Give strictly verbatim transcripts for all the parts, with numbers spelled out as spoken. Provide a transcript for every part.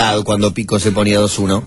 cuando Pico se ponía dos uno,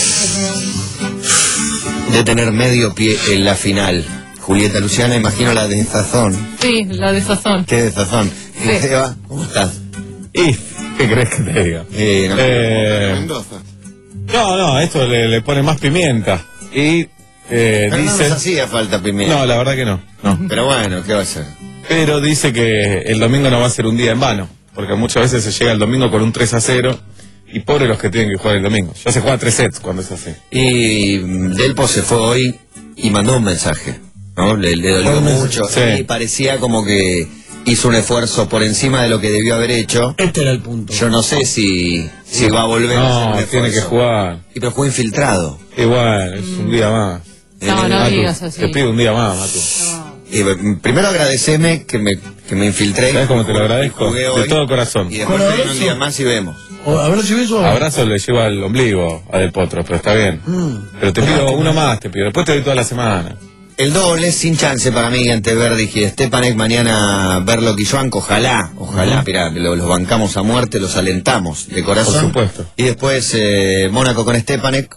de tener medio pie en la final. Julieta Luciana, imagino la de Zazón. Sí, la de Zazón. ¿Qué de Zazón? Sí. Eva, ¿cómo estás? ¿Y qué crees que te diga? Eh, no, Eh, Mendoza. no, no, esto le, le pone más pimienta. Y eh, Pero no dice... nos hacía falta pimienta. No, la verdad que no, no. Pero bueno, ¿qué va a ser? Pero dice que el domingo no va a ser un día en vano, porque muchas veces se llega el domingo con un tres a cero, y pobres los que tienen que jugar el domingo. Ya se juega tres sets cuando es así. Y mm, Delpo se fue hoy y mandó un mensaje, ¿no? Le, le dolió mucho. Sí. Y parecía como que hizo un esfuerzo por encima de lo que debió haber hecho. Este era el punto. Yo no sé si, si va a volver a hacer No, un tiene que esfuerzo. jugar. Y pero jugó infiltrado. Igual, es un día más. No, no Matu, digas así. te pido un día más, Matu. Y, eh, primero agradeceme que me, que me infiltré. ¿Sabes cómo te lo agradezco? Jugué De hoy. todo corazón. Y después Con te doy un abrazo. día más y vemos. O, a ver si ves o... Abrazo le lleva al ombligo a Del Potro, pero está bien. Mm. Pero te pido uno más, te pido. Después te doy toda la semana. El doble, sin chance para mí, ante Verdi y Stepanek, mañana Berlo y Joan, ojalá, ojalá, mirá, lo- los bancamos a muerte, los alentamos de corazón. Por supuesto. Y después eh, Mónaco con Stepanek,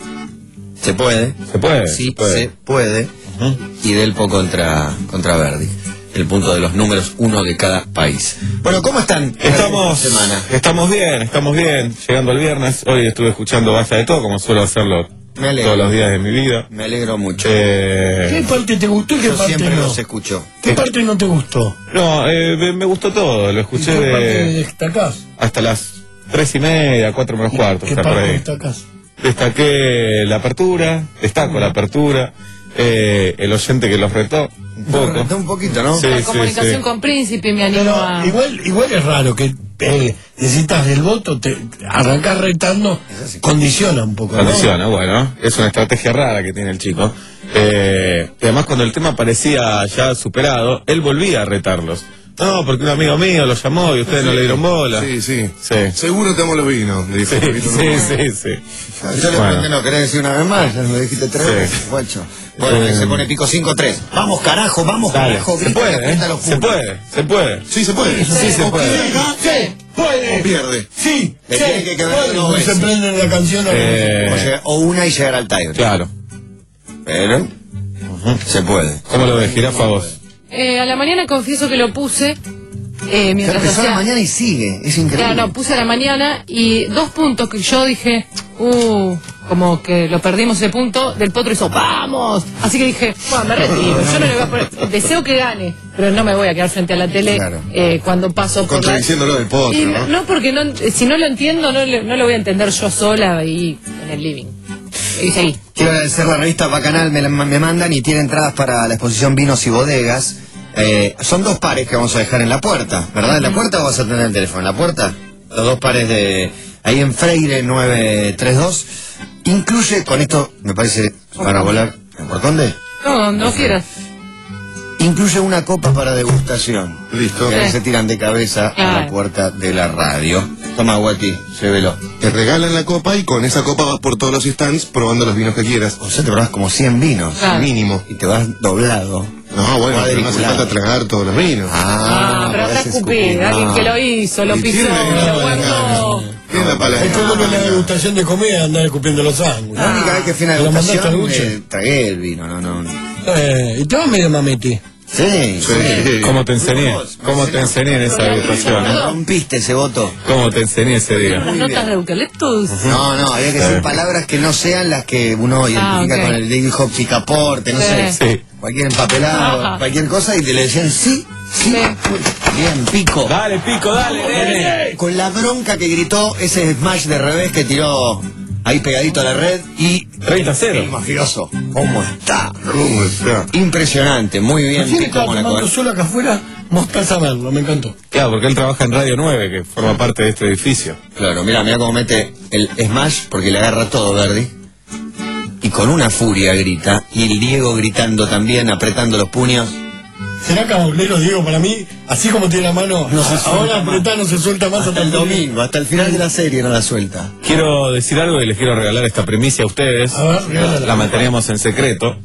se puede, ¿Se puede? sí, Se puede. se puede, Ujú. y Delpo contra, contra Verdi, el punto de los números, uno de cada país. Bueno, ¿cómo están? Estamos, esta semana? estamos bien, estamos bien. Llegando al viernes, hoy estuve escuchando Basta de Todo, como suelo hacerlo Me alegro. todos los días de mi vida. Me alegro mucho. Eh, ¿Qué parte te gustó y qué Yo parte siempre no? los escucho. ¿Qué parte no te gustó? no, eh, me, me gustó todo, lo ¿Y escuché qué parte de, destacás? hasta las tres y media, cuatro menos cuarto, ¿Qué está por parte ahí. destacás? Destaqué la apertura, destaco la apertura, eh, el oyente que los retó, un poco. Retó un poquito, ¿no? Sí, La sí, comunicación sí. con Príncipe me animó Pero a... igual, igual es raro que eh, necesitas del voto, te arrancás retando, condiciona un poco, ¿no? Condiciona, bueno, es una estrategia rara que tiene el chico. Eh, y además cuando el tema parecía ya superado, él volvía a retarlos. No, porque un amigo mío lo llamó y ustedes no le dieron bola. Sí, sí. Sí. Seguro te amo los vinos, le dijo Sí, Pablito sí, Romano. sí, sí. Yo le Bueno. pregunté, ¿no querés decir una vez más? Ya me dijiste tres Sí. veces, guacho. Bueno, Eh, ahí se pone Pico cinco tres. Vamos, carajo, vamos, Dale, carajo. se grita que puede, aprieta ¿eh? los Se puños. puede, se puede. Sí, se puede. Sí, se puede. ¡Sí! ¡Puede! O pierde. ¡Sí! Le sí, tiene que quedar puede. dos No se veces. prende la canción. Eh, O, llegar- o una y llegar al tiebreak. Claro. Pero se puede. ¿Cómo lo ves, Jirafa, vos? Eh, a la mañana confieso que lo puse eh, Ya mientras empezó a la hacía... mañana y sigue, es increíble. Claro, no, puse a la mañana y dos puntos que yo dije, uh, como que lo perdimos ese punto, Del Potro hizo, ¡vamos! Así que dije, bueno, me retiro, yo no le voy a poner, deseo que gane, pero no me voy a quedar frente a la tele Claro. eh, cuando paso por la... Contradiciéndolo del potro, Y ¿no? no, porque no, si no lo entiendo, no, le- no lo voy a entender yo sola ahí en el living. Y dice ahí. Quiero agradecer la revista Bacanal, me, la- me mandan y tiene entradas para la exposición Vinos y Bodegas. Eh, son dos pares que vamos a dejar en la puerta, ¿verdad? ¿En la puerta o vas a tener el teléfono? ¿En la puerta? Los dos pares de... Ahí en Freire nueve tres dos. Incluye, con esto me parece van a volar... ¿Por dónde? No, no quieras. Incluye una copa para degustación. Listo. Que ahí Sí. se tiran de cabeza a la Claro. puerta de la radio. Toma, Guati, llévelo. Te regalan la copa y con esa copa vas por todos los stands probando los vinos que quieras. O sea, te probás como cien vinos. Claro. Mínimo. Y te vas doblado. No, bueno, pero no hace Cuadriculado. falta tragar todos los vinos. Ah, pero está podés escupido, escupir. alguien No. que lo hizo, lo Y pisó, tiene- lo guardó. Tiene la palabra. Esto es lo que la degustación de comida andar escupiendo los ángulos. La única vez que fui a una ¿Lo mandaste al degustación, buche? eh, tragué el vino, no, no. Eh, y te vas medio mameti. Sí, sí. Sí. ¿Cómo te enseñé? ¿Cómo te enseñé en esa habitación? Me rompiste ese voto. ¿Cómo te enseñé ese día? Las notas de eucaliptus. No, no, había que decir palabras que no sean las que uno identifica ok. con el David Hop picaporte, no Sí. sé. Sí. Cualquier empapelado, Ajá. cualquier cosa, y te le decían sí, sí. Sí. Bien, pico. Dale, Pico, dale, nene. Con la bronca que gritó ese smash de revés que tiró ahí pegadito a la red y... treinta a cero. El mafioso, ¿cómo está? ¿Cómo está? Impresionante, muy bien. Recién Pico estaba con la tomando cobertura. solo acá afuera mostaza verlo, me encantó. Claro, porque él trabaja en Radio nueve, que forma parte de este edificio. Claro, mira, mira cómo mete el smash porque le agarra todo Verdi. Y con una furia grita. Y el Diego gritando también, apretando los puños. ¿Será cabaulero, Diego, para mí? Así como tiene la mano, No se suelta ahora más. apretá, no se suelta más Hasta el domingo, hasta el final de la serie no la suelta. Quiero decir algo y les quiero regalar esta primicia a ustedes. A ver, regálala. La manteníamos en secreto.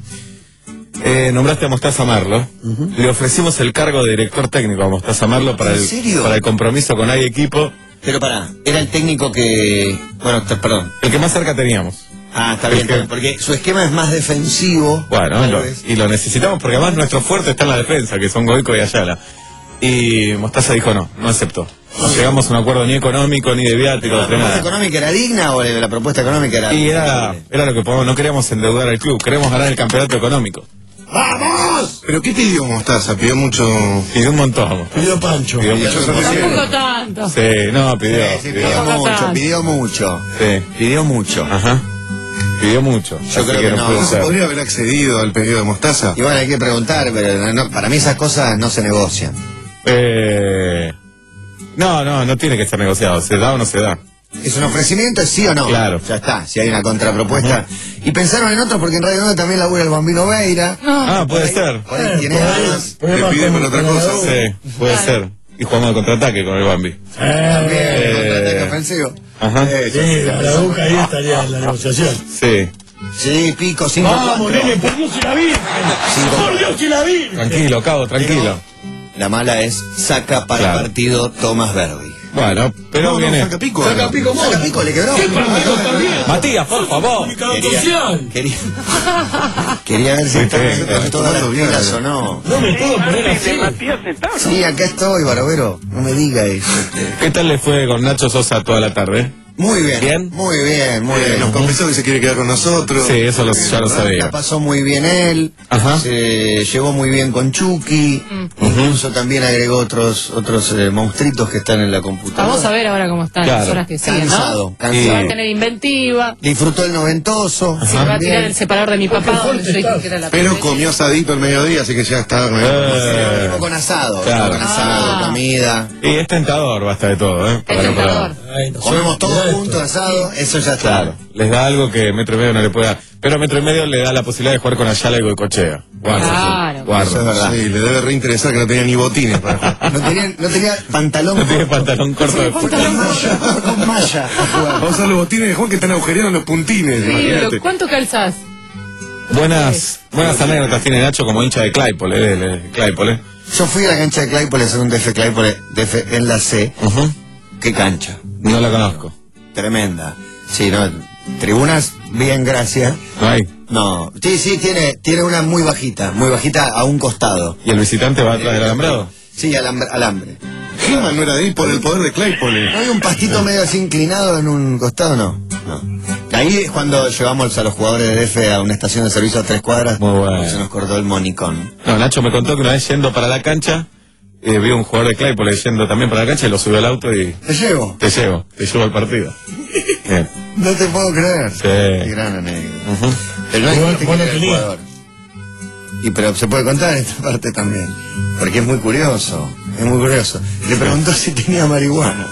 Eh, nombraste a Mostaza Marlo. Le ofrecimos el cargo de director técnico a Mostaza Marlo para ¿En el, serio? para el compromiso con Hay Equipo Pero pará, era el técnico que... Bueno, te- perdón. El que más cerca teníamos. Ah, está bien, Es que- porque su esquema es más defensivo. Bueno, tal lo- vez. y lo necesitamos porque además nuestro fuerte está en la defensa, que son Goico y Ayala. Y Mostaza dijo no, no aceptó. No llegamos a un acuerdo ni económico, ni de viático, ¿La de propuesta nada. económica era digna o la propuesta económica era...? Y era, era lo que podemos, no queríamos endeudar al club, queremos ganar el campeonato económico. ¡Vamos! ¿Pero qué pidió Mostaza? ¿Pidió mucho...? Pidió un montón. Pidió Pancho. Pidió Y mucho. eso es Tampoco tanto. Sí, no, pidió. Sí, sí, pidió. pidió Tampoco mucho, tanto. pidió mucho. Sí. Pidió mucho. Ajá. Pidió mucho. Yo Así creo que no. pudo ¿No se ser. podría haber accedido al pedido de Mostaza? Y bueno, hay que preguntar, pero no- para mí esas cosas no se negocian. Eh, no, no, no tiene que ser negociado. ¿Se da o no se da? ¿Es un ofrecimiento, es sí o no? Claro. Ya está, si hay una contrapropuesta. Y pensaron en otro porque en Radio nueve también labura el Bambino Veira. Ah, puede ser. Por ahí tiene ganas. Le pide por otra cosa. Sí, puede ser. Y jugamos de contraataque con el Bambi. También, Eh, contraataque ofensivo. Ajá. Eh, sí, ya- la boca ahí estaría en la negociación. Sí. Sí, pico, cinco Vamos, nene, por Dios y la Virgen. Por Dios y la Virgen. Tranquilo, Cabo, tranquilo. La mala es saca para Claro. partido Tomás Verdi. Bueno, pero No, no, viene. saca pico. Saca pico, Saca mono. pico, le quebró. ¿Qué para pico también? Matías, por favor. Ubicado Quería, social. quería, quería ver si Sí, estaba sí, haciendo sí. todas las Tomando pilas bien. o no. No me puedo poner así. Sí, acá estoy, Barovero. No me diga eso. este. ¿Qué tal le fue con Nacho Sosa toda la tarde? Muy bien. ¿Bien? Muy bien, muy Eh, bien. nos confesó que se quiere quedar con nosotros. Sí, eso lo- ya lo La sabía. pasó muy bien él, Ajá. se llevó muy bien con Chucky, incluso también agregó otros otros eh, monstruitos que están en la computadora. Vamos a ver ahora cómo están Claro. las horas que siguen, Cansado, ¿no? cansado. Se va a tener inventiva, Disfrutó el noventoso. se va a también. tirar el separador de mi papá, donde yo dije que era la Pero primera. comió asadito al mediodía, así que ya está. Eh, Estuvo con asado, Claro. estuvo con asado, Ah. comida. Y es tentador, basta de todo, ¿eh? Es Para no tentador. parar. Ay, no sé, Comemos todos mirá juntos esto. asado, eso ya está. Claro, les da algo que Metro y Medio no le puede dar. Pero Metro y Medio le da la posibilidad de jugar con Ayala y Goicochea. Guarda. Claro. Guarda. Eso es verdad. Sí, le debe reinteresar que no tenía ni botines para jugar. No tenía, no tenía pantalón No tiene corto. pantalón corto de fútbol. Con malla, con malla a jugar. Vamos a usar los botines de Juan que están agujereados en los puntines. Sí, imagínate. pero ¿cuánto calzás? Buenas, buenas anécdotas tiene Nacho como hincha de Claypole, eh, de, de Claypole. Yo fui a la cancha de Claypole, hacer un D F Claypole, D F en la C. Ujú. ¿Qué cancha? No la conozco. Tremenda. Sí, no, tribunas, bien, gracias. No hay. No, sí, sí, tiene, tiene una muy bajita, muy bajita a un costado. ¿Y el visitante va atrás del alambrado? Sí, alambre. alambre. Gilman no era de ahí por el poder de Claypole. ¿No hay un pastito medio así inclinado en un costado? No. No. Ahí es cuando llevamos a los jugadores de D F a una estación de servicio a tres cuadras. Muy bueno. Se nos cortó el monicón. No, Nacho me contó que una vez yendo para la cancha, eh, vio un jugador de Claypole yendo también para la cancha y lo subió al auto y ¿Te llevo? te llevo, te llevo al partido. Bien. No te puedo creer. Sí. Qué gran anécdota. Ujú. Pero no Bueno, dijiste bueno, quién era el tenía. jugador. Y pero se puede contar esta parte también. Porque es muy curioso. Es muy curioso. Le preguntó si tenía marihuana.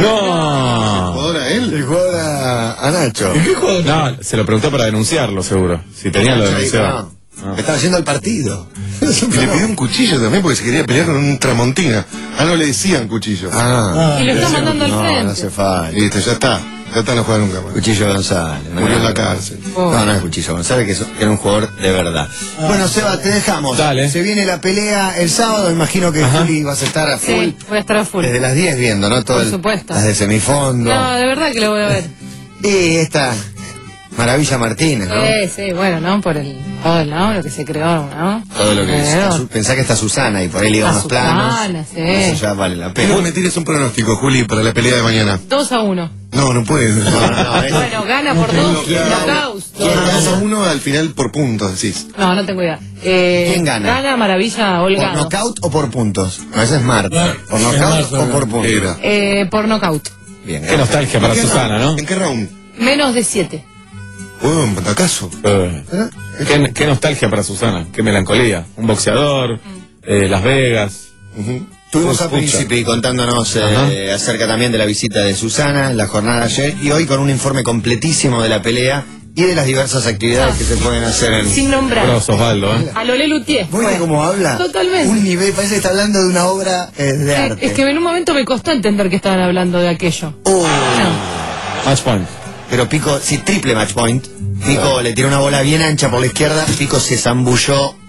No. ¿Jugador a él? El jugador a, a Nacho. ¿Qué juego? No, se lo preguntó para denunciarlo, seguro. Si tenía lo Nacho denunció. dijo, no, Estaba yendo al partido. Y le pidió un cuchillo también porque se quería pelear con un tramontina. Ah, no le decían cuchillo. Ah, Y lo está mandando al no, no frente. hace falta. Listo, ya está. Ya está, no juega nunca más. Cuchillo González. no Murió en era- la cárcel. No, no es Cuchillo González, que es- que era un jugador de verdad. Bueno, Seba, te dejamos. Dale. Se viene la pelea el sábado. Imagino que Ajá. Juli vas a estar a full. Sí, voy a estar a full. Desde las diez viendo, ¿no? Todo Por el- supuesto. Las de semifondo. No, de verdad que lo voy a ver. Y esta Maravilla Martínez, ¿no? Sí, sí, bueno, ¿no? Por el, todo, ¿no? Lo que se creó, ¿no? Todo lo que es. Creó. Su- Pensá que está Susana y por ahí le iban A los planos. Susana, sí. Eso ya vale la Pero pena. me tires un pronóstico, Juli, para la pelea de mañana. Dos a uno. No, no puedes. No, no, no, es- Bueno, gana por dos, knockouts. dos a uno al final por puntos, decís. No, no tengo idea. Eh, ¿Quién gana? Gana Maravilla ¿Por Holgado. knockout o por puntos? No, ese es Marta. No, ¿Por es knockout Marta, o no. por puntos? Era. Eh, por knockout. Bien, Qué nostalgia para ¿En qué Susana, round? ¿no? ¿En qué round? Menos de siete. Buen patacazo. Eh, qué, qué nostalgia para Susana, qué melancolía. Un boxeador, eh, Las Vegas. Ujú. Tuvimos a Escucha. Príncipe contándonos eh, Ajá. acerca también de la visita de Susana en la jornada de ayer y hoy con un informe completísimo de la pelea y de las diversas actividades que se pueden hacer en... Sin nombrar. Gross, Osvaldo, ¿eh? A Lolé Lutier. ¿Vos viste fue. cómo habla? Totalmente. Un nivel, parece que está hablando de una obra eh, de Eh, arte. Es que en un momento me costó entender que estaban hablando de aquello. Oh, No. Match point. pero Pico, sí, triple match point. Pico le tiró una bola bien ancha por la izquierda, Pico se zambulló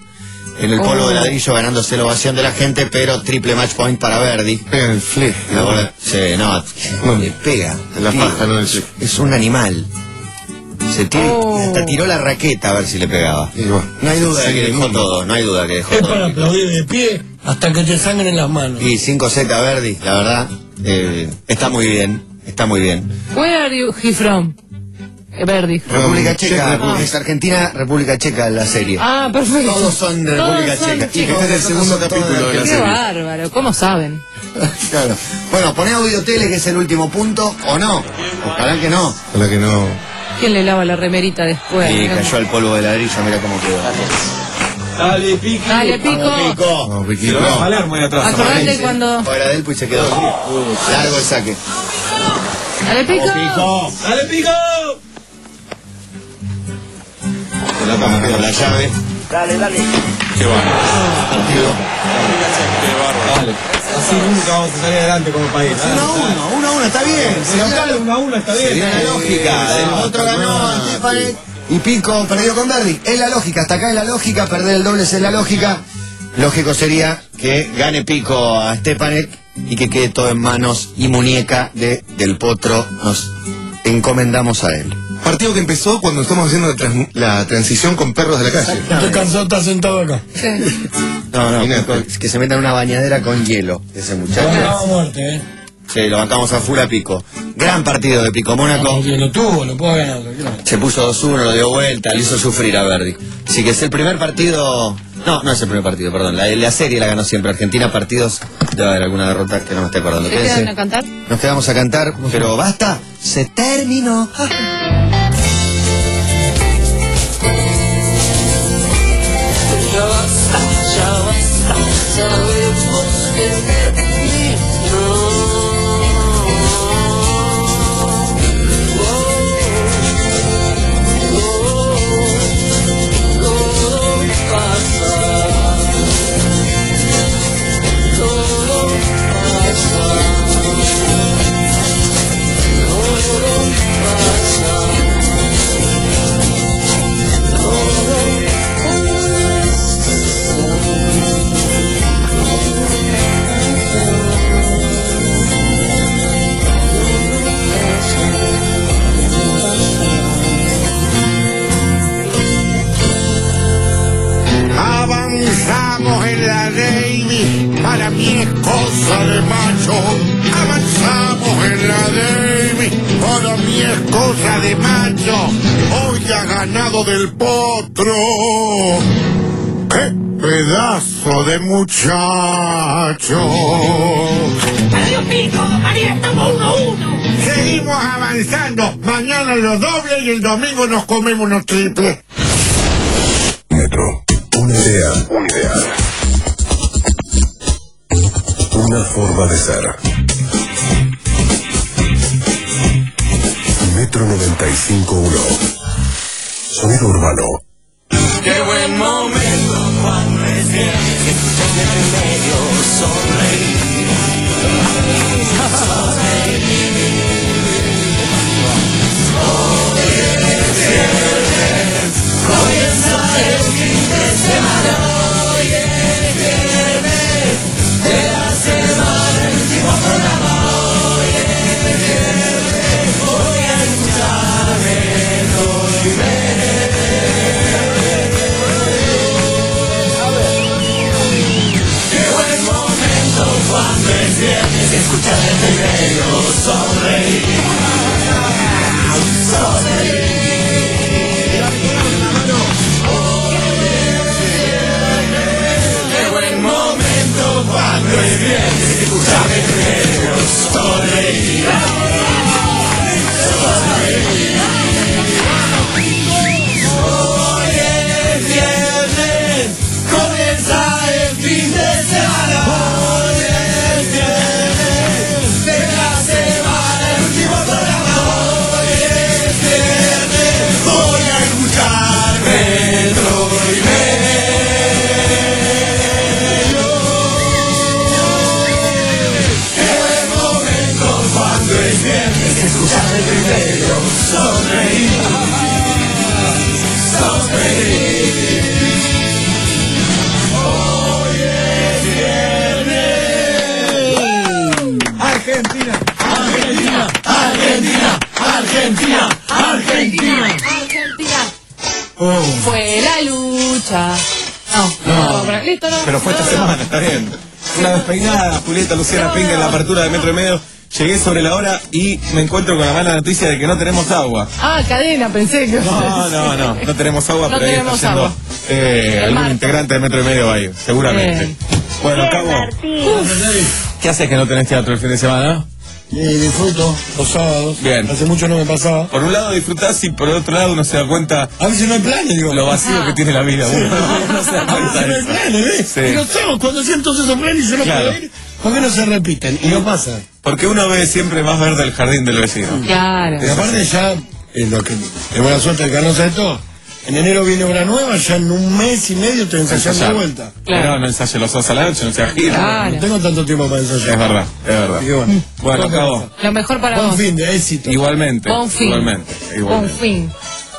en el polvo Oh. de ladrillo ganándose la ovación de la gente, pero triple match point para Verdi. Pega el fle. La bola- sí, no, No. le pega. La Tira. faja, no el fle. Es un animal. Se tira, Oh. hasta tiró la raqueta a ver si le pegaba. Y bueno, No hay duda de sí, que dejó mundo. todo, no hay duda que dejó Es todo. para aplaudir de pie hasta que te sangren las manos. Y cinco Z Verdi, la verdad, eh, está muy bien, está muy bien. Where are you he from? Eh, Verdi. República Um, Checa, Checa, República- es Argentina, República Checa la serie. Ah, perfecto. Todos son de Todos República son Checa. Y chicos. este es el segundo Todos son capítulo de la Qué serie. bárbaro, ¿cómo saben? Claro. Bueno, poné audio tele, que es el último punto, o no. Ojalá que no. Ojalá que no. ¿Quién le lava la remerita después? Y cayó al polvo de ladrillo, mira cómo quedó. Dale, Piqui. Dale, Pico. Pico. No, Se Piquito. lo va a Palermo ahí atrás. Acordate cuando... Fuera de él, pues se quedó. Largo el saque. Dale, Pico. Dale, Pico. Pelota con la llave. Qué bárbaro. Partido. Qué bárbaro. Dale. Así nunca vamos a salir adelante como país. uno a uno, uno a uno, está bien. Si nos sale uno a uno está bien. Sería la lógica. El otro ganó Stepanek y Pico perdió con Verdi. Es la lógica, hasta acá es la lógica, perder el doble es la lógica. Lógico sería que gane Pico a Stepanek y que quede todo en manos y muñeca de Del Potro. Nos encomendamos a él. Partido que empezó cuando estamos haciendo la, trans- la transición con perros de la calle. Estoy cansado de estar sentado acá. No, no, Imagínate. Pico, que se meta en una bañadera con hielo, ese muchacho. Bueno, a muerte, ¿eh? Sí, lo bancamos a full a Pico. Gran partido de Pico Mónaco. No, que lo tuvo, lo puedo ganar. Lo quiero. Se puso dos uno, lo dio vuelta, le hizo sufrir a Verdi. Así que es el primer partido. No, no es el primer partido, perdón. La, la serie la ganó siempre Argentina. Partidos, debe haber alguna derrota que no me estoy acordando. ¿Se Quédense. quedan a cantar? Nos quedamos a cantar, pero basta. Se terminó. Ya basta, ya basta, sabemos que terminó. Oh, oh, todo pasa, todo pasa, todo pasa, Avanzamos en la Davy, para mí es cosa de macho. Avanzamos en la Davy, para mí es cosa de macho. Hoy ha ganado Del Potro. ¡Qué pedazo de muchacho! adiós Pico, María, estamos uno a uno. Seguimos avanzando. Mañana los dobles y el domingo nos comemos unos triples. Metro. Una idea. Una idea. Una forma de ser. Metro noventa y cinco punto uno. Sonido urbano. Qué buen momento cuando es viernes, que escuchas de medio sonreír. Hoy es viernes, comienza el fin de semana. Hoy es viernes, de la semana el último programa. Hoy es viernes, voy a escuchar Metro y qué buen momento cuando es viernes, escuchar el medio sonreír. Sonreír. Qué buen momento cuando es viernes, escuchar el medio sonreír. Sonreír. Hoy es viernes, comienza el fin de semana. Hoy es viernes, de la semana el último programa. Hoy es viernes, voy a escuchar Metro y medio. Qué buen momento cuando es viernes, escuchar Metro y medio. Sonreír, sonreír. Argentina. Argentina. Oh. Fue la lucha. No, no, no, pero listo, no. Pero fue esta No, semana, está bien. Una despeinada, Julieta Luciana No, Pinga en la no. apertura de Metro y Medio. Llegué sobre la hora y me encuentro con la mala noticia de que no tenemos agua. Ah, cadena, pensé que... No, no, no, no tenemos agua, No pero ahí está tenemos yendo agua. eh, El algún Marco. integrante de Metro y Medio va a ir, seguramente. Bien. Bueno, Cabo, ¿qué haces que no tenés teatro el fin de semana? Y disfruto los sábados. Bien. Hace mucho no me pasaba. Por un lado disfrutás y por el otro lado uno se da cuenta A veces no hay planes, digo. lo vacío Ajá. que tiene la vida. Uno no se da A cuenta veces no de hay eso. planes, ¿ves? Sí. Y los sábados, cuando hacían todos esos planes y yo no Claro. puedo ir, ¿por qué no se repiten? Y no pasa. Porque uno ve siempre más verde el jardín del vecino. Claro. Y aparte ya, es lo que de buena suerte el que no sabe todo. En enero viene obra nueva, ya en un mes y medio estoy ensayando de vuelta. Claro. Pero no ensaye los dos a la noche, no sea gira. Claro. No tengo tanto tiempo para ensayar. Es verdad, es verdad. Así que bueno. Bueno, Todo Cabo, pasa. Lo mejor para Buen vos. fin de éxito. igualmente. Buen fin. Igualmente, Buen igualmente. fin.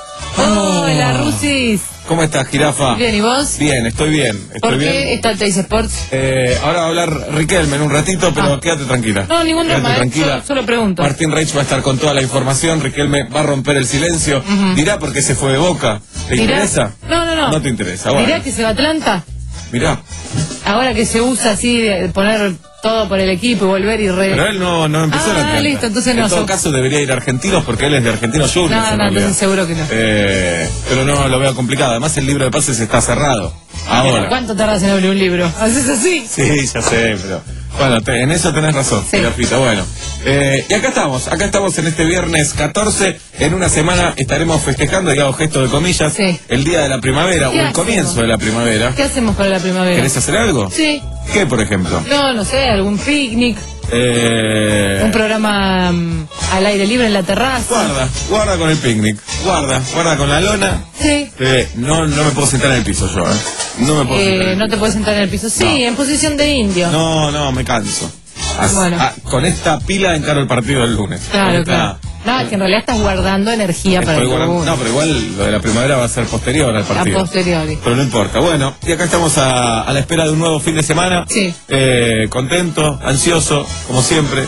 Hola, Rusis. ¿Cómo estás, jirafa? Bien, ¿y vos? Bien, estoy bien, estoy ¿Por bien. qué está Teis Sports? Eh, ahora va a hablar Riquelme en un ratito, pero Ah. quédate tranquila. No, ningún Quédate drama, eh, tranquila. solo- solo pregunto. Martín Reich va a estar con toda la información, Riquelme va a romper el silencio. Dirá por qué se fue de Boca. ¿Te Dirá- interesa? No, no, no. No te interesa, bueno. Dirá que se va a Atlanta. Mirá. Ahora que se usa así de poner todo por el equipo y volver y re... Pero él no, no empezó Ah, en Atlanta. listo, entonces no, En todo so- caso debería ir a Argentinos porque él es de Argentinos Juniors. No, en no, realidad. entonces seguro que no. Eh, pero no lo veo complicado. Además el libro de pases está cerrado. Pero Ahora. ¿cuánto tardas en abrir un libro? ¿Haces así? Sí, ya sé, pero... Bueno, te- en eso tenés razón, Sí. Jirafita, bueno. Eh, y acá estamos, acá estamos en este viernes catorce. En una semana estaremos festejando, y hago gesto de comillas, Sí. el día de la primavera o ¿Qué el hacemos? comienzo de la primavera. ¿Qué hacemos para la primavera? ¿Querés hacer algo? Sí. ¿Qué, por ejemplo? No, no sé, algún picnic, Eh... un programa mm, al aire libre en la terraza. Guarda, guarda con el picnic, guarda, guarda con la lona. Sí. Eh, no, no me puedo sentar en el piso yo, ¿eh? No me puedo sentar en Eh, el no te piso. puedes sentar en el piso. Sí, No. en posición de indio. No, no, me canso. As- Bueno. ah, con esta pila encaro el partido del lunes. Con Claro, esta- claro. No, es que en realidad estás guardando energía para Estoy el guardando- lunes. no, pero igual lo de la primavera va a ser posterior al A partido. posteriori. Pero no importa. Bueno, y acá estamos a, a la espera de un nuevo fin de semana. Sí. Eh, contento, ansioso, como siempre.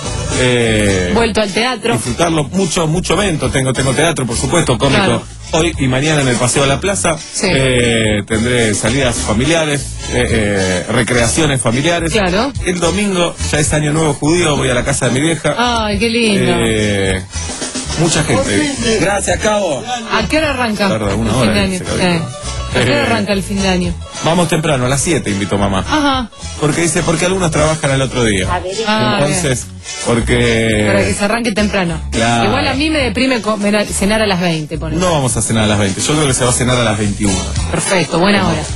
Eh, Vuelto al teatro. disfrutarlo. Mucho, mucho evento. Tengo, tengo teatro, por supuesto, cómico. Claro. Hoy y mañana en el Paseo a la Plaza. Sí. Eh, tendré salidas familiares, eh, eh, recreaciones familiares. Claro. El domingo, ya es Año Nuevo Judío, voy a la casa de mi vieja. Ay, qué lindo. Eh, mucha gente. Gracias, Cabo. ¿A qué hora arranca Tarda una el hora fin de en año? ese cabello. Sí. ¿A qué hora Eh. arranca el fin de año? Vamos temprano, a las siete invitó mamá. Ajá. Porque dice, porque algunos trabajan el otro día. Ah, Entonces, Para que porque se arranque temprano. Claro. Igual a mí me deprime comer a- cenar a las veinte, ponele. no vamos a cenar a las veinte. Yo creo que se va a cenar a las veintiuna. Perfecto, buena hora.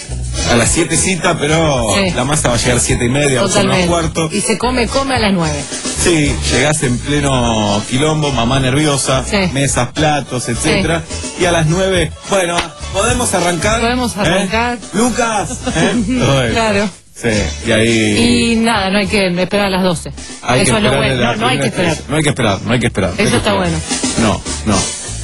A las siete cita, pero Sí. la masa va a llegar siete y media, ocho menos Totalmente. cuarto. Y se come, come a las nueve. Sí, llegás en pleno quilombo, mamá nerviosa, Sí. mesas, platos, etcétera. Y a las nueve, bueno, ¿podemos arrancar? Podemos ¿Eh? arrancar. Lucas, ¿eh? Todo eso. Claro. Sí, y ahí... Y nada, no hay que esperar a las doce. Hay Eso que es lo esperar bueno. en la No, no hay que primera esperar. estrella. No hay que esperar, no hay que esperar. Eso Hay que está esperar. bueno. No, no.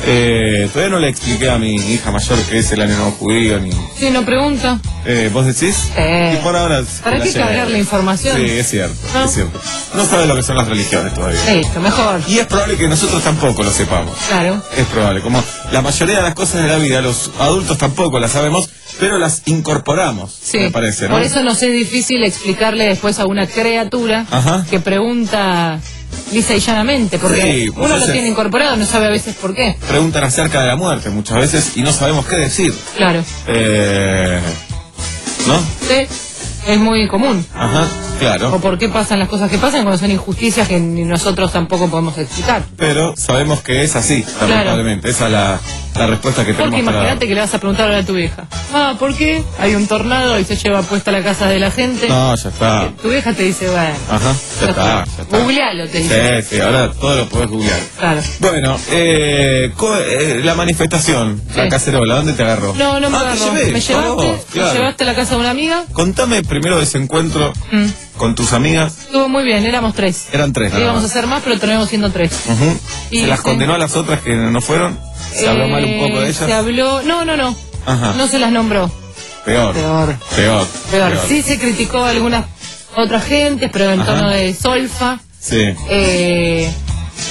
Eh, todavía no le expliqué a mi hija mayor que es el año nuevo judío ni... Sí, no pregunta. Eh, ¿Vos decís? Sí. Y por ahora... ¿Para la qué llevo. cargar la información? Sí, es cierto, ¿No? es cierto. No sabe lo que son las religiones todavía. Listo, mejor. Y es probable que nosotros tampoco lo sepamos. Claro. Es probable. Como la mayoría de las cosas de la vida, los adultos tampoco las sabemos, pero las incorporamos, Sí. me parece, ¿no? Por eso nos es difícil explicarle después a una criatura Ajá. que pregunta lisa y llanamente, porque Sí, uno muchas lo veces- tiene incorporado, no sabe a veces por qué. Preguntan acerca de la muerte muchas veces y no sabemos qué decir. Claro. Eh, ¿No? Sí, es muy común. Ajá, O claro. por qué pasan las cosas que pasan cuando son injusticias que ni nosotros tampoco podemos explicar. Pero sabemos que es así, lamentablemente. Esa es la, la respuesta que Porque tenemos para dar. imagínate que le vas a preguntar ahora a tu vieja. Ah, ¿por qué? Hay un tornado y se lleva puesta la casa de la gente. No, ya está. Tu vieja te dice, bueno, Ajá, ya está, ya está. googlealo, te dice. Sí, sí, ahora todo lo podés googlear. Claro. Bueno, eh, co- eh, la manifestación, la Sí. cacerola, ¿dónde te agarró? No, no me Ah, te agarró. llevé, ¿Me yo, llevaste? claro. ¿Me llevaste a la casa de una amiga? Contame primero de ese encuentro Mm. con tus amigas. Estuvo muy bien, éramos tres. Eran tres, nada Íbamos a más. hacer más, pero terminamos siendo tres. Ujú. Y ¿Se las se- condenó a las otras que no fueron? ¿Se habló Eh, mal un poco de ellas? Se habló... No, no, no. Ajá. No se las nombró. Peor. Peor. Peor. Peor. Sí se criticó a algunas otras gentes, pero en Ajá. tono de solfa. Sí. Eh,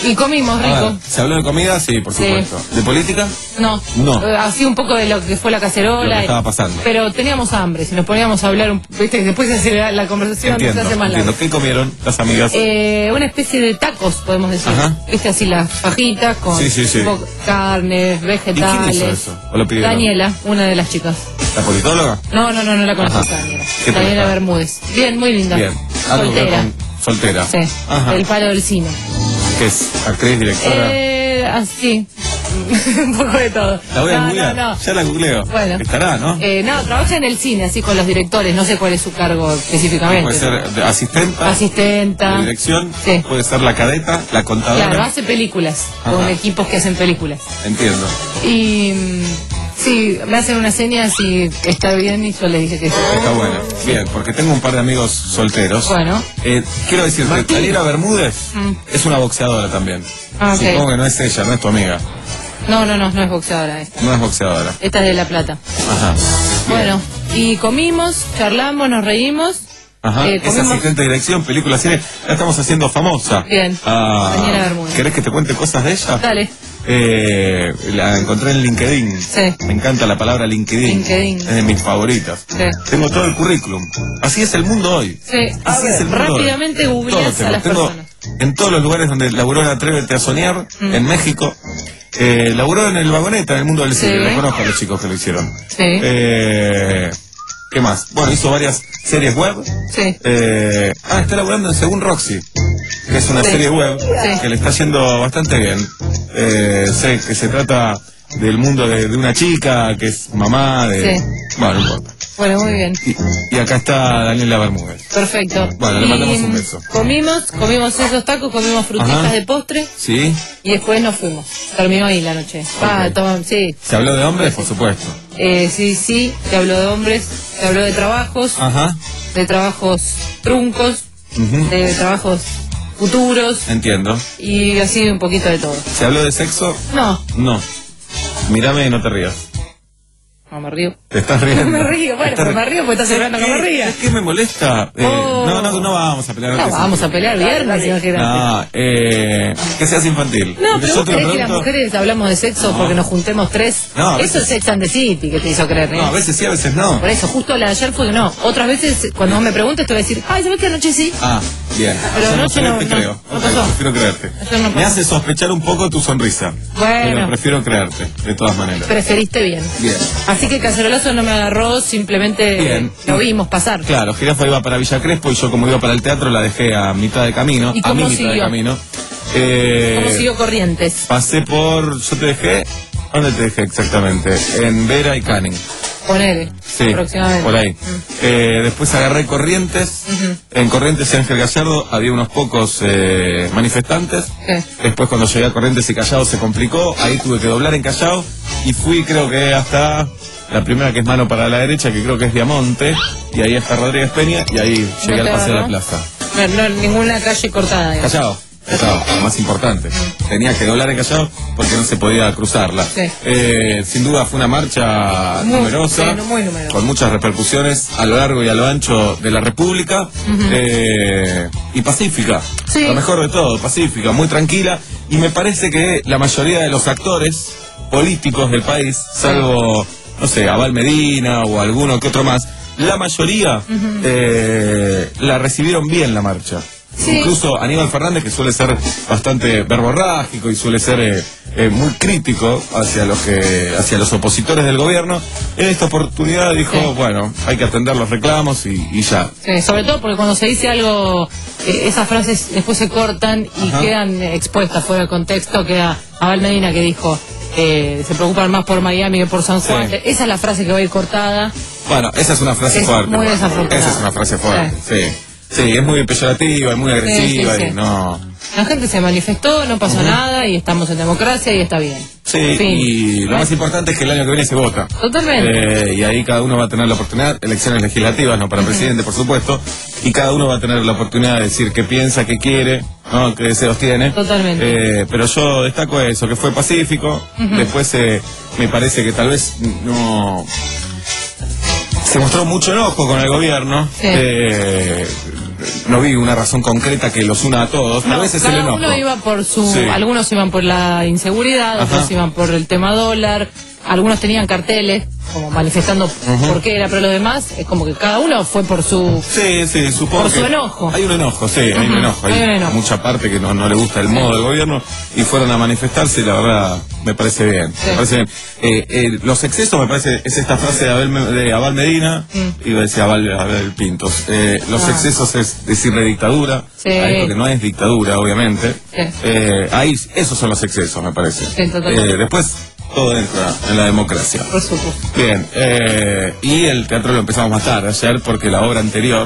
Y comimos A rico. ver, ¿se habló de comida? Sí, por Sí. supuesto. ¿De política? No. No. Eh, Así un poco de lo que fue la cacerola. Lo que y- estaba pasando. Pero teníamos hambre. Si nos poníamos a hablar, un, viste, después se hace la, la conversación, Entiendo, se hace más larga. entiendo. ¿Qué comieron las amigas? Eh, una especie de tacos, podemos decir. Ajá. Viste, así las fajitas con Sí, sí, sí. un poco carnes, vegetales. ¿Y quién hizo eso? ¿O lo pidieron? Daniela, una de las chicas. ¿La politóloga? No, no, no, no la conozco, Ajá. Daniela. ¿Qué tal Daniela está? Bermúdez. Bien, muy linda. Bien. Algo que ver Soltera. con- Soltera. Sí. Ajá. Del palo del cine. ¿Qué es? ¿Actriz, directora? Eh, así. Un poco de todo. La voy a no, googlear. no, no. Ya la googleo. Bueno. Estará, ¿no? Eh, no, trabaja en el cine, así con los directores. No sé cuál es su cargo específicamente. Puede ser de asistenta. Asistenta. De dirección. Sí. Puede ser la cadeta, la contadora. Claro, hace películas. Con Ajá. equipos que hacen películas. Entiendo. Y. mm, sí, me hacen una seña si está bien y yo le dije que sí. Está bueno. Bien, porque tengo un par de amigos solteros. Bueno. Eh, quiero decirte, Talira Bermúdez Mm. es una boxeadora también. Ah, ok. Supongo que no es ella, no es tu amiga. No, no, no, no es boxeadora esta. No es boxeadora. Esta es de La Plata. Ajá. Bueno, y comimos, charlamos, nos reímos. Ajá. Eh, Es comimos- asistente de dirección, película, cine. La estamos haciendo famosa. Bien. Ah, Daniela Bermúdez. ¿Querés que te cuente cosas de ella? Dale. Eh, la encontré en LinkedIn. Sí. Me encanta la palabra LinkedIn. LinkedIn. Es de mis favoritas. Sí. Tengo todo el currículum. Así es el mundo hoy. Sí. Así es el mundo hoy. Rápidamente Todo googleas tengo. a las Tengo personas. en todos los lugares donde laburó en Atrévete a Soñar, Mm. en México. Eh, laburó en el Vagoneta, en el mundo del Sí. cine. Lo conozco a los chicos que lo hicieron. Sí. Eh, ¿Qué más? Bueno, hizo varias series web. Sí. Eh, ah, está laburando en Según Roxy, que es una Sí. serie web Sí. que le está yendo bastante bien. Eh, sé que se trata del mundo de, de una chica que es mamá de... Sí. Bueno, no importa. Bueno, muy bien. Y, y acá está Daniela Bermúdez. Perfecto. Bueno, le Y, mandamos un beso. Comimos, comimos esos tacos, comimos frutitas Ajá. de postre ¿Sí? y después nos fuimos. Terminó ahí la noche. Ah, Ok. toma- sí. ¿Se habló de hombres? Por supuesto. Eh, sí, sí, se habló de hombres, se habló de trabajos, Ajá. de trabajos truncos, Ujú. de trabajos futuros Entiendo. y así un poquito de todo. ¿Se habló de sexo? No, No. Mírame y no te rías. no me río. Te estás riendo. Me río, bueno, Estás pero me río porque estás hablando que me ría. Es que me molesta. Eh, Oh. No, no, no vamos a pelear. No, Eso- vamos a pelear viernes, imagínate. No, eh, que seas infantil. No, pero Yo vos te lo crees que las pregunto- mujeres hablamos de sexo No. porque nos juntemos tres. No, a Eso veces- es Sex and the City que te hizo creer, ¿eh? No, a veces sí, a veces no. Por eso, justo la de ayer fue que no. Otras veces, cuando vos me preguntes, te voy a decir, ay, ¿sabes que anoche sí? Ah, bien. Pero Yo anoche no, no- te no- creo. no Ok, pasó. prefiero creerte. Ayer no Me pasó. hace sospechar un poco tu sonrisa. Bueno. Pero prefiero creerte, de todas maneras. Preferiste bien. Bien. Así que Cacerolazo no me agarró, simplemente Bien. lo vimos pasar. Claro, Jirafa iba para Villa Crespo y yo como iba para el teatro la dejé a mitad de camino. ¿Y a cómo mi mitad de siguió? camino. Eh, ¿Cómo siguió Corrientes? Pasé por... Yo te dejé... ¿Dónde te dejé exactamente? En Vera y Canning. Ponele, Sí, aproximadamente. por ahí. Mm. Eh, después agarré Corrientes. Ujú. En Corrientes y Ángel Gallardo había unos pocos eh, manifestantes. Sí. Después cuando llegué a Corrientes y Callao se complicó. Ahí tuve que doblar en Callao. Y fui creo que hasta la primera que es mano para la derecha, que creo que es Diamante. Y ahí está Rodríguez Peña. Y ahí llegué ¿No te al Paseo de la agarró? Plaza. No, no, ninguna calle cortada. digamos. Callao. Callao, lo más importante. Tenía que doblar en Callao porque no se podía cruzarla. Sí. Eh, sin duda fue una marcha Muy- numerosa, sí, muy numerosa. con muchas repercusiones a lo largo y a lo ancho de la República, eh, y pacífica. Sí. Lo mejor de todo, pacífica, muy tranquila. Y me parece que la mayoría de los actores políticos del país, salvo, no sé, Abal Medina o alguno que otro más, la mayoría eh, la recibieron bien la marcha. Sí. Incluso Aníbal Fernández, que suele ser bastante verborrágico y suele ser eh, eh, muy crítico hacia los que hacia los opositores del gobierno, en esta oportunidad dijo, Sí. bueno, hay que atender los reclamos y, y ya. Sí, sobre todo porque cuando se dice algo, eh, esas frases después se cortan y Ajá. quedan eh, expuestas fuera de contexto. Queda Abel Medina que dijo, eh, se preocupan más por Miami que por San Juan. Sí. Esa es la frase que va a ir cortada. Bueno, esa es una frase Es fuerte. muy bueno. desafortunada. Esa es una frase fuerte, sí. Sí, es muy peyorativa, es muy agresiva sí, sí. y no... La gente se manifestó, no pasó nada y estamos en democracia y está bien. Sí, Fin. y lo más importante es que el año que viene se vota. Totalmente. Eh, y ahí cada uno va a tener la oportunidad, elecciones legislativas, no para presidente, por supuesto, y cada uno va a tener la oportunidad de decir qué piensa, qué quiere, ¿no? Qué deseos tiene. Totalmente. Eh, pero yo destaco eso, que fue pacífico. Después eh, me parece que tal vez no... Se mostró mucho enojo con el gobierno. Sí. Eh, no vi una razón concreta que los una a todos. No, a veces el cada enojo. uno iba por su... Sí. Algunos iban por la inseguridad, Ajá. otros iban por el tema dólar, algunos tenían carteles, como manifestando por qué era, pero lo demás es como que cada uno fue por su... Sí, sí, supongo Por su que enojo. Hay un enojo, sí, hay un Ujú, enojo. Hay, hay un enojo. mucha parte que no, no le gusta el modo del gobierno y fueron a manifestarse y la verdad me parece bien. Sí. Me parece bien. Eh, eh, los excesos me parece, es esta frase de Abel, Me- de Abal Medina, Mm. iba a decir Abal, Abel Pintos. Eh, los Ah. excesos es decirle dictadura, Sí. a esto que no es dictadura, obviamente. Sí. Eh, ahí, esos son los excesos, me parece. Sí, totalmente. Eh, después todo entra en la democracia. Por supuesto. Bien, eh, y el teatro lo empezamos más tarde ayer porque la obra anterior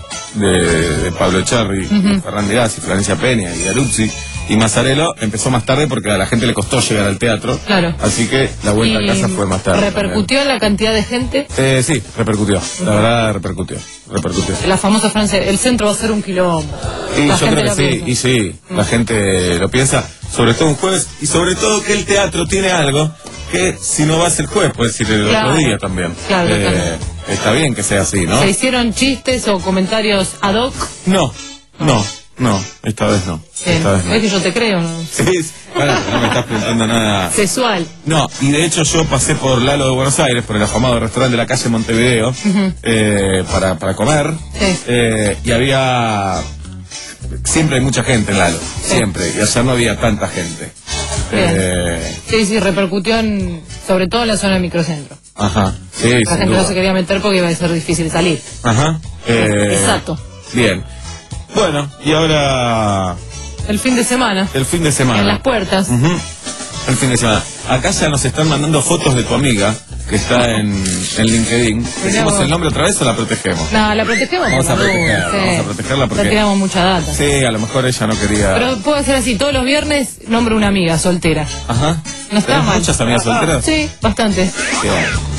de, de Pablo Echarri, Ujú. Fernández Gassi, Florencia Peña y Aruzzi y Mazzarello empezó más tarde porque a la gente le costó llegar al teatro. Claro. Así que la vuelta Y a casa fue más tarde. ¿repercutió en la cantidad de gente? también. Eh, sí, repercutió. La verdad, repercutió. Repercutió. La famosa frase, el centro va a ser un quilombo. Y La yo gente creo que lo sí, piensa. y sí, la gente lo piensa, sobre todo un jueves, y sobre todo que el teatro tiene algo que si no vas el jueves, puedes ir el Claro. otro día también. Claro, Eh, claro. Está bien que sea así, ¿no? ¿Se hicieron chistes o comentarios ad hoc? No, no, no, esta vez no. Bien. Esta vez no. Es que yo te creo, ¿no? Sí, sí, pará, no me estás preguntando nada. Sexual. No, y de hecho yo pasé por Lalo de Buenos Aires, por el afamado restaurante de la calle Montevideo, eh, para, para comer, Sí. eh, y había... Siempre hay mucha gente en Lalo, siempre, y ayer no había tanta gente. Bien. Eh, Sí, sí, repercutió en, sobre todo en la zona del microcentro. ajá, sí, La sin gente duda. no se quería meter porque iba a ser difícil salir. Ajá. eh, Exacto. Bien. Bueno, y ahora El fin de semana, el fin de semana. en las puertas. Ujú. El fin de semana. Acá ya nos están mandando fotos de tu amiga, que está en, en LinkedIn. ¿Decimos vos. el nombre otra vez o la protegemos? No, la protegemos. Vamos a por la duda, protegerla, sí. vamos a protegerla porque- Ya tiramos mucha data. Sí, a lo mejor ella no quería... Pero puedo hacer así, todos los viernes nombro una amiga soltera. Ajá. No está ¿Tenés mal. muchas amigas solteras? Sí, bastante. Bien.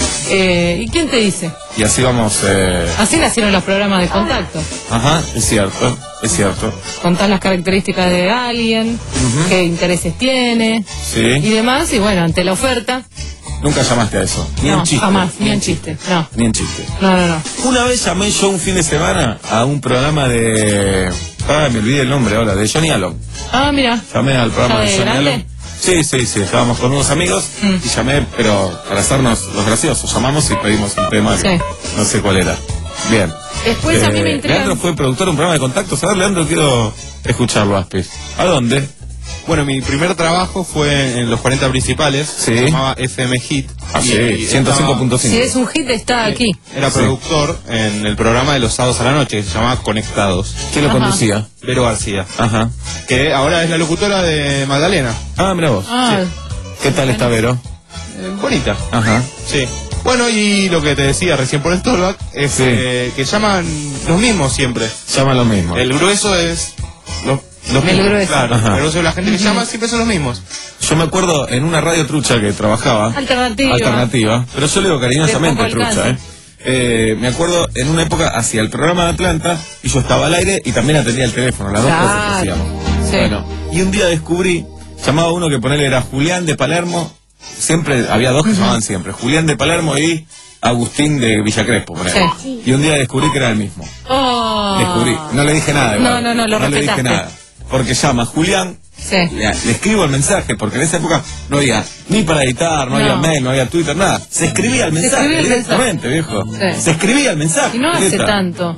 Eh, ¿Y quién te dice? Y así vamos... Eh... Así nacieron los programas de contacto. Ajá, es cierto, es cierto. Contás las características de alguien, qué intereses tiene y Sí. demás. Y bueno, ante la oferta, Nunca llamaste a eso. Ni no, en chiste. jamás, ni en chiste. No, Ni en chiste. no, no, no. Una vez llamé yo un fin de semana a un programa de... Ah, me olvidé el nombre ahora, de Johnny Allen. Ah, mira. Llamé al programa ¿Ya de de Johnny grande? Allen. Sí, sí, sí, estábamos con unos amigos Mm. y llamé, pero para hacernos los graciosos, llamamos y pedimos un tema que Sí. no sé cuál era. Bien. Después a mí me intriga. Leandro fue productor de un programa de contactos. A ver, Leandro, quiero escucharlo, Aspis. ¿A dónde? Bueno, mi primer trabajo fue en los cuarenta principales, Sí. se llamaba F M Hit. Ah, y- sí, y ciento cinco punto cinco. Si es un hit, está aquí. Era Sí. productor en el programa de los sábados a la noche, que se llamaba Conectados. ¿Quién lo Ajá. conducía? Vero García, Ajá. que ahora es la locutora de Magdalena. Ah, mira vos. Ah, ¿Qué tal está Vero? Eh, bonita. Ajá. Sí. Bueno, y lo que te decía recién por el Tollback es Sí. eh, que llaman los mismos siempre. Llama lo mismo. El grueso es los, los El mismos. grueso. Claro, Ajá. el grueso de la gente que llama siempre son los mismos. Yo me acuerdo en una radio trucha que trabajaba. Alternativa. Alternativa. Pero yo le digo cariñosamente De poco trucha, ¿eh? alcance. Eh, me acuerdo en una época hacía el programa de Atlanta y yo estaba al aire y también atendía el teléfono, las dos Claro. cosas que hacíamos. Sí. Bueno, y un día descubrí, llamaba uno que ponele era Julián de Palermo, siempre, había dos que llamaban siempre, Julián de Palermo y Agustín de Villa Crespo, ponele. Sí. Y un día descubrí que era el mismo. Oh. Descubrí, no le dije nada. No, igual. no, no, lo le dije respetaste. nada. Porque llama Julián, Sí. le, le escribo el mensaje, porque en esa época no había ni para editar, no, No. había mail, no había Twitter, nada. Se escribía el Se mensaje escribía el directamente, viejo. Sí. Se escribía el mensaje. Y no hace neta. tanto.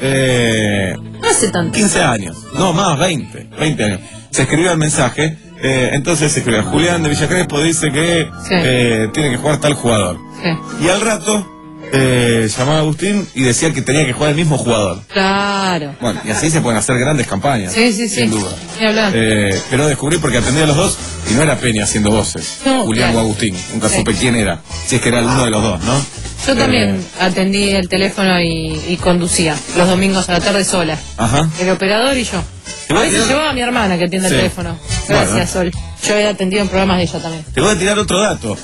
Eh, No hace tanto. quince años, no más, veinte, veinte años. Se escribía el mensaje, eh, entonces se escribía Julián de Villa Crespo dice que Sí. eh, tiene que jugar tal jugador. Sí. Y al rato eh, llamaba a Agustín y decía que tenía que jugar el mismo jugador. Claro. Bueno, y así se pueden hacer grandes campañas. Sí, sí, sí. Sin duda. Ni hablar. Eh, pero descubrí porque atendía a los dos y no era Peña haciendo voces. No, Julián claro. o Agustín. Nunca Sí. supe quién era. Si es que era uno de los dos, ¿no? Yo también Eh, atendí el teléfono y, y conducía los domingos a la tarde sola. Ajá. El operador y yo. Te A voy a veces tirar- llevaba a mi hermana que atiende Sí. el teléfono. Gracias, Bueno. Sol. Yo he atendido en programas de ella también. Te voy a tirar otro dato.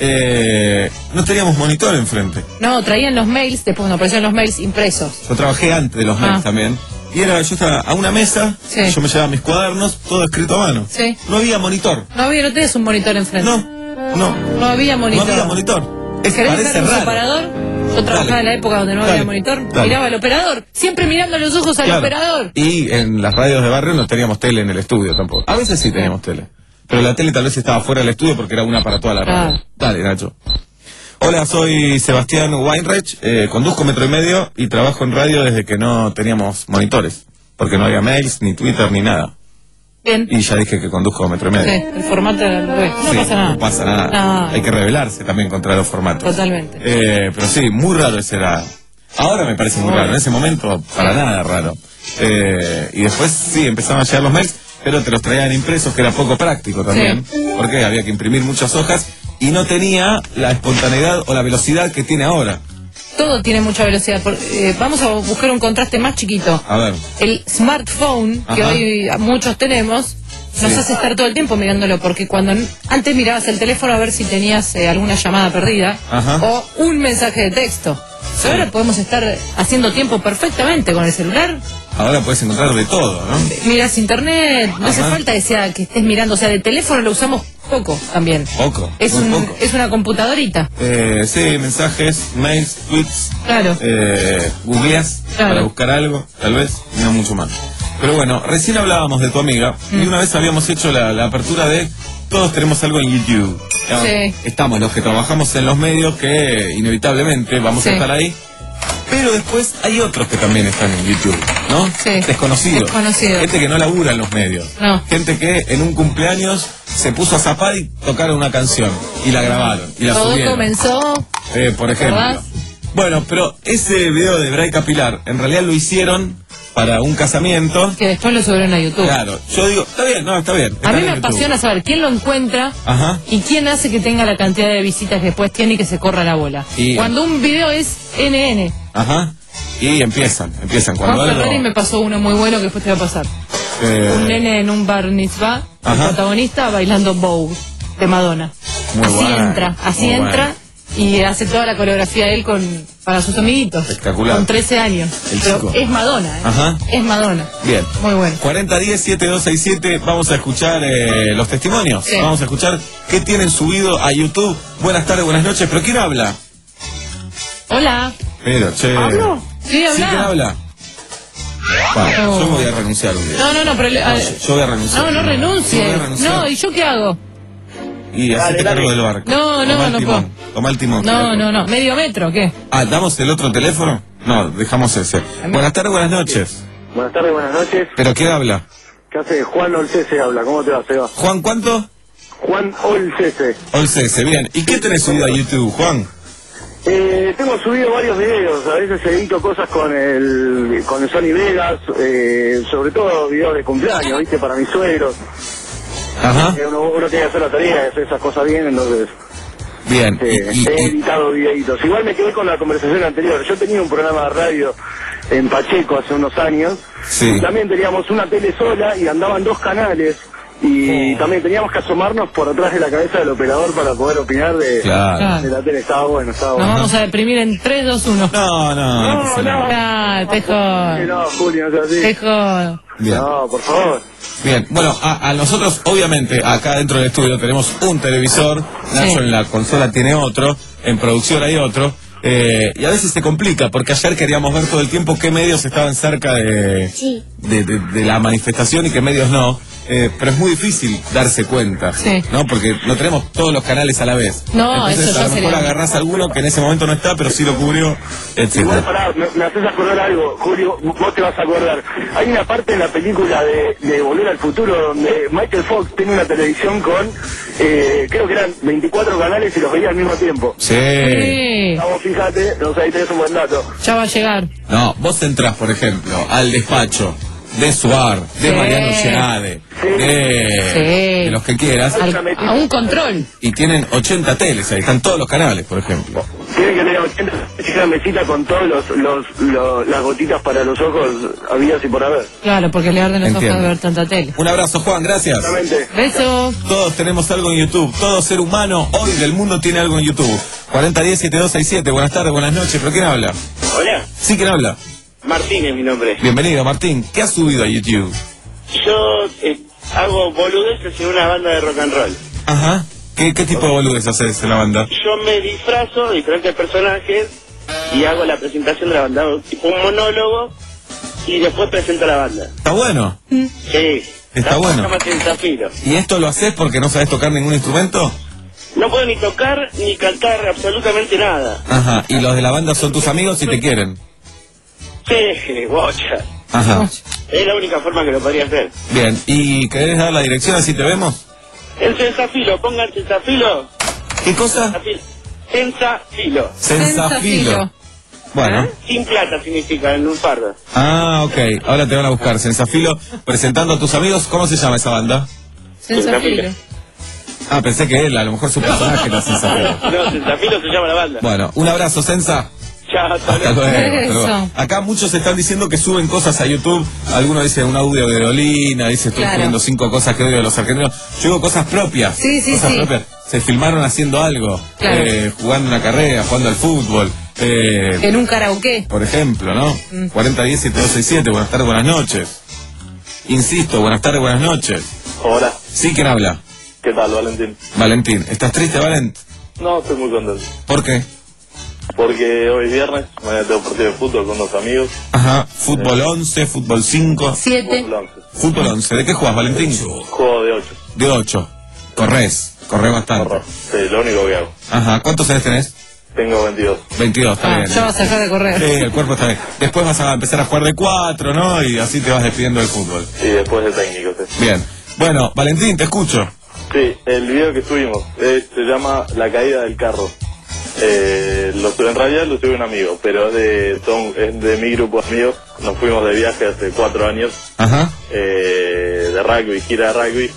Eh, no teníamos monitor enfrente. No, traían los mails, después cuando aparecieron los mails impresos. Yo trabajé antes de los mails Ah. también. Y era, yo estaba a una mesa, Sí. yo me llevaba mis cuadernos, todo escrito a mano. Sí. No había monitor. No había, no tenés un monitor enfrente. No, no. No había monitor. No había monitor. Es, ¿Querés parece ver un raro. separador? Yo trabajaba Dale. en la época donde no Dale. había monitor, Dale. miraba al operador, siempre mirando los ojos al Claro. operador. Y en las radios de barrio no teníamos tele en el estudio tampoco. A veces sí teníamos tele. Pero la tele tal vez estaba fuera del estudio porque era una para toda la radio. Claro. Dale, Nacho. Hola, soy Sebastián Weinreich, eh, conduzco Metro y Medio y trabajo en radio desde que no teníamos monitores. Porque no había mails, ni Twitter, ni nada. Bien. Y ya dije que conduzco Metro y Medio. Sí, el formato era lo ves. No Sí, pasa nada. No pasa nada. No. Hay que rebelarse también contra los formatos. Totalmente. Eh, pero sí, muy raro ese era. Ahora me parece muy raro, en ese momento para nada raro. Eh, y después sí, empezaron a llegar los mails, pero te los traían impresos, que era poco práctico también, porque había que imprimir muchas hojas y no tenía la espontaneidad o la velocidad que tiene ahora. Todo tiene mucha velocidad. Por- eh, vamos a buscar un contraste más chiquito. A ver, El smartphone, que Ajá. hoy muchos tenemos, nos Sí. hace estar todo el tiempo mirándolo, porque cuando n- antes mirabas el teléfono a ver si tenías eh, alguna llamada perdida Ajá. o un mensaje de texto. Pero ahora podemos estar haciendo tiempo perfectamente con el celular. ahora puedes encontrar de todo, ¿no? Miras internet, no hace Ajá. falta que, sea, que estés mirando, o sea, de teléfono lo usamos poco también. Poco, Es, muy un, poco. es una computadorita. Eh, sí, mensajes, mails, tweets, Claro. eh, googleas Claro. para buscar algo, tal vez, y no mucho más. Pero bueno, recién hablábamos de tu amiga Mm. y una vez habíamos hecho la, la apertura de todos tenemos algo en YouTube. Ya, Sí. Estamos los que trabajamos en los medios que inevitablemente vamos Sí. a estar ahí. Pero después hay otros que también están en YouTube, ¿no? Sí. Desconocidos. Desconocidos. Gente que no labura en los medios. No. Gente que en un cumpleaños se puso a zapar y tocaron una canción. Y la grabaron. Y la Todo subieron. comenzó. Eh, por ejemplo. ¿Verdad? Bueno, pero ese video de Braica Pilar, en realidad lo hicieron para un casamiento. Que después lo subieron a YouTube. Claro, yo digo, está bien, no, está bien. está A mí en me YouTube. apasiona saber quién lo encuentra Ajá. y quién hace que tenga la cantidad de visitas que después tiene y que se corra la bola. Y- Cuando un video es N N. Ajá. Y empiezan, empiezan. Juan Cuando algo, Ferrari me pasó uno muy bueno que después te va a pasar. eh, Un nene en un bar mitzvah, el Ajá. protagonista bailando Vogue de Madonna. Muy así bueno, entra, así muy entra y hace toda la coreografía él con para sus amiguitos. Espectacular. Con trece años. El Pero chico. es Madonna, ¿eh? Ajá. Es Madonna. Bien. Muy bueno. cuarenta diez siete dos seis siete, vamos a escuchar eh, los testimonios. Sí. Vamos a escuchar qué tienen subido a YouTube. Buenas tardes, buenas noches. ¿Pero quién habla? Hola. Pero, che. ¿Hablo? Sí, habla. ¿Sí, quién habla? Bueno, No. yo me voy a renunciar un día. No, no, no, pero... le- No, yo, yo voy a renunciar. no, no Yo voy renuncie. a renunciar. No, ¿y yo qué hago? Y hacete cargo del barco. No, no, Tomá el no timón. Tomá el timón. No, no, no. ¿Medio metro qué? Ah, ¿damos el otro teléfono? No, dejamos ese. Buenas tardes, buenas noches. Buenas tardes, buenas noches. ¿Pero quién habla? ¿Qué hace? Juan Olcese habla. ¿Cómo te va, Seba? ¿Juan cuánto? Juan Olcese. Olcese, bien. ¿Y qué tenés subido a YouTube, Juan? Eh, tengo subido varios videos. A veces edito cosas con el con el Sony Vegas. Eh, sobre todo videos de cumpleaños, ¿viste? Para mis suegros. Ajá. Eh, uno, uno tiene que hacer la tarea y hacer esas cosas bien, entonces... Bien. eh, Y- y- he y- editado videitos. Igual me quedé con la conversación anterior. Yo tenía un programa de radio en Pacheco hace unos años. Sí. Y también teníamos una tele sola y andaban dos canales. Y también teníamos que asomarnos por atrás de la cabeza del operador para poder opinar de, Claro. de la tele. Estaba bueno, estaba Nos bueno. vamos a deprimir en tres, dos, uno. No, no, No, no. no. Ah, te Sí, jodo. no, Julio, no seas así. Te jodo. Bien. No, por favor. Bien, bueno, a, a nosotros, obviamente, acá dentro del estudio tenemos un televisor, Nacho Sí. en la consola tiene otro, en producción hay otro, eh, y a veces se complica, porque ayer queríamos ver todo el tiempo qué medios estaban cerca de, de, de- de la manifestación y qué medios no, eh, pero es muy difícil darse cuenta, Sí. ¿no? Porque no tenemos todos los canales a la vez. No, Entonces, eso ya a lo mejor sería- agarrás alguno que en ese momento no está, pero sí lo cubrió, Igual, etcétera. pará, me, me haces acordar algo, Julio, vos te vas a acordar. Hay una parte en la película de, de Volver al Futuro donde Michael Fox tiene una televisión con, eh, creo que eran veinticuatro canales y los veía al mismo tiempo. Sí. Sí. Ah, vos fíjate, no sé, ahí tenés un buen dato. Ya va a llegar. No, vos entrás, por ejemplo, al despacho de Suar, de Sí. Mariano Llegade, Sí. de, Sí. de los que quieras, Al- a un control. y tienen ochenta teles ahí, están todos los canales, por ejemplo. Tiene que tener ochenta una mesita con todos los, los, los- las gotitas para los ojos habidas y por haber. Claro, porque le arden los ojos Entiendo. de ver tanta tele. Un abrazo, Juan, gracias. Exactamente. Beso. Todos tenemos algo en YouTube, todo ser humano hoy del mundo tiene algo en YouTube. cuarenta diez siete dos seis siete, buenas tardes, buenas noches, ¿pero quién habla? Hola, Sí, ¿quién habla? Martín es mi nombre. Bienvenido, Martín. ¿Qué has subido a YouTube? Yo eh, hago boludeces en una banda de rock and roll. Ajá. ¿Qué, qué tipo de boludes haces en la banda? Yo me disfrazo de diferentes personajes y hago la presentación de la banda, hago tipo un monólogo y después presento a la banda. ¿Está bueno? Sí. Está bueno. Se llama Sensafilo. ¿Y esto lo haces porque no sabes tocar ningún instrumento? No puedo ni tocar ni cantar absolutamente nada. Ajá. ¿Y los de la banda son tus amigos y te quieren? Sí, bocha. Ajá. Es la única forma que lo podría hacer. Bien. ¿Y querés dar la dirección así te vemos? El Sensafilo, pongan Sensafilo. ¿Qué cosa? Sensafilo. Sensafilo. Bueno. Sin plata significa, en un fardo. Ah, ok. Ahora te van a buscar. Sensafilo, presentando a tus amigos. ¿Cómo se llama esa banda? Sensafilo. Ah, pensé que él, a lo mejor su personaje era Sensafilo. No, Sensafilo se llama la banda. Bueno, un abrazo, Sensa. Chao, Hasta luego. Hasta luego. Acá muchos están diciendo que suben cosas a YouTube. Algunos dicen un audio de Dolina, dice estoy Claro. subiendo cinco cosas que odio de los argentinos. Yo digo cosas propias. Sí, sí, cosas sí. propias. Se filmaron haciendo algo, Claro. eh, jugando una carrera, jugando al fútbol. Eh, En un karaoke. por ejemplo, ¿no? Mm. cuarenta diez siete dos seis siete, buenas tardes, buenas noches. Insisto, buenas tardes, buenas noches. Hola, Sí, ¿quién habla? ¿qué tal, Valentín? Valentín. ¿Estás triste, Valent? No, estoy muy contento. ¿Por qué? Porque hoy es viernes, mañana tengo partido de fútbol con dos amigos. Ajá, fútbol once, fútbol cinco. Siete. Fútbol once. Fútbol once. ¿De qué jugás, Valentín? Juego de ocho. De ocho. Corres, corres bastante. Corro. Sí, lo único que hago. Ajá, ¿cuántos años tenés? Tengo veintidós. veintidós, está Ah, bien. ya vas a dejar de correr. Sí, el cuerpo está bien. Después vas a empezar a jugar de cuatro, ¿no? Y así te vas despidiendo del fútbol. Y después de técnico, sí. Bien. Bueno, Valentín, te escucho. Sí, el video que subimos eh, se llama La caída del carro. Eh, lo sube- en realidad lo sube un amigo, pero es de, son, es de mi grupo de amigos. Nos fuimos de viaje hace cuatro años, Ajá. eh, de rugby, gira de rugby.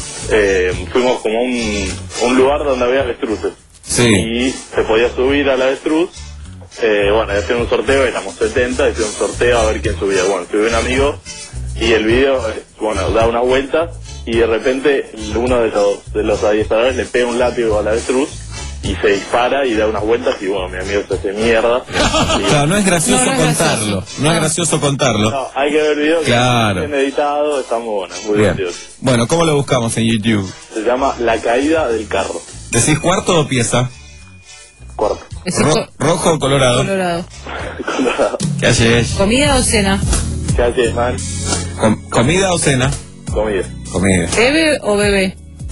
Eh, fuimos como a un, un lugar donde había avestruces. Sí. Y se podía subir al avestruz. Eh, bueno, hacían un sorteo, éramos setenta, hicieron un sorteo a ver quién subía. Bueno, subió un amigo y el video, eh, bueno, da una vuelta y de repente uno de los, de los adiestradores le pega un látigo al avestruz y se dispara y da unas vueltas y bueno, mi amigo se hace mierda. Y- Claro, no es gracioso No, no es contarlo. gracioso. No es gracioso contarlo. No, hay que ver el video, que Claro. está bien editado, está muy bueno, muy Bien. divertido. Bueno, ¿cómo lo buscamos en YouTube? Se llama La caída del carro. ¿Decís cuarto o pieza? Cuarto. Ese Ro- co- ¿Rojo o colorado? Colorado. Colorado. ¿Qué haces? ¿Comida o cena? ¿Qué haces, man? Com- ¿Comida o cena? Comida. Comida. ¿Bebe o bebé?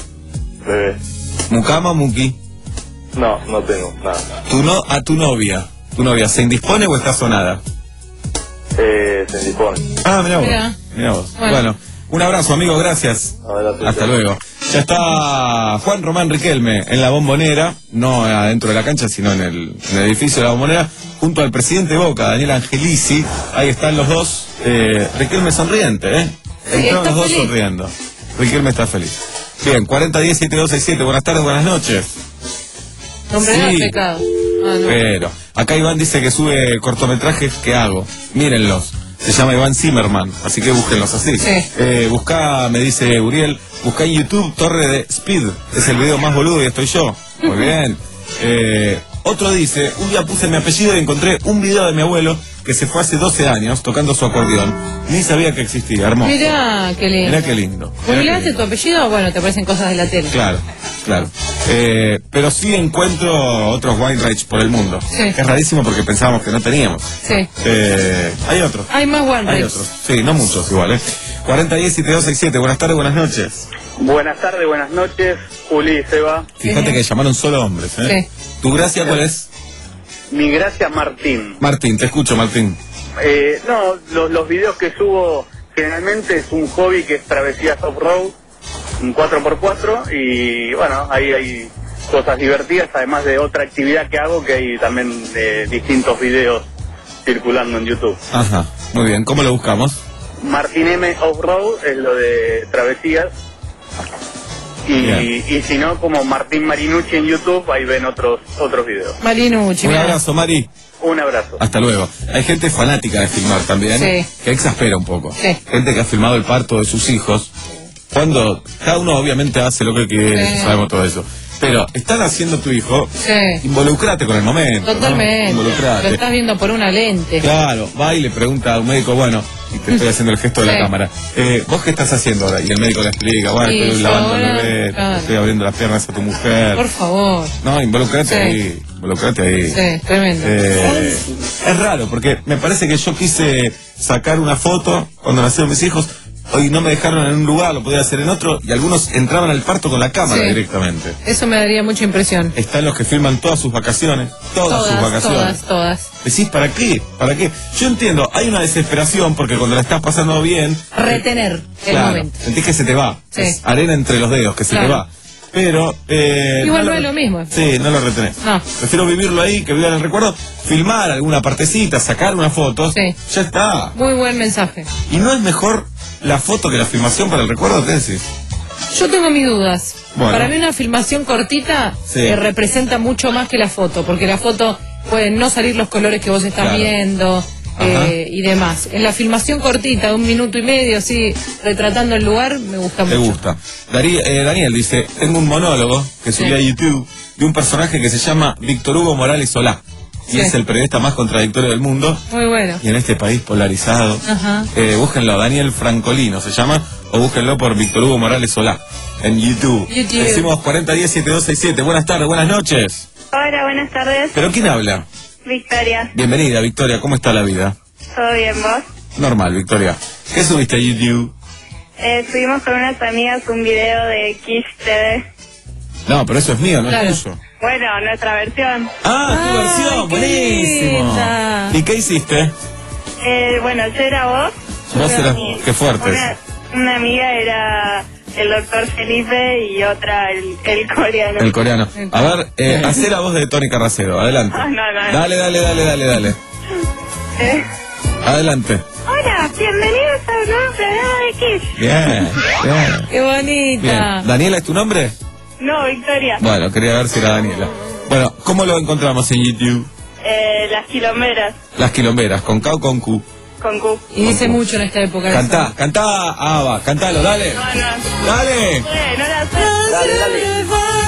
Bebé. ¿Mucama o muqui? No, no tengo nada. Tu no, a tu novia. ¿Tu novia se indispone o está sonada? Eh, se dispone. Ah, mirá vos. Mirá. Mirá vos. Bueno. Bueno, un abrazo, amigo, gracias. Adelante. Hasta luego. Ya está Juan Román Riquelme en la Bombonera, no adentro de la cancha, sino en el, en el edificio de la Bombonera, junto al presidente de Boca, Daniel Angelici. Ahí están los dos. Eh, Riquelme sonriente, ¿eh? Sí, Entraron está los dos feliz. sonriendo. Riquelme está feliz. Bien, cuarenta diez siete dos seis siete. Buenas tardes, buenas noches. Nombre Sí. de pecado. Ah, no. Pero, acá Iván dice que sube cortometrajes que hago. Mírenlos. Se llama Iván Zimmerman, así que búsquenlos así. Sí. Eh, buscá, me dice Uriel, buscá en YouTube Torre de Speed. Es el video más boludo y estoy yo. Muy bien. Eh, otro dice, un día puse mi apellido y encontré un video de mi abuelo que se fue hace doce años tocando su acordeón. Ni sabía que existía, hermoso. Mirá, qué lindo. Mirá qué lindo. Mirá qué ¿Googleaste lindo. tu apellido? Bueno, te aparecen cosas de la tele. Claro, claro. Eh, pero sí encuentro otros Weinreich por el mundo. Sí. Es rarísimo porque pensábamos que no teníamos. Sí. Eh, hay otros. Hay más One Hay Rex. otros. Sí, no muchos igual, ¿eh? cuarenta diez siete dos seis siete. Buenas tardes, buenas noches. Buenas tardes, buenas noches, Juli y Seba. Fíjate que llamaron solo hombres, ¿eh? ¿Tu gracia cuál es? Mi gracia, Martín. Martín, te escucho, Martín. Eh, no, los, los videos que subo generalmente es un hobby que es travesías off-road, un cuatro por cuatro, y bueno, ahí hay cosas divertidas, además de otra actividad que hago, que hay también eh, distintos videos circulando en YouTube. Ajá, muy bien. ¿Cómo lo buscamos? Martín M Off-Road es lo de travesías, y, Bien. y si no, como Martín Marinucci en YouTube, ahí ven otros otros videos. Marinucci. Un mirá. abrazo, Mari. Un abrazo. Hasta luego. Hay gente fanática de filmar también, Sí. que exaspera un poco. Sí. Gente que ha filmado el parto de sus hijos. Cuando cada uno obviamente hace lo que quiere, Sí. sabemos todo eso. Pero están haciendo tu hijo, Sí. involucrate con el momento. ¿no? Totalmente. Lo Involucrate. estás viendo por una lente. Claro, va y le pregunta a un médico, bueno, y te estoy haciendo el gesto de la Sí. cámara. Eh, ¿Vos qué estás haciendo ahora? Y el médico le explica, bueno, Sí, estoy yo lavando el ahora, bebé, claro. estoy abriendo las piernas a tu mujer. Por favor. No, involucrate Sí. ahí. Involucrate ahí. Sí, tremendo. Eh, es raro, porque me parece que yo quise sacar una foto cuando nacieron mis hijos. Hoy no me dejaron en un lugar, lo podía hacer en otro, y algunos entraban al parto con la cámara Sí. directamente. Eso me daría mucha impresión. Están los que filman todas sus vacaciones, todas, sus vacaciones. Todas, todas. Decís, ¿para qué? ¿Para qué? Yo entiendo, hay una desesperación porque cuando la estás pasando bien... Retener el claro, momento. sentís que se te va. Sí. Es arena entre los dedos, que se Claro. te va. Pero... Eh, Igual no lo- es lo mismo. Sí, no lo retenés. No. Prefiero vivirlo ahí, que vivan el recuerdo, filmar alguna partecita, sacar unas fotos. Sí. Ya está. Muy buen mensaje. ¿Y no es mejor la foto que la filmación para el recuerdo? ¿Qué decís? Yo tengo mis dudas. Bueno. Para mí una filmación cortita Sí. eh, representa mucho más que la foto, porque la foto pueden no salir los colores que vos estás Claro. viendo eh, y demás. En la filmación cortita de un minuto y medio, así, retratando el lugar, me gusta Me mucho. gusta. Darí- eh, Daniel dice, tengo un monólogo que subí Sí. a YouTube de un personaje que se llama Víctor Hugo Morales Solá. Y Sí. es el periodista más contradictorio del mundo. Muy bueno. Y en este país polarizado. Ajá. Eh, búsquenlo, Daniel Francolino se llama, o búsquenlo por Víctor Hugo Morales Solá en YouTube. YouTube. Decimos cuarenta diez setenta y dos sesenta y siete. Buenas tardes, buenas noches. Hola, buenas tardes. ¿Pero quién habla? Victoria. Bienvenida, Victoria, ¿cómo está la vida? ¿Todo bien, vos? Normal, Victoria. ¿Qué subiste a YouTube? Eh, subimos con unas amigas un video de Kiss T V. No, pero eso es mío, no Claro. es tuyo. Bueno, nuestra versión. Ah, tu Ay, versión, qué buenísimo. linda. ¿Y qué hiciste? Eh, bueno, yo era vos. Vos Una eras, ami- qué fuerte. Una, una amiga era el doctor Felipe y otra el, el coreano. El coreano. A ver, eh, hacé la voz de Tony Carracero, adelante. Ah, no, no, no. Dale, dale, dale, dale, dale. Eh, Adelante. hola, bienvenidos a un nuevo programa de Kiss. Bien, bien. Qué bonita. Bien. ¿Daniela es tu nombre? No, Victoria. Bueno, quería ver si era Daniela. Bueno, ¿cómo lo encontramos en YouTube? Eh, las quilomberas Las quilomberas, con K o con Q. con Q. Y dice mucho en esta época. eso. Cantá, cantá, Ava, cantalo, dale. No, no. Dale. Eh, no la sé. Dale, dale.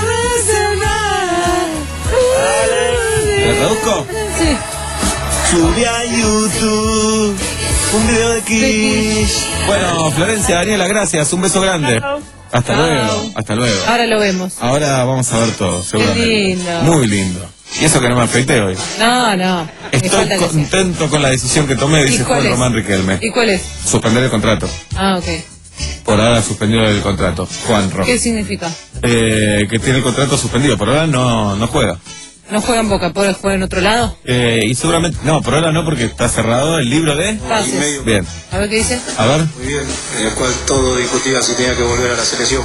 ¿Te traduzco? Sí. Subí a YouTube un video de Kiss. Bueno, Florencia, Daniela, gracias. Un beso grande. Chao. Hasta Chao. luego, hasta luego. Ahora lo vemos. Ahora vamos a ver todo, seguramente. lindo. Muy lindo. Y eso que no me afecté hoy. No, no. Me Estoy falta que sea. contento con la decisión que tomé, ¿Y dice cuál Juan es? Román Riquelme. ¿Y cuál es? Suspender el contrato. Ah, ok. Por ahora suspendió el contrato. Juan Ro. ¿Qué significa? Eh, que tiene el contrato suspendido. Por ahora no, no juega. ¿No juega en Boca? ¿Puede jugar en otro lado? Eh, y seguramente... No, por ahora no, porque está cerrado el libro de... Pases. Bien. A ver qué dice. A ver. Muy bien, en el cual todo discutía si tenía que volver a la selección.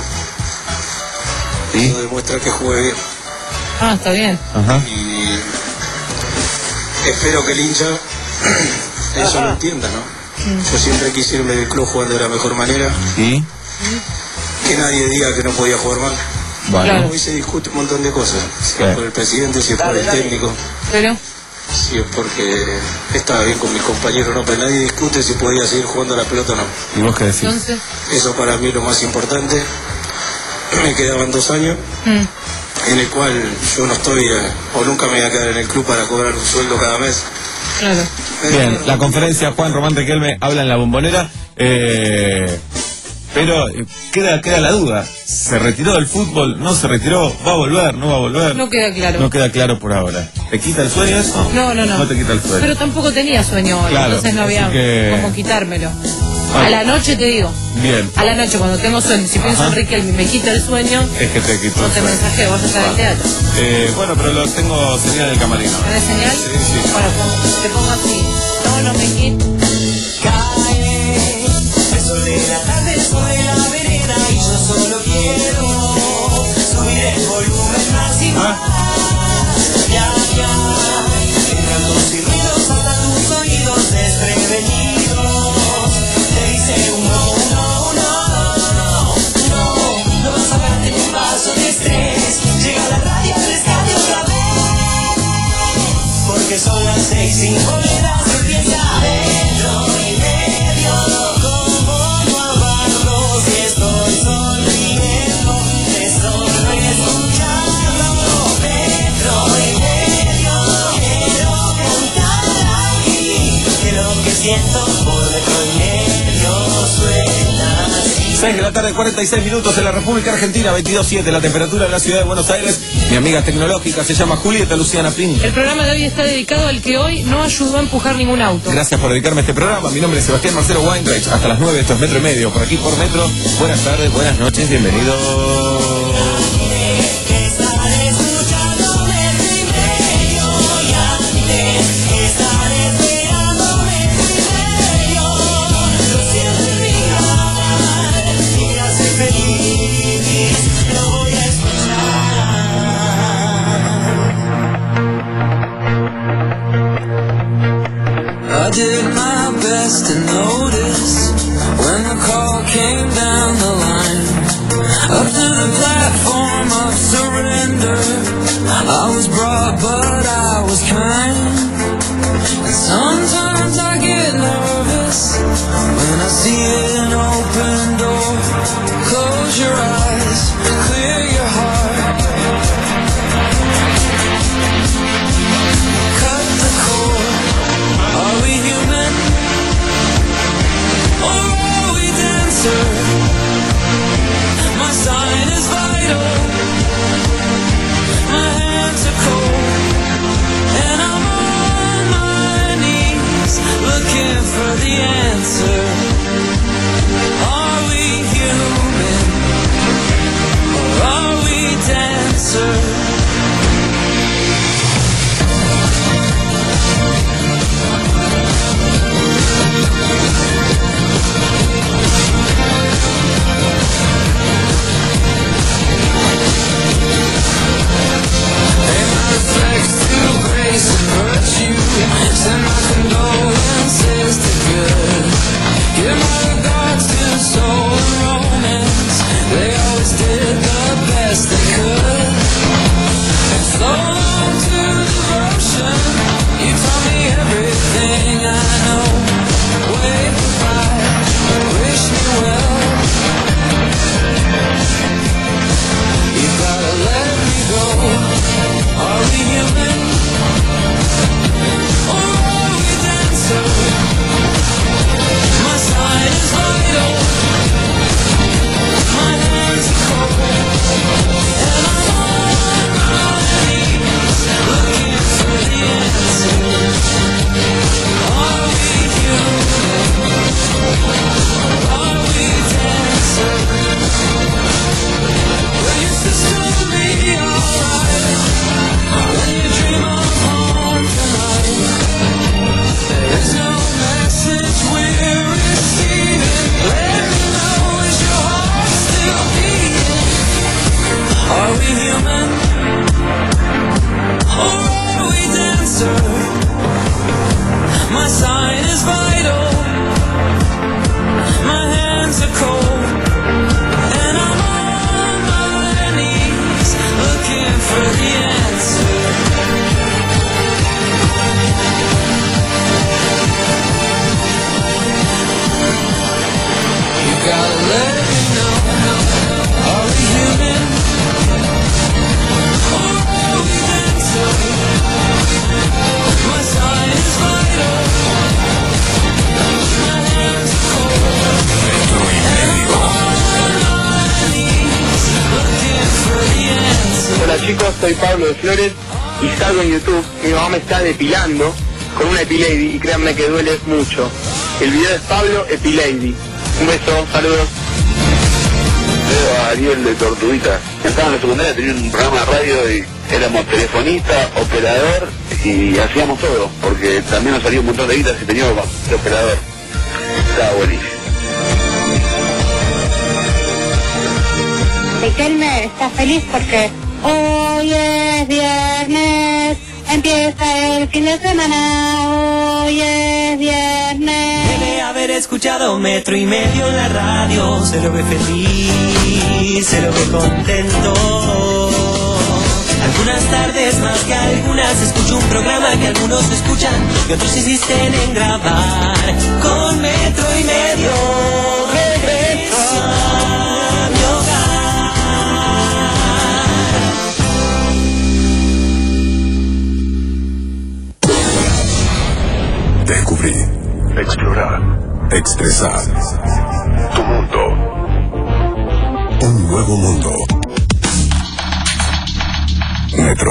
¿Sí? Eso demuestra que jugué bien. Ah, está bien. Ajá. Y espero que el hincha eso lo entienda, ¿no? Yo siempre quise irme del club jugando de la mejor manera, ¿Y? que nadie diga que no podía jugar mal. Bueno. Hoy se discute un montón de cosas, si Sí. es por el presidente, si es por el técnico, Pero, si es porque estaba bien con mis compañeros, no, pero nadie discute si podía seguir jugando a la pelota o no. ¿Y vos qué decís? entonces. Eso para mí es lo más importante. Me quedaban dos años mm, en el cual yo no estoy, eh, o nunca me voy a quedar en el club para cobrar un sueldo cada mes. claro. Bien, la conferencia Juan Román Riquelme habla en la bombonera. Eh, pero eh, queda, queda la duda. ¿Se retiró del fútbol? ¿No se retiró? ¿Va a volver? ¿No va a volver? No queda claro. No queda claro por ahora. ¿Te quita el sueño eso? No, no, no. No te quita el sueño. Pero tampoco tenía sueño hoy, Claro, entonces no así había que- cómo quitármelo. Ah. A la noche te digo. Bien. A la noche, cuando tengo sueño, si pienso Ajá. en Riquelme y me quita el sueño, Es que te quitó no el te sueño. mensajeo, vas a estar al teatro. Eh, bueno, pero lo tengo señal del camarino. ¿Tenés señal? Sí, sí. Bueno, pon- te pongo así. No, no me quito. Cae el sol de la tarde sobre la vereda y yo solo quiero subir el volumen más y más. Ya, ya, entre cantos y ruidos hasta tus oídos desprevenidos. Te dice un no, un no, un no, no, no vas a darte ni un vaso de estrés. Llega la radio al estadio otra vez, porque son las seis sin monedas y empieza metro y medio. Como no amarlo si estoy sonriendo, te solo escucharlo. Metro y medio, quiero cantar aquí, que lo que siento por metro y medio suena así. seis de la tarde, cuarenta y seis minutos en la República Argentina, veintidós siete la temperatura en la ciudad de Buenos Aires. Mi amiga tecnológica se llama Julieta Luciana Pin. El programa de hoy está dedicado al que hoy no ayudó a empujar ningún auto. Gracias por dedicarme a este programa. Mi nombre es Sebastián Marcelo Weinreich. Hasta las nueve, esto es Metro y Medio. Por aquí por Metro. Buenas tardes, buenas noches, bienvenidos. I did my best to notice when the call came down the line. Up to the platform of surrender, I was brought but I was kind. And sometimes I get nervous when I see an open door. Close your eyes, clear your heart. Cut the cord. Are we human? Or are we dancer? My sign is vital. My hands are cold. And I'm on my knees looking for the answer. Are we human? Or are we dancer? Send my condolences to good. Give my regards to soul and romance. They always did the best they could. And so long to devotion. You taught me everything I know. Wave goodbye, wish me well. You gotta let me go. Are we human? My side is vital. My hands are cold. And I'm on my knees looking for the answer. Are we human? Are we dancer? Will your sister be alright when you dream of home tonight? There is no message we're receiving. Let me know, is your heart still beating? Are we human? Or are we dancer? My sign is vital. My hands are cold. And I'm on my knees looking for the answer. Gotta let me know. Are we human? Or are we dancer? My sign is vital. My hands are cold. And I'm on my knees looking for the answer. Hola chicos, soy Pablo de Flores y salgo en YouTube. Mi mamá me está depilando con una Epilady y créanme que duele mucho. El video es Pablo Epilady. Un beso, saludos. Veo a Ariel de Tortuguita. Estaba en la secundaria, tenía un programa de radio y éramos telefonista, operador y hacíamos todo, porque también nos salía un montón de guitas y teníamos de operador. Estaba buenísimo. Riquelme está feliz porque hoy es viernes, empieza el fin de semana, hoy es viernes. Debe haber escuchado Metro y Medio en la radio, se lo ve feliz, se lo ve contento. Algunas tardes más que algunas escucho un programa que algunos escuchan y otros insisten en grabar. Con Metro y Medio regreso a mi hogar. Descubrir, explorar, expresar tu mundo. nuevo mundo. Metro.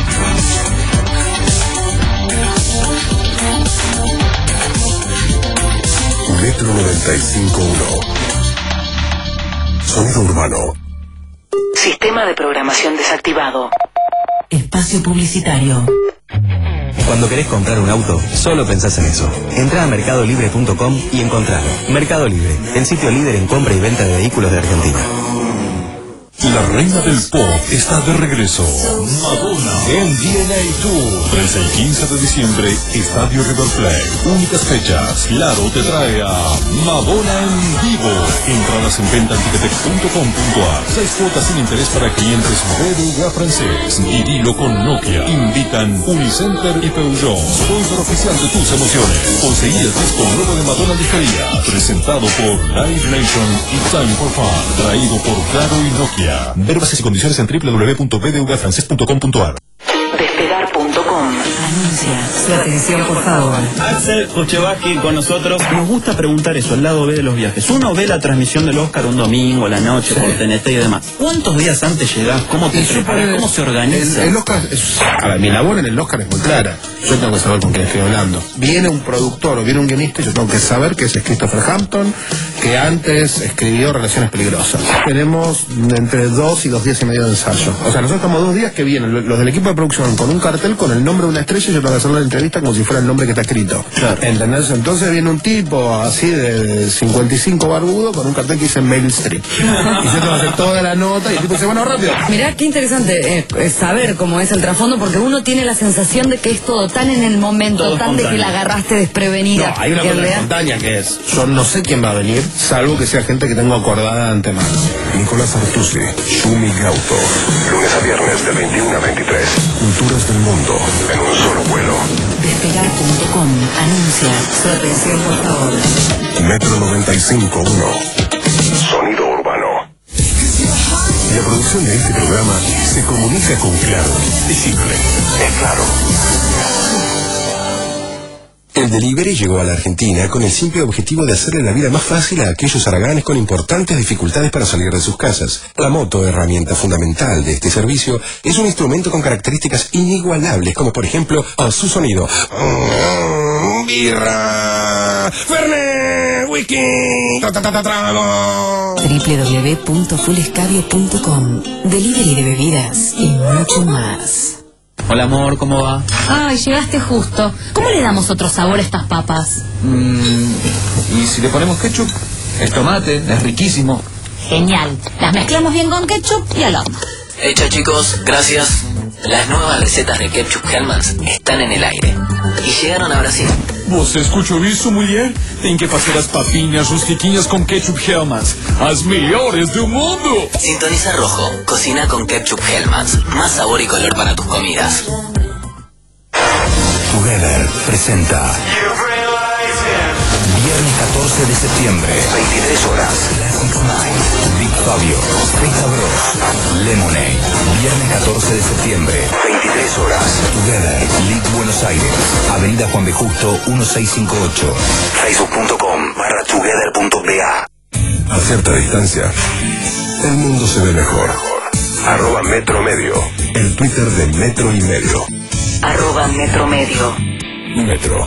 Metro noventa y cinco punto uno. Sonido urbano. Sistema de programación desactivado. Espacio publicitario. Cuando querés comprar un auto, solo pensás en eso. Entrá a mercado libre punto com y encontralo. Mercado Libre, el sitio líder en compra y venta de vehículos de Argentina. La reina del pop está de regreso. Madonna en D N A Tour. trece y quince de diciembre, Estadio River Plate. Únicas fechas. Claro te trae a Madonna en vivo. Entradas en venta en ticketek punto com punto a r. Seis cuotas sin interés para clientes B B V A francés. Vivilo con Nokia. Invitan Unicenter y Peugeot. Sponsor oficial de tus emociones. Conseguí el disco nuevo de Madonna Ligería. Presentado por Live Nation y Time for Fun. Traído por Claro y Nokia. Ver bases y condiciones en doble u doble u doble u punto b d v francés punto com punto a r. Despegar punto com anuncia su atención, por favor. Axel Kochevaski con nosotros. Nos gusta preguntar eso, el lado B de los viajes. Uno ve la transmisión del Oscar un domingo, la noche, por T N T y demás. ¿Cuántos días antes llegás? ¿Cómo te preparas? ¿Cómo se organiza? El, el Oscar es, a ver, mi labor en el Oscar es muy clara. Yo tengo que saber con quién estoy hablando. Viene un productor o viene un guionista y yo tengo que saber que es Christopher Hampton, que antes escribió Relaciones Peligrosas. Tenemos entre dos y dos días y medio de ensayo. O sea, nosotros estamos dos días que vienen los del equipo de producción con un cartel con el nombre de una estrella y yo tengo que hacer la entrevista como si fuera el nombre que está escrito. Claro. ¿Entendés? Entonces viene un tipo así de cincuenta y cinco barbudo con un cartel que dice Meryl Streep. Y yo tengo que hacer toda la nota y el tipo dice, bueno, rápido. Mirá qué interesante eh, es saber cómo es el trasfondo, porque uno tiene la sensación de que es todo tan en el momento, todo tan de que la agarraste desprevenida. No, hay una cosa espontánea que es, yo no sé quién va a venir, salvo que sea gente que tengo acordada de antemano. Nicolás Artusi, Shumi Gauto. Lunes a viernes de veintiuno a veintitrés. Culturas del mundo en un solo vuelo. Despegar punto com anuncia su atención, por favor. Metro noventa y cinco punto uno. Sonido urbano. La producción de este programa se comunica con Claro. Es simple. Es claro. El delivery llegó a la Argentina con el simple objetivo de hacerle la vida más fácil a aquellos haraganes con importantes dificultades para salir de sus casas. La moto, herramienta fundamental de este servicio, es un instrumento con características inigualables, como por ejemplo su sonido. Birra, Fernet, whisky, ta ta ta ta trago. doble u doble u doble u punto full escabio punto com. Delivery de bebidas y mucho más. Hola amor, ¿cómo va? Ay, llegaste justo. ¿Cómo le damos otro sabor a estas papas? Mm, ¿y si le ponemos ketchup? Es tomate, es riquísimo. Genial. Las mezclamos bien con ketchup y al horno. Hecho, chicos, gracias. Las nuevas recetas de ketchup Hellmann's están en el aire y llegaron a Brasil. ¿Vos escuchó eso, mulher? Tem que fazer as papinhas rustiquinhas con ketchup Hellmann's, as melhores del mundo. Sintoniza rojo, cocina con ketchup Hellmann's, más sabor y color para tus comidas. Together presenta viernes catorce de septiembre, veintitrés horas. Classics Night, Big Fabio, Rita Bros, Lemonade. Viernes catorce de septiembre, veintitrés horas. Together, Lit Buenos Aires, Avenida Juan B. Justo, dieciséis cincuenta y ocho. Facebook punto com barra together punto b a. A cierta distancia, el mundo se ve mejor. Arroba Metro Medio, el Twitter de Metro y Medio. Arroba Metro Medio. Metro.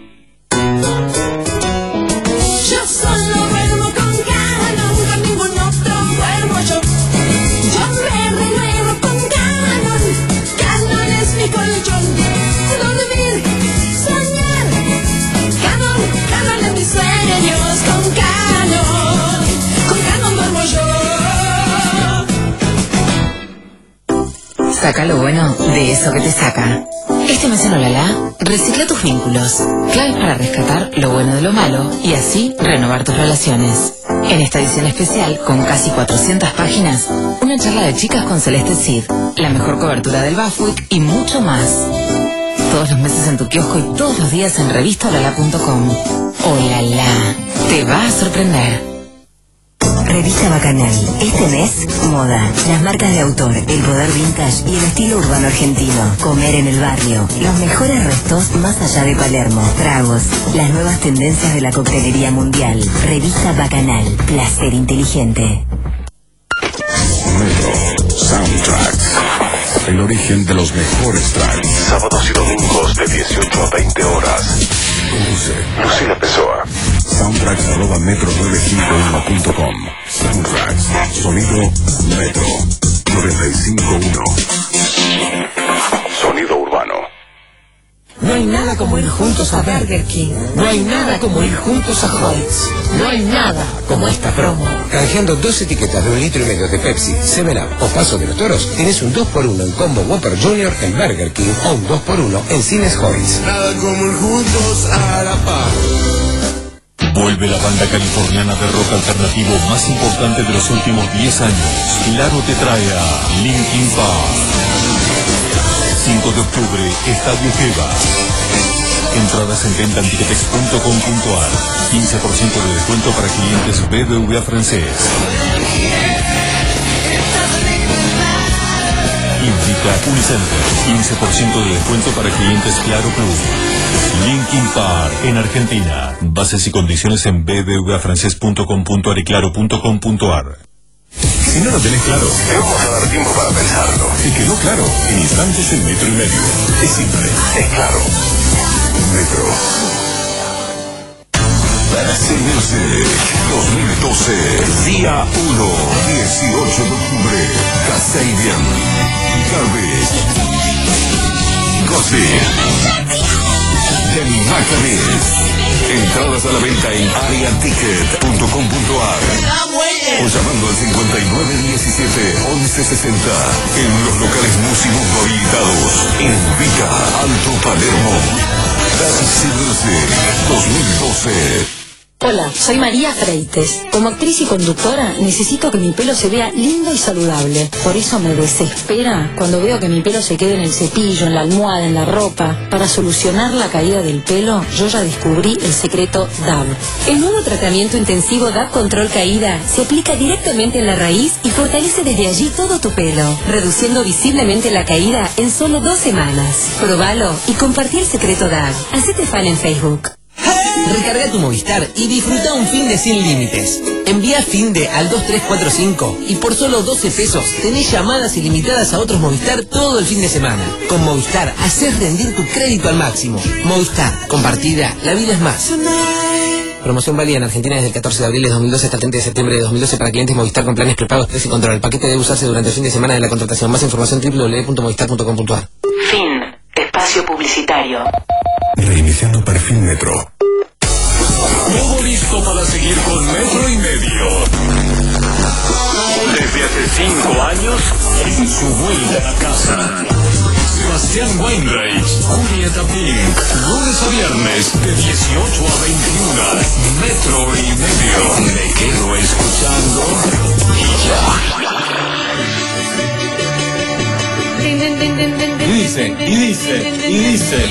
Yo solo duermo con Canon, con ningún otro duermo yo. Yo me renuevo con Canon, Canon es mi colchón. Dormir, soñar, Canon, Canon es mis sueños. Con Canon, con Canon duermo yo. Saca lo bueno de eso que te saca. Este mes en Olala, recicla tus vínculos. Claves para rescatar lo bueno de lo malo y así renovar tus relaciones. En esta edición especial, con casi cuatrocientas páginas, una charla de chicas con Celeste Cid, la mejor cobertura del Bafwick y mucho más. Todos los meses en tu kiosco y todos los días en revista olala punto com. Olala, te va a sorprender. Revista Bacanal. Este mes, moda. Las marcas de autor, el poder vintage y el estilo urbano argentino. Comer en el barrio. Los mejores restos más allá de Palermo. Tragos. Las nuevas tendencias de la coctelería mundial. Revista Bacanal. Placer inteligente. Metro Soundtracks. El origen de los mejores tracks. Sábados y domingos de dieciocho a veinte horas. Conduce Lucila Pessoa. Soundtracks arroba metro nueve cinco uno punto com. Soundtracks. Sonido Metro noventa y cinco punto uno. Sonido urbano. No hay nada como ir juntos a Burger King. No hay nada como ir juntos a Hoyts. No hay nada como esta promo. Canjeando dos etiquetas de un litro y medio de Pepsi, seven up o Paso de los Toros, tienes un dos por uno en Combo Whopper Junior en Burger King o un dos por uno en Cines Hoyts. Nada como ir juntos a la par. Vuelve la banda californiana de rock alternativo más importante de los últimos diez años. Claro te trae a Linkin Park. cinco de octubre, Estadio Geva. Entradas en venta en ticketex punto com punto a r. quince por ciento de descuento para clientes B B V A francés. Indica Unicenter. quince por ciento de descuento para clientes Claro Plus. Linkin Park en Argentina. Bases y condiciones en b b v a francés punto com punto a r y claro punto com punto a r. Si no lo tenés claro, te vamos a dar tiempo para pensarlo. te quedó claro. En instantes en metro y medio. Es simple. Es claro. Metro. C N C dos mil doce, día uno, dieciocho de octubre. Kasabian, Garbage, Gossip, The Maccabees. Entradas a la venta en area ticket punto com punto a r o llamando al cincuenta y nueve diecisiete once sesenta en los locales Musimundo habilitados en Vica, Alto Palermo. C N C dos mil doce. Hola, soy María Freites. Como actriz y conductora, necesito que mi pelo se vea lindo y saludable. Por eso me desespera cuando veo que mi pelo se quede en el cepillo, en la almohada, en la ropa. Para solucionar la caída del pelo, yo ya descubrí el secreto D A V. El nuevo tratamiento intensivo D A V Control Caída se aplica directamente en la raíz y fortalece desde allí todo tu pelo, reduciendo visiblemente la caída en solo dos semanas. Probalo y compartí el secreto D A V. Hacete fan en Facebook. Recarga tu Movistar y disfruta un fin de sin límites. Envía fin de al dos tres cuatro cinco y por solo doce pesos tenés llamadas ilimitadas a otros Movistar todo el fin de semana. Con Movistar haces rendir tu crédito al máximo. Movistar, compartida, la vida es más. Promoción válida en Argentina desde el catorce de abril de dos mil doce hasta el treinta de septiembre de dos mil doce para clientes Movistar con planes prepago, Express y Control. El paquete debe usarse durante el fin de semana de la contratación. Más información doble u doble u doble u punto movistar punto com punto a r. Fin. Espacio publicitario. Reiniciando perfil Metro. Todo listo para seguir con Metro y Medio. Desde hace cinco años, en su vuelta a la casa. Sebastián Weinreich, Julieta Pink, lunes a viernes, de dieciocho a veintiuno. Metro y Medio. Me quedo escuchando y ya. Y dice, y dice, y dice.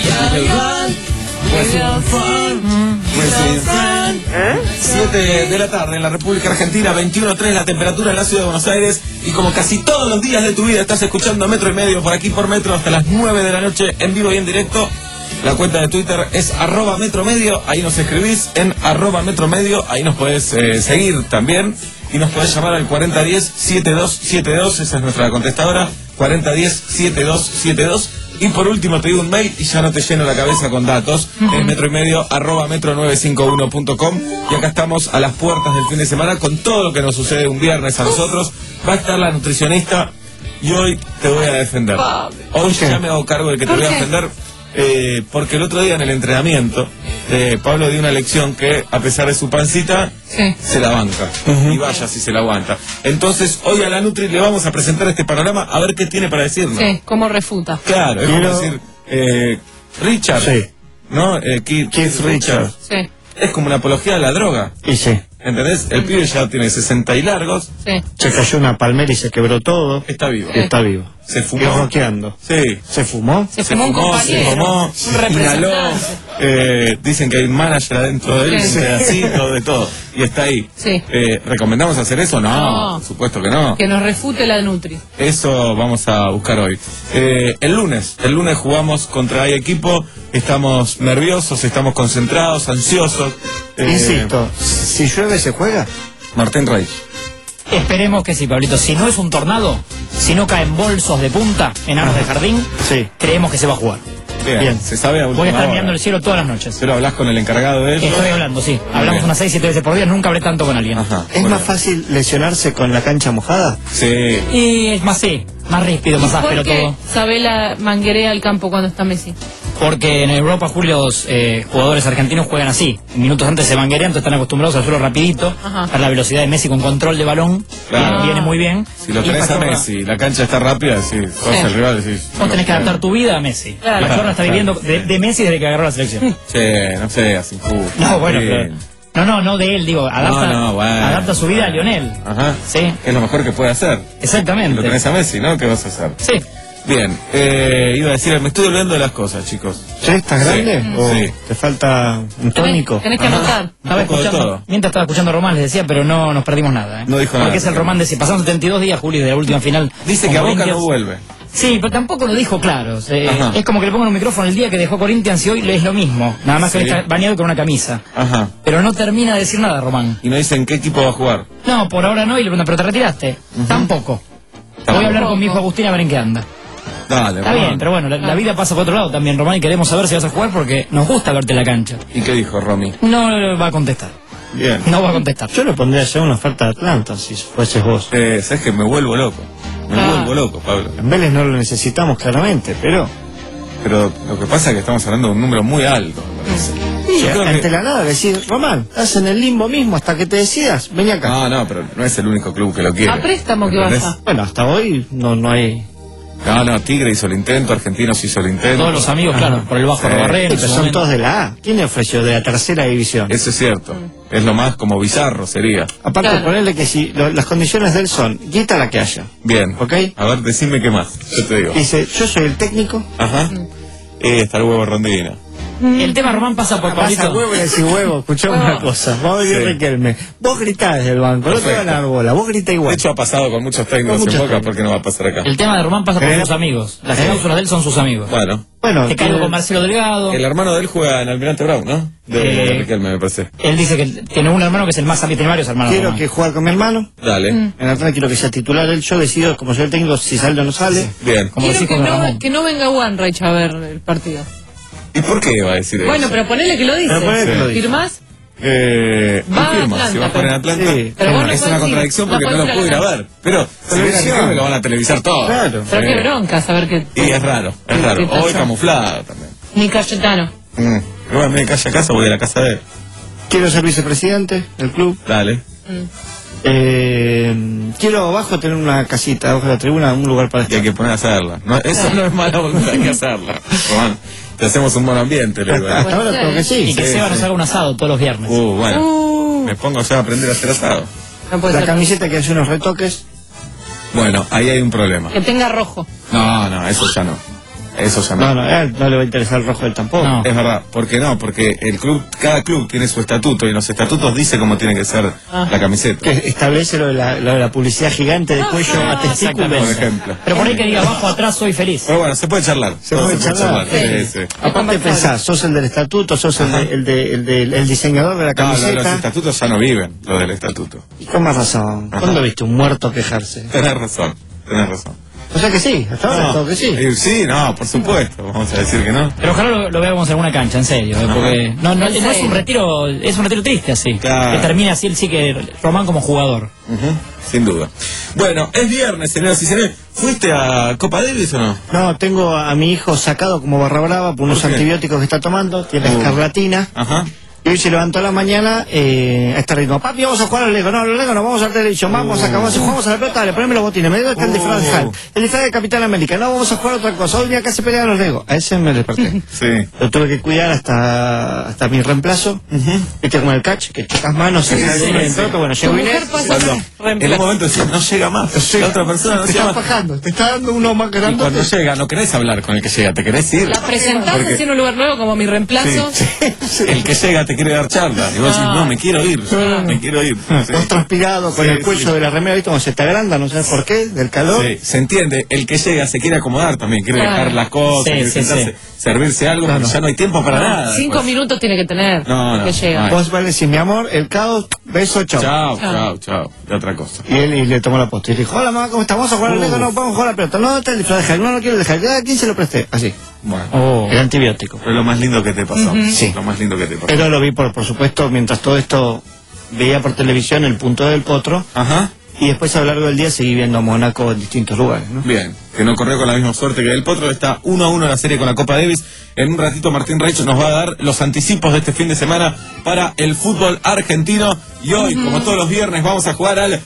siete de la tarde en la República Argentina, veintiuno punto tres la temperatura en la ciudad de Buenos Aires. Y como casi todos los días de tu vida estás escuchando Metro y Medio por aquí por Metro hasta las nueve de la noche en vivo y en directo. La cuenta de Twitter es arroba metromedio, ahí nos escribís en arroba metromedio, ahí nos podés eh, seguir también y nos podés llamar al cuarenta diez setenta y dos setenta y dos, esa es nuestra contestadora, cuarenta diez setenta y dos setenta y dos. Y por último te digo un mail y ya no te lleno la cabeza con datos, es metro y medio arroba metro nueve cinco uno punto com. Y acá estamos a las puertas del fin de semana con todo lo que nos sucede un viernes a nosotros. Va a estar la nutricionista y hoy te voy a defender. Hoy ya me hago cargo de que te voy a defender. Eh, porque el otro día en el entrenamiento eh, Pablo dio una lección que a pesar de su pancita sí. se la banca uh-huh. y vaya si se la aguanta. Entonces hoy a la Nutri le vamos a presentar este panorama a ver qué tiene para decirnos. Sí, cómo refuta. Claro, es como decir eh, Richard, sí. ¿no? Eh, Keith, Keith Richard. Sí. Es como una apología a la droga. Y sí. ¿Entendés? El pibe ya tiene sesenta y largos. Sí. Se cayó una palmera y se quebró todo. Está vivo. Sí. Está vivo. Se fumó. Y roqueando. Sí. ¿Se fumó? Se, se fumó, fumó, se fumó, inhaló. Eh, dicen que hay un manager adentro de él, sí. un pedacito de todo. Y está ahí. Sí. Eh, ¿Recomendamos hacer eso? No, no, por supuesto que no. Que nos refute la Nutri. Eso vamos a buscar hoy. Eh, el lunes, el lunes jugamos contra hay equipo. Estamos nerviosos, estamos concentrados, ansiosos. Eh, Insisto, si llueve se juega. Martín Reich. Esperemos que sí, Pablito. Si no es un tornado, si no caen bolsos de punta en aros de jardín, sí. creemos que se va a jugar. Bien, Bien. se sabe a Voy a última estar hora. mirando el cielo todas las noches. Pero hablas con el encargado de eso. Estoy hablando, sí. Hablamos bien. unas seis, siete veces por día, nunca hablé tanto con alguien. Ajá. ¿Es más fácil lesionarse con la cancha mojada? Sí. Y es más, sí, más ríspido, más ¿Por áspero qué todo. Sabela manguerea el campo cuando está Messi? Porque en Europa, Julio, los eh, jugadores argentinos juegan así. Minutos antes se manguerean, entonces están acostumbrados al suelo rapidito, Ajá. a la velocidad de Messi con control de balón. Claro. Viene muy bien. Si lo Y tenés a Pachorra- Messi, la cancha está rápida, sí, cosa el rival, decís. Vos tenés que adaptar tu vida a Messi. Claro. Pachorra está Claro. viviendo de, de Messi desde que agarró la selección. Che, no seas injusto. No, bueno, Sí. pero... No, no, no de él, digo, adapta, No, no, bueno. adapta su vida a Lionel. Ajá. Sí. Es lo mejor que puede hacer. Exactamente. Lo tenés a Messi, ¿no? ¿Qué vas a hacer? Sí. Bien, eh, iba a decir, me estoy olvidando de las cosas, chicos. ¿Sí? ¿Estás Sí. grande? ¿O Sí. te falta un tónico? Tenés que anotar. Estaba Un poco de escuchando, todo. mientras estaba escuchando a Román, les decía, pero no nos perdimos nada. ¿eh? No dijo nada. Porque es el Román de si pasamos setenta y dos días, Juli, de la última final. Dice con que a Boca Corinthians. no vuelve. Sí, pero tampoco lo dijo claro. Eh, Ajá. es como que le pongan un micrófono el día que dejó Corinthians y hoy le es lo mismo. Nada más que Sí. hoy está bañado con una camisa. Ajá. Pero no termina de decir nada, Román. Y no dicen qué equipo va a jugar. No, por ahora no, y le preguntan, ¿pero te retiraste? Tampoco. Voy a Tampoco. hablar con mi hijo Agustín a ver en qué anda. Dale, Está Román. bien, pero bueno, la, la vida pasa por otro lado también, Román, y queremos saber si vas a jugar porque nos gusta verte en la cancha. ¿Y qué dijo Romy? No va a contestar. Bien. No va a contestar. Yo le pondría ya una oferta de Atlanta si fueses vos. Eh, sabes que me vuelvo loco. Me Ah. vuelvo loco, Pablo. En Vélez no lo necesitamos claramente, pero... Pero lo que pasa es que estamos hablando de un número muy alto, me parece. Sí, Yo creo ante que- la nada decir, Román, estás en el limbo mismo hasta que te decidas, vení acá. No, no, pero no es el único club que lo quiere. A préstamo que ¿Entendés? vaya. Bueno, hasta hoy no, no hay... No, no, Tigre hizo el intento, Argentinos hizo el intento. Todos los amigos, claro, por el bajo Sí. Robarrén. Pero son todos de la A. ¿Quién le ofreció de la tercera división? Eso es cierto. Es lo más como bizarro sería. Aparte, Claro. ponerle que si lo- las condiciones de él son, guita la que haya. Bien. ¿Ok? A ver, decime qué más. Yo te digo. Dice, yo soy el técnico, Ajá. Eh, está el huevo Rondina. El tema Román pasa por pasa Pablito. huevo y decís huevo, escuchame una cosa, vamos a ver Sí. Riquelme. Vos gritás desde el banco, no te Perfecto. van a dar bola, vos grita De igual. hecho, ha pasado con muchos técnicos Con muchos en Boca, técnicos. porque no va a pasar acá. El tema de Román pasa por ¿Eh? sus amigos. Las ¿Eh? cláusulas de él son sus amigos. Bueno, Bueno, Te caigo tiene- con Marcelo Delgado. el hermano de él juega en Almirante Brown, ¿no? De, Eh, de Riquelme, me parece. Él dice que tiene un hermano que es el más amigo, tiene varios hermanos. quiero Román. que juegue con mi hermano, Dale. Mm. en Atlanta quiero que sea titular él, yo decido, como soy el técnico, si sale o no sale. Bien. Como Quiero decís que con no, Ramón. que no venga Wanreich a ver el partido. ¿Y por qué va a decir eso? Bueno, pero ponele que lo dice. Pero ponele que lo dice. ¿Firmás? Eh, Va a confirma, Atlanta, si va a jugar en pero- Atlanta. Sí. Pero vos no es podés una ir, contradicción no porque no, podés lo ir puedo a ir a la ver. Pero si viene a Televisión. Riquelme lo van a televisar todo. Claro. Pero Eh, qué bronca saber que... Y es raro, es ¿Qué- raro. qué pasó? Hoy camuflado también. Ni Cayetano. Mm. Pero bueno, me calle a casa, voy a la casa de él. Quiero ser vicepresidente del club. Dale. Mm. Eh, quiero abajo tener una casita, abajo de la tribuna, un lugar para Y hay estar. que poner a hacerla. No, eso no es mala voluntad, hay que hacerla. Román, te hacemos un buen ambiente, le digo. Hasta ahora creo que sí. Y que Sí, Seba nos sí. haga un asado todos los viernes. Uh, bueno. Uh. Me pongo ya a aprender a hacer asado. No puede La ser. camiseta que hace unos retoques. Bueno, ahí hay un problema. Que tenga rojo. No, no, eso ya no. Eso ya no. No, no, a él no le va a interesar el rojo a él tampoco. No. Es verdad, ¿por qué no? Porque el club, cada club tiene su estatuto y en los estatutos dice cómo tiene que ser Ah. la camiseta. Que establece lo de la, lo de la publicidad gigante de cuello a testículos. Por ejemplo. Pero por ahí que diga abajo, atrás, soy feliz. Pero bueno, se puede charlar. Se Todo puede charlar. Sí, sí. Aparte pensás, sos el del estatuto, sos el, de- el, de- el, del- el diseñador de la No, lo de los camiseta. estatutos ya no viven, lo del estatuto. Y con más razón. Ajá. ¿Cuándo viste un muerto quejarse? Tenés razón, tenés razón. O sea que sí, hasta ahora No, todo que sí. eh, sí, no, por supuesto, vamos a decir que no. Pero ojalá lo, lo veamos en alguna cancha, en serio. ¿eh? Porque no, no, no es un retiro, es un retiro triste así. Claro. Que termine así el sí que Román como jugador. Ujú, sin duda. Bueno, es viernes, señoras y señores. ¿Fuiste a Copa Davis o no? No, tengo a mi hijo sacado como barra brava por unos ¿Por qué? antibióticos que está tomando, tiene Uh. escarlatina. Ajá. Y hoy se levantó a la mañana eh, a este ritmo. Papi, vamos a jugar al Lego. No, al Lego no, vamos a la televisión. Vamos a vamos, jugamos a la pelota, dale, poneme los botines. Me dio el disfraz de Hulk, el disfraz de Capitán América. No, vamos a jugar a otra cosa. Hoy día acá se pelean los Lego. A ese me desperté. Sí. Lo tuve que cuidar hasta hasta mi reemplazo. Viste como el catch, que chocas manos, se cae uno y el otro. Bueno, llegó Tu Inés. mujer pasa Cuando por en un reemplazo. momento decís, no llega más, la otra persona no Te llega está más. bajando, te está dando uno más Y grande. cuando llega, no querés hablar con el que llega, te querés ir. La presentás Porque- así en un lugar nuevo como mi reemplazo. Sí, sí. El que llega te te quiere dar charla. Y vos decís, no, me quiero ir, me quiero ir. Sí. Vos transpirado con Sí, el cuello sí. de la remera, ¿viste? Como se te agranda, no sabes por qué, del calor. Sí, se entiende. El que llega se quiere acomodar también, quiere Claro. dejar las cosas, Sí, quiere sí, sentarse, sí. servirse algo, porque ya no hay tiempo para nada. Cinco después. minutos tiene que tener. No, no, que llega. no hay. Vos vas a decir, mi amor, el caos, beso, chao. Chao, Chao. chao, chao. Y otra cosa. Y él y le tomó la posta y dijo, hola mamá, ¿cómo estás? ¿Vamos a jugar al Lego? No, vamos a jugar a la pelota. No, te el disfraz de Hulk, no, no quiero dejar. ¿A quién se lo presté? Así. Bueno, Oh. El antibiótico. fue lo más lindo que te pasó. Ujú. Sí. Lo más lindo que te pasó. Pero lo vi, por, por supuesto, mientras todo esto veía por televisión el punto del potro. Ajá. Y después a lo largo del día seguí viendo a Mónaco en distintos lugares, ¿no? Bien, que no corrió con la misma suerte que el Potro. Está uno a uno la serie con la Copa Davis. En un ratito Martín Reich nos va a dar los anticipos de este fin de semana para el fútbol argentino. Y hoy, como todos los viernes, vamos a jugar al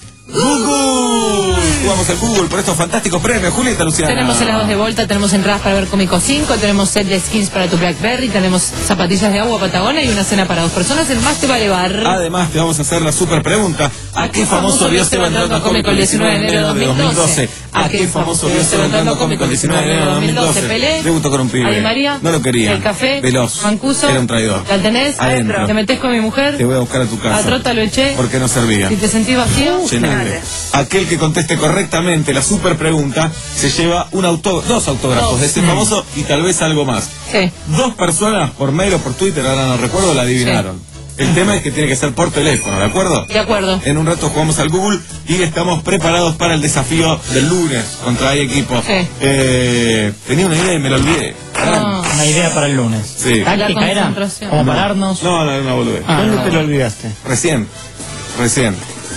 Google. Jugamos al Google por estos fantásticos premios. Julieta Luciana. Tenemos helados de Volta, tenemos entradas para ver Cómico cinco, tenemos set de skins para tu Blackberry, tenemos zapatillas de agua Patagonia y una cena para dos personas. El más te va a llevar. Además, te vamos a hacer la super pregunta. ¿A qué famoso vio Esteban entrando cómico el diecinueve de enero de dos mil doce? ¿A qué famoso vio Esteban entrando cómico el diecinueve de enero de dos mil doce? Pelé, Debutó con un pibe. Adi María, No lo quería. El Café, Veloz. Mancuso, Era un traidor. ¿la tenés? Adentro. ¿Te metés con mi mujer? Te voy a buscar a tu casa. A Trota lo eché. Porque no servía. Si te sentís vacío, Llenate. Aquel que conteste correctamente la super pregunta se lleva un auto, dos autógrafos Dos. de este famoso y tal vez algo más. sí. Dos personas por mail o por Twitter, ahora no recuerdo, la adivinaron. El tema es que tiene que ser por teléfono, ¿de acuerdo? De acuerdo. En un rato jugamos al Google y estamos preparados para el desafío del lunes contra el equipo. Sí. Eh, tenía una idea y me la olvidé. No. Una idea para el lunes. Sí. ¿Táctica era? concentración. ¿Cómo No. pararnos? No, no, no, boludez. Ah, ¿Dónde no. te lo olvidaste? Recién, recién.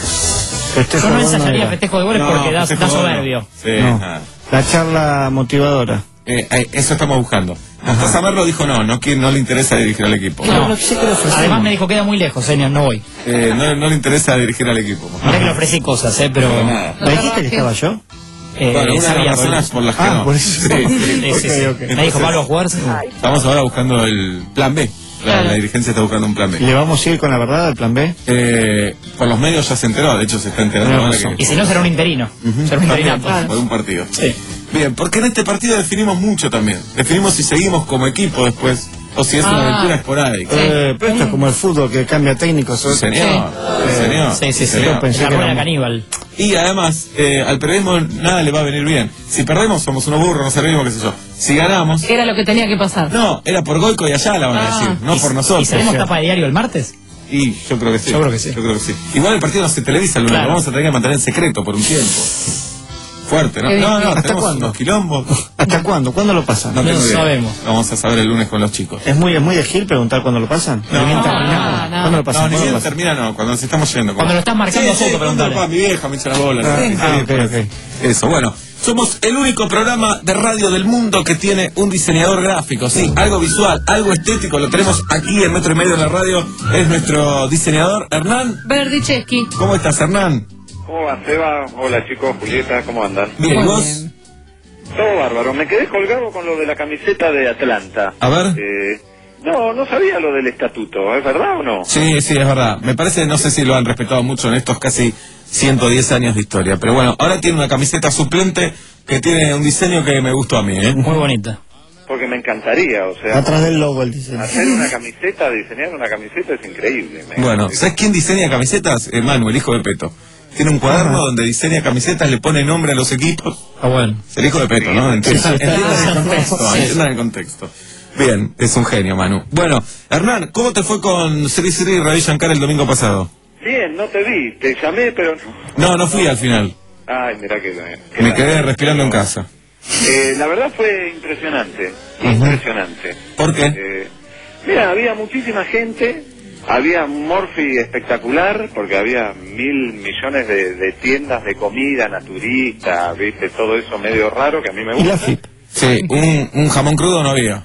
Festejo Yo no de gol ensayaría era. festejo de goles No, porque da, festejo da de gol no. soberbio. Sí, No. nada. La charla motivadora. Eh, eh, eso estamos buscando. Mostaza Merlo dijo no, no, que no le interesa dirigir al equipo. No. Lo que sí que le ofrecemos. Además me dijo, queda muy lejos, señor, no voy. Eh, no, no le interesa dirigir al equipo. Mirá que le ofrecí cosas, eh, pero... Pero nada. ¿Me dijiste que estaba yo? Eh, Bueno, una de sabía, las razones por las que Ah, no. por eso. Sí, sí. Sí, sí, sí. Ok, ok. Me dijo, Pablo, a jugarse. Estamos ahora buscando el plan B. La, Claro. la dirigencia está buscando un plan B. ¿Le vamos a ir con la verdad al plan B? Eh, por los medios ya se enteró, de hecho se está enterando No, ahora no. que... Y si no, será un interino. Será un interinato. También, por un partido. Sí. Bien, porque en este partido definimos mucho también. Definimos si seguimos como equipo después o si es una Ah. aventura esporádica. Eh, pero esto es como el fútbol que cambia técnicos. Sí, señor. Sí, señor. Sí, sí, sí. señor. pensé La que rueda era- caníbal. Y además, eh, al periodismo nada le va a venir bien. Si perdemos, somos unos burros, no servimos, qué sé yo. Si ganamos... Era lo que tenía que pasar. No, era por Goico y Ayala, van a Ah. decir, no ¿Y- por nosotros. ¿Y salimos tapa de diario el martes? Y yo creo que sí. Yo creo que sí. Yo creo que sí. Igual el partido no se televisa el lunes, Claro. lo vamos a tener que mantener en secreto por un tiempo. Fuerte, ¿no? Qué No, no, difícil. ¿Hasta tenemos cuándo? unos quilombos. ¿Hasta cuándo? ¿Cuándo lo pasan? No, No tengo idea. sabemos. Lo vamos a saber el lunes con los chicos. ¿Es muy, es muy de Gil preguntar cuándo lo pasan? No, ¿Ni bien no, terminamos? no. ¿Cuándo lo pasan? No, ni ¿Cuándo bien lo pasan? termina, no, cuando nos estamos yendo. Cuando lo estás marcando sí, a sí, foto, ¿cuándo preguntale. lo pasan? Mi vieja me echa la bola. Ah, Sí, ah, sí, ok, pues. ok. Eso, bueno. Somos el único programa de radio del mundo que tiene un diseñador gráfico, sí, algo visual, algo estético, lo tenemos aquí en Metro y Medio en la radio, es nuestro diseñador, Hernán. Verdicheski. ¿Cómo estás, Hernán? ¿Cómo va, Seba? Hola, chicos, Julieta, ¿cómo andan? Bien, ¿y Muy vos? bien. Todo bárbaro. Me quedé colgado con lo de la camiseta de Atlanta. A ver. Eh, no, no sabía lo del estatuto, ¿es verdad o no? Sí, sí, es verdad. Me parece, no sé si lo han respetado mucho en estos casi ciento diez años de historia, pero bueno, ahora tiene una camiseta suplente que tiene un diseño que me gustó a mí, ¿eh? Muy bonita. Porque me encantaría, o sea, Atrás del logo el diseño. hacer una camiseta, diseñar una camiseta es increíble. me- Bueno, ¿sabes quién diseña camisetas? Eh, Manu, el hijo de Peto. Tiene un cuaderno donde diseña camisetas, le pone nombre a los equipos. Ah, bueno. Es el hijo de Peto, ¿no? Entiendan Sí, sí, entiendan está- el contexto, entiendan el contexto. Bien, es un genio, Manu. Bueno, Hernán, ¿cómo te fue con Sri Sri Ravi Shankar el domingo pasado? Bien, no te vi, te llamé, pero... No, no fui al final. Ay, mira que... que Me la- quedé respirando en casa. Eh, la verdad fue impresionante, impresionante. ¿Por qué? Eh, mira, había muchísima gente, había un Morphy espectacular, porque había mil millones de, de tiendas de comida naturista, viste, todo eso medio raro que a mí me ¿Y la gusta. F I P? Sí, un, un jamón crudo no había.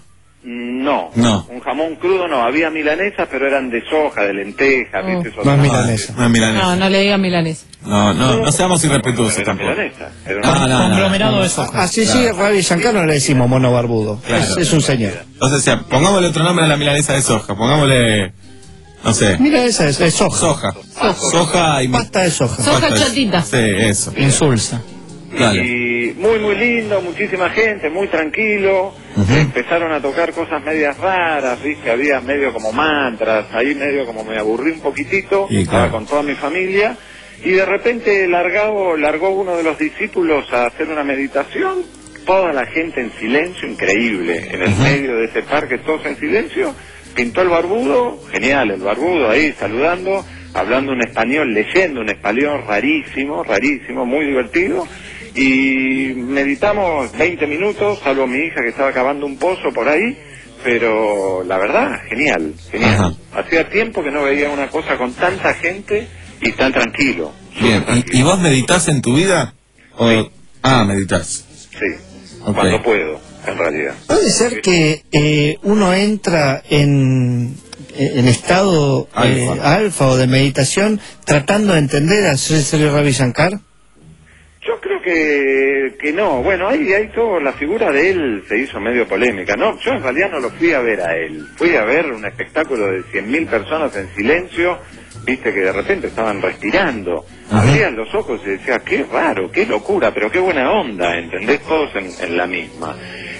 No, No. un jamón crudo no, había milanesas, pero eran de soja, de lenteja, Oh. viste, esos- No es Ah, milanesa. No es milanesa. No, no le diga milanesa. No, no, no seamos irrespetuosos era tampoco. milanesa, era una- No, no, no. Conglomerado de soja. Ah, sí, sí, Ravi Shankar no le decimos mono barbudo. Claro. Es, es un señor. Entonces, o sea, pongámosle otro nombre a la milanesa de soja. Pongámosle, no sé, Mira, esa es, es soja. soja. Soja y... Pasta de soja. Soja Pasta de- chatita. Sí, eso. Insulsa. Dale. Y muy, muy lindo, muchísima gente, muy tranquilo. Uh-huh. Empezaron a tocar cosas medias raras, ¿viste? Había medio como mantras, ahí medio como me aburrí un poquitito, y estaba claro. con toda mi familia. Y de repente largó, largó uno de los discípulos a hacer una meditación, toda la gente en silencio, increíble, en el uh-huh. medio de ese parque, todos en silencio. Pintó el barbudo, genial, el barbudo ahí saludando, hablando un español, leyendo un español rarísimo, rarísimo, muy divertido. Y meditamos veinte minutos, salvo mi hija que estaba cavando un pozo por ahí, pero la verdad, genial, genial. Ajá. Hacía tiempo que no veía una cosa con tanta gente y tan tranquilo. Bien, tranquilo. ¿Y, ¿y vos meditás en tu vida? O... Sí. Ah, meditas. Sí, okay. Cuando puedo, en realidad. Puede ser que eh, uno entra en, en estado alfa. Eh, alfa o de meditación tratando de entender a Sri Ravi Shankar. Yo creo que, que no. Bueno, ahí, ahí todo, la figura de él se hizo medio polémica. No, yo en realidad no lo fui a ver a él. Fui a ver un espectáculo de cien mil personas en silencio, viste que de repente estaban respirando. Uh-huh. Abrían los ojos y decía, qué raro, qué locura, pero qué buena onda, ¿entendés? Todos en, en la misma.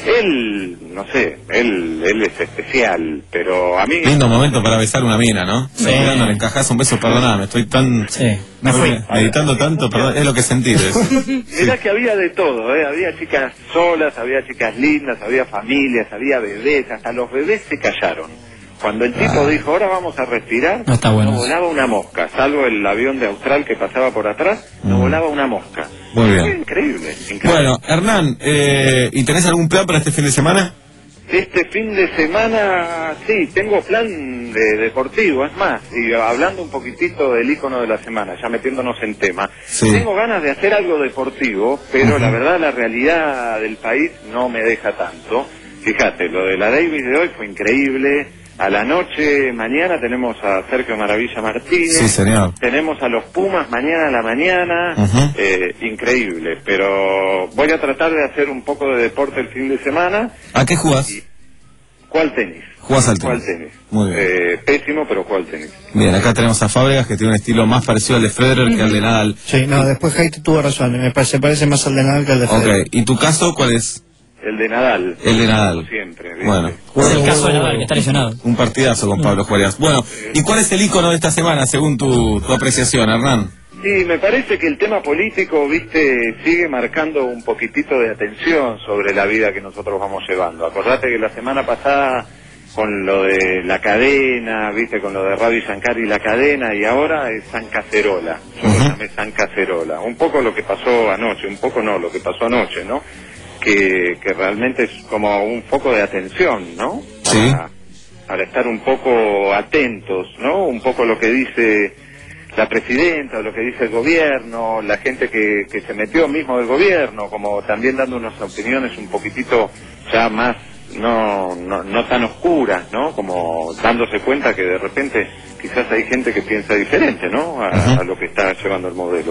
Él, no sé, él él es especial, pero a mí... Lindo momento para besar una mina, ¿no? Sí. Mirando, le encajás un beso, perdoname, estoy tan... Sí, me fui. Meditando tanto, perdón, es lo que sentí de eso. Mirá sí. Que había de todo, ¿eh? Había chicas solas, había chicas lindas, había familias, había bebés, hasta los bebés se callaron. Cuando el tipo ah. dijo, ahora vamos a respirar, no, está bueno. No volaba una mosca, salvo el avión de Austral que pasaba por atrás, mm. no volaba una mosca. Muy bien. Increíble, increíble. Bueno, Hernán, eh, ¿y tenés algún plan para este fin de semana? Este fin de semana, sí, tengo plan de deportivo, es más, y hablando un poquitito del ícono de la semana, ya metiéndonos en tema, sí. Tengo ganas de hacer algo deportivo, pero uh-huh. la verdad la realidad del país no me deja tanto. Fíjate, lo de la Davis de hoy fue increíble. A la noche, mañana, tenemos a Sergio Maravilla Martínez. Sí, señor. Tenemos a los Pumas mañana a la mañana. Uh-huh. eh, increíble, pero voy a tratar de hacer un poco de deporte el fin de semana. ¿A qué jugás? Y... ¿Cuál tenis? ¿Jugás al tenis? ¿Cuál tenis? Muy bien. Eh, pésimo, pero ¿cuál tenis? Bien, acá tenemos a Fábregas, que tiene un estilo más parecido al de Federer uh-huh. que al de Nadal. Sí, no, después Heite tuvo razón, me parece, parece más al de Nadal que al de Federer. Ok, ¿y tu caso cuál es? El de Nadal. El de Nadal. Siempre. ¿Viste? Bueno. Es el caso de Nadal, que está lesionado. Un partidazo con Pablo Juárez. Bueno, ¿y cuál es el ícono de esta semana, según tu, tu apreciación, Hernán? Sí, me parece que el tema político, viste, sigue marcando un poquitito de atención sobre la vida que nosotros vamos llevando. Acordate que la semana pasada, con lo de la cadena, viste, con lo de Ravi Shankar y la cadena, y ahora es San Cacerola. Yo uh-huh. lo llamé San Cacerola. Un poco lo que pasó anoche, un poco no, lo que pasó anoche, ¿no? Que, que realmente es como un foco de atención, ¿no? Sí. Para, para estar un poco atentos, ¿no? Un poco lo que dice la presidenta, lo que dice el gobierno, la gente que, que se metió mismo del gobierno, como también dando unas opiniones un poquitito ya más, no, no, no tan oscuras, ¿no? Como dándose cuenta que de repente quizás hay gente que piensa diferente, ¿no? A, uh-huh. a lo que está llevando el modelo.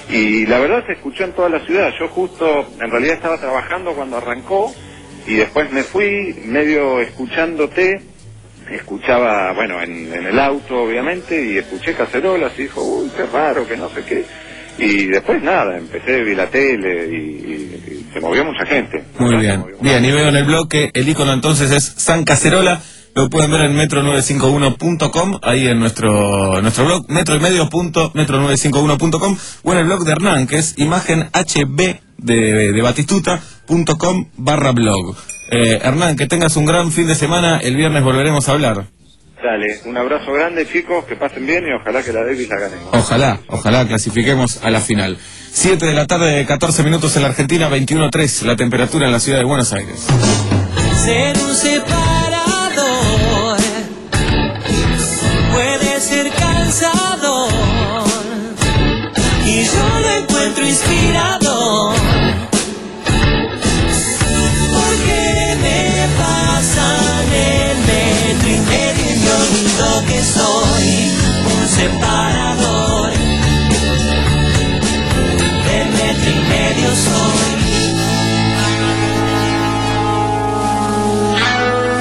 Y la verdad se escuchó en toda la ciudad. Yo justo, en realidad estaba trabajando cuando arrancó y después me fui medio escuchándote, escuchaba, bueno, en, en el auto obviamente, y escuché cacerolas y dijo, uy, qué raro, que no sé qué. Y después nada, empecé, vi la tele y, y, y se movió mucha gente. Muy bien, bien, y veo en el blog que el icono entonces es San Cacerola. Lo pueden ver en metro novecientos cincuenta y uno punto com, ahí en nuestro en nuestro blog, metro y medio punto metro novecientos cincuenta y uno punto com, o en el blog de Hernán, que es imagen hb de, de batistuta punto com barra blog. Eh, Hernán, que tengas un gran fin de semana, el viernes volveremos a hablar. Dale, un abrazo grande, chicos, que pasen bien y ojalá que la Davis la ganemos. Ojalá, ojalá clasifiquemos a la final. siete de la tarde, catorce minutos en la Argentina, veintiuno punto tres la temperatura en la ciudad de Buenos Aires. Ser un separador puede ser cansador y yo lo encuentro inspirador, porque me pasan el metro y medio y me olvido que soy un separador, del metro y medio soy.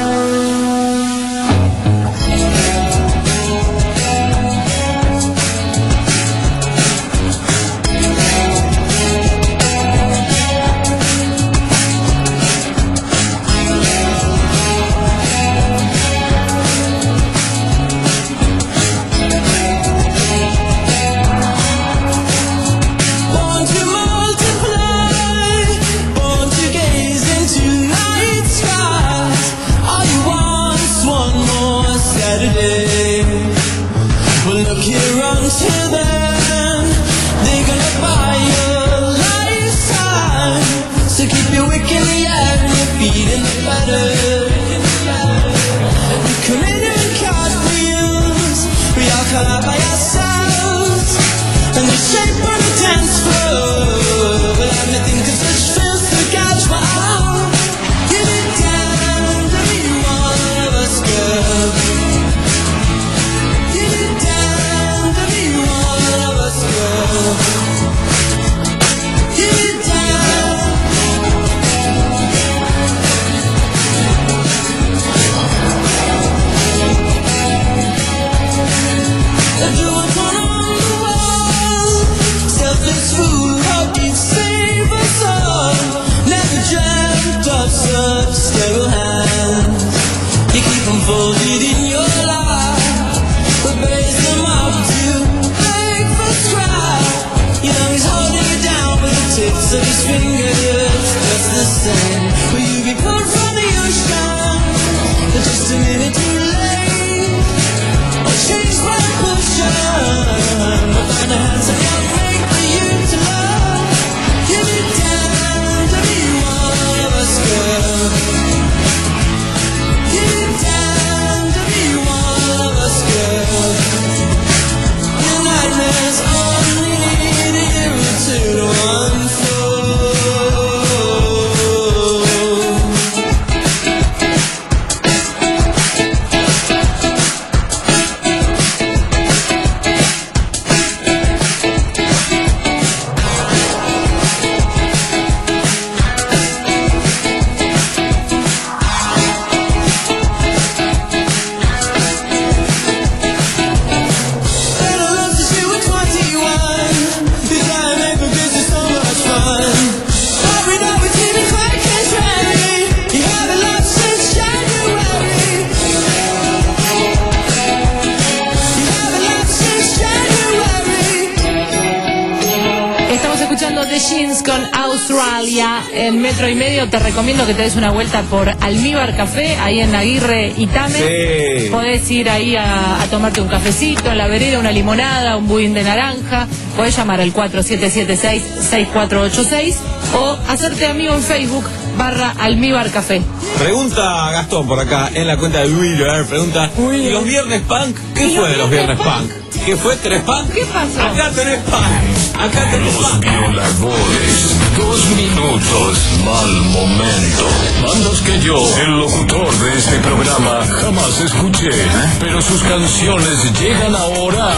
Machines con Australia en metro y medio. Te recomiendo que te des una vuelta por Almíbar Café, ahí en Aguirre y Tame. Sí. Podés ir ahí a, a tomarte un cafecito en la vereda, una limonada, un budín de naranja. Podés llamar al cuatro siete siete seis, seis cuatro ocho seis o hacerte amigo en Facebook barra Almíbar Café. Pregunta Gastón por acá en la cuenta de Twitter. Pregunta: ¿y los viernes punk? ¿Qué fue de los viernes punk? ¿Qué fue? ¿Tenés punk? ¿Qué pasó? Acá tenés punk. Acá tenés Los punk. violadores, dos minutos, mal momento. Bandas que yo, el locutor de este programa, jamás escuché, pero sus canciones llegan ahora.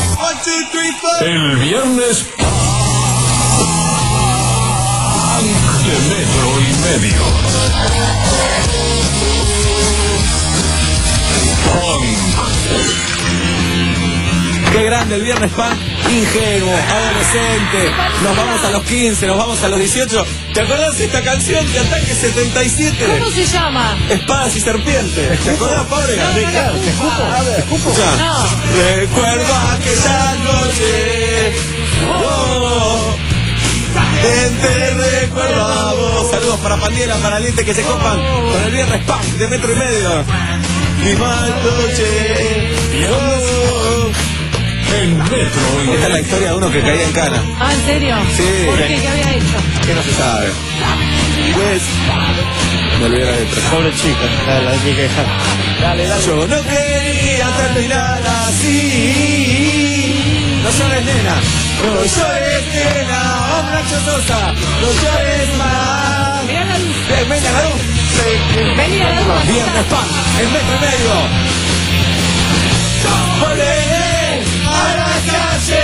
El viernes punk de metro y medio. Punk. Qué grande el viernes punk, ingenuo, adolescente. Nos vamos a los quince, nos vamos a los dieciocho. ¿Te acordás de esta canción de Ataque setenta y siete? ¿Cómo se llama? Espadas y serpientes. ¿Te acordás, padre? No, no, no. ¿Te escupo? A ver, ¿escupo? no. Recuerdo aquella noche. Oh, te recuerdo a vos. Saludos para Pandiela, para Lite que se copan con el viernes punk de metro y medio. Mi mal noche. Oh. En metro y Esta es la historia de uno que caía en cana. Ah, ¿en serio? Sí. ¿Por qué? ¿Qué había hecho? Que no se sabe. Pues, me olvidé la letra. Pobre chica, la, la chica de Jara. Dale, dale. Yo no quería terminar así. No llores, nena. No llores, nena. Oh, Nacho Sosa. No llores más. Mirá la luz. Ven, venga la luz. Vení a la luz. Viernes punk, en metro y medio. Volveré a la calle.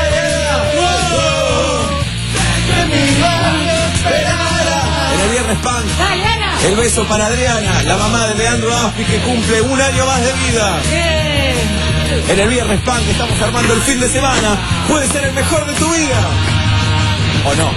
En el viernes punk. Dale, Ana. El beso para Adriana, la mamá de Leandro Aspi, que cumple un año más de vida. Bien. En el viernes punk estamos armando el fin de semana. Puede ser el mejor de tu vida. ¿O no?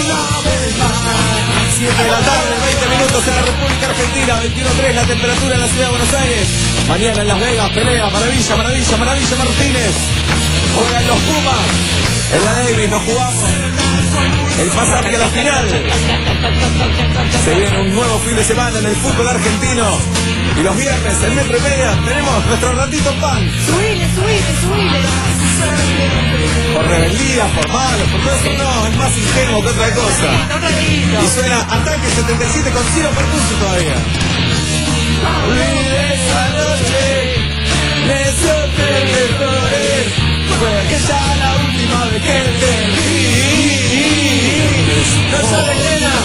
siete de la tarde, veinte minutos en la República Argentina, veintiuno tres la temperatura en la ciudad de Buenos Aires. Mañana en Las Vegas, pelea, maravilla, maravilla, maravilla Martínez. Juegan los Pumas. En la Davis nos jugamos el pasaje a la final. Se viene un nuevo fin de semana en el fútbol argentino. Y los viernes, en metro y media, tenemos nuestro ratito punk. Subile, subile, subile. Por rebeldía, por malos, por todo eso no, es más ingenuo que otra cosa. Y suena Ataque setenta y siete con cero percusión todavía. Olvidé esa noche, me supe mejores, fue aquella la última vez que te vi. No llores, nena.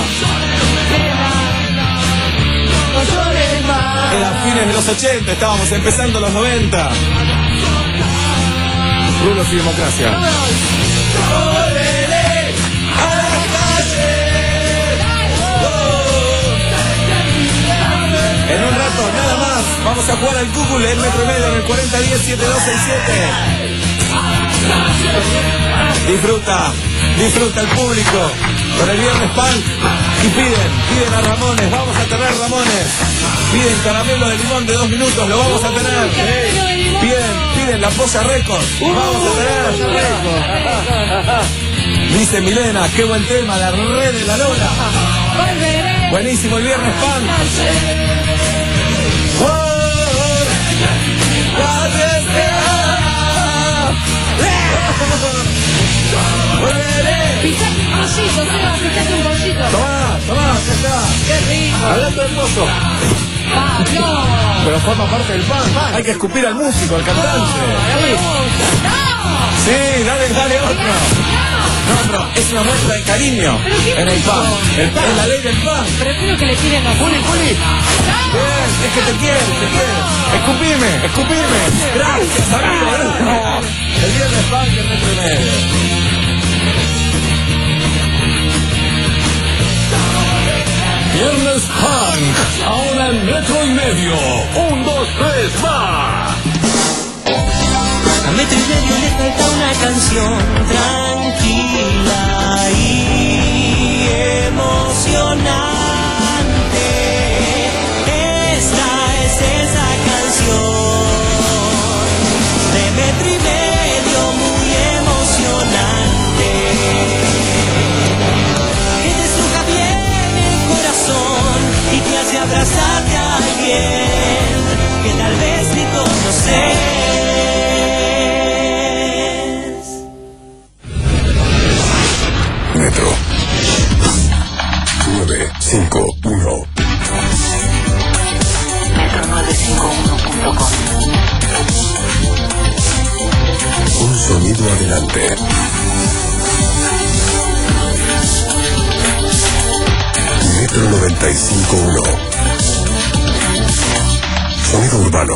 No llores más. Era fines de los ochenta, estábamos empezando los noventa. Rulos y democracia. Volveré a la calle. Oh. En un rato, nada más, vamos a jugar al Google en metro y medio en el cuarenta diez setenta y dos sesenta y siete. Disfruta, disfruta el público con el viernes punk y piden, piden a Ramones, vamos a tener Ramones. Piden caramelo de limón de dos minutos, lo vamos a tener. Piden, piden la Polla Records, vamos a tener. Dice Milena, qué buen tema, la red de la Lola. Buenísimo el viernes punk. Pisate un pollito, Seba, pisate un pollito. Tomá, tomá, ya está. Qué rico. Hablando del mozo. Pablo. Pero forma parte del pan. Hay que escupir al músico, al cantante. ¡No! Sí, dale, dale otro. No, pero es una muestra de cariño en el pan. El pan es la ley del pan. Prefiero que le tiren a Juli, Juli. Bien, es que te quiero, te quiero. Escupime, escupime. Gracias, amigo. Gracias. El viernes pan que metro y medio. Viernes Punk, ahora en metro y medio. Un, dos, tres, va. A metro y medio le falta una canción tranquila y emocionante. Esta es esa canción de metro y medio muy emocionante. conoces. Metro nueve cinco uno. metro nueve cinco uno punto com. Un sonido adelante. Metro noventa y cinco punto uno. Sonido urbano.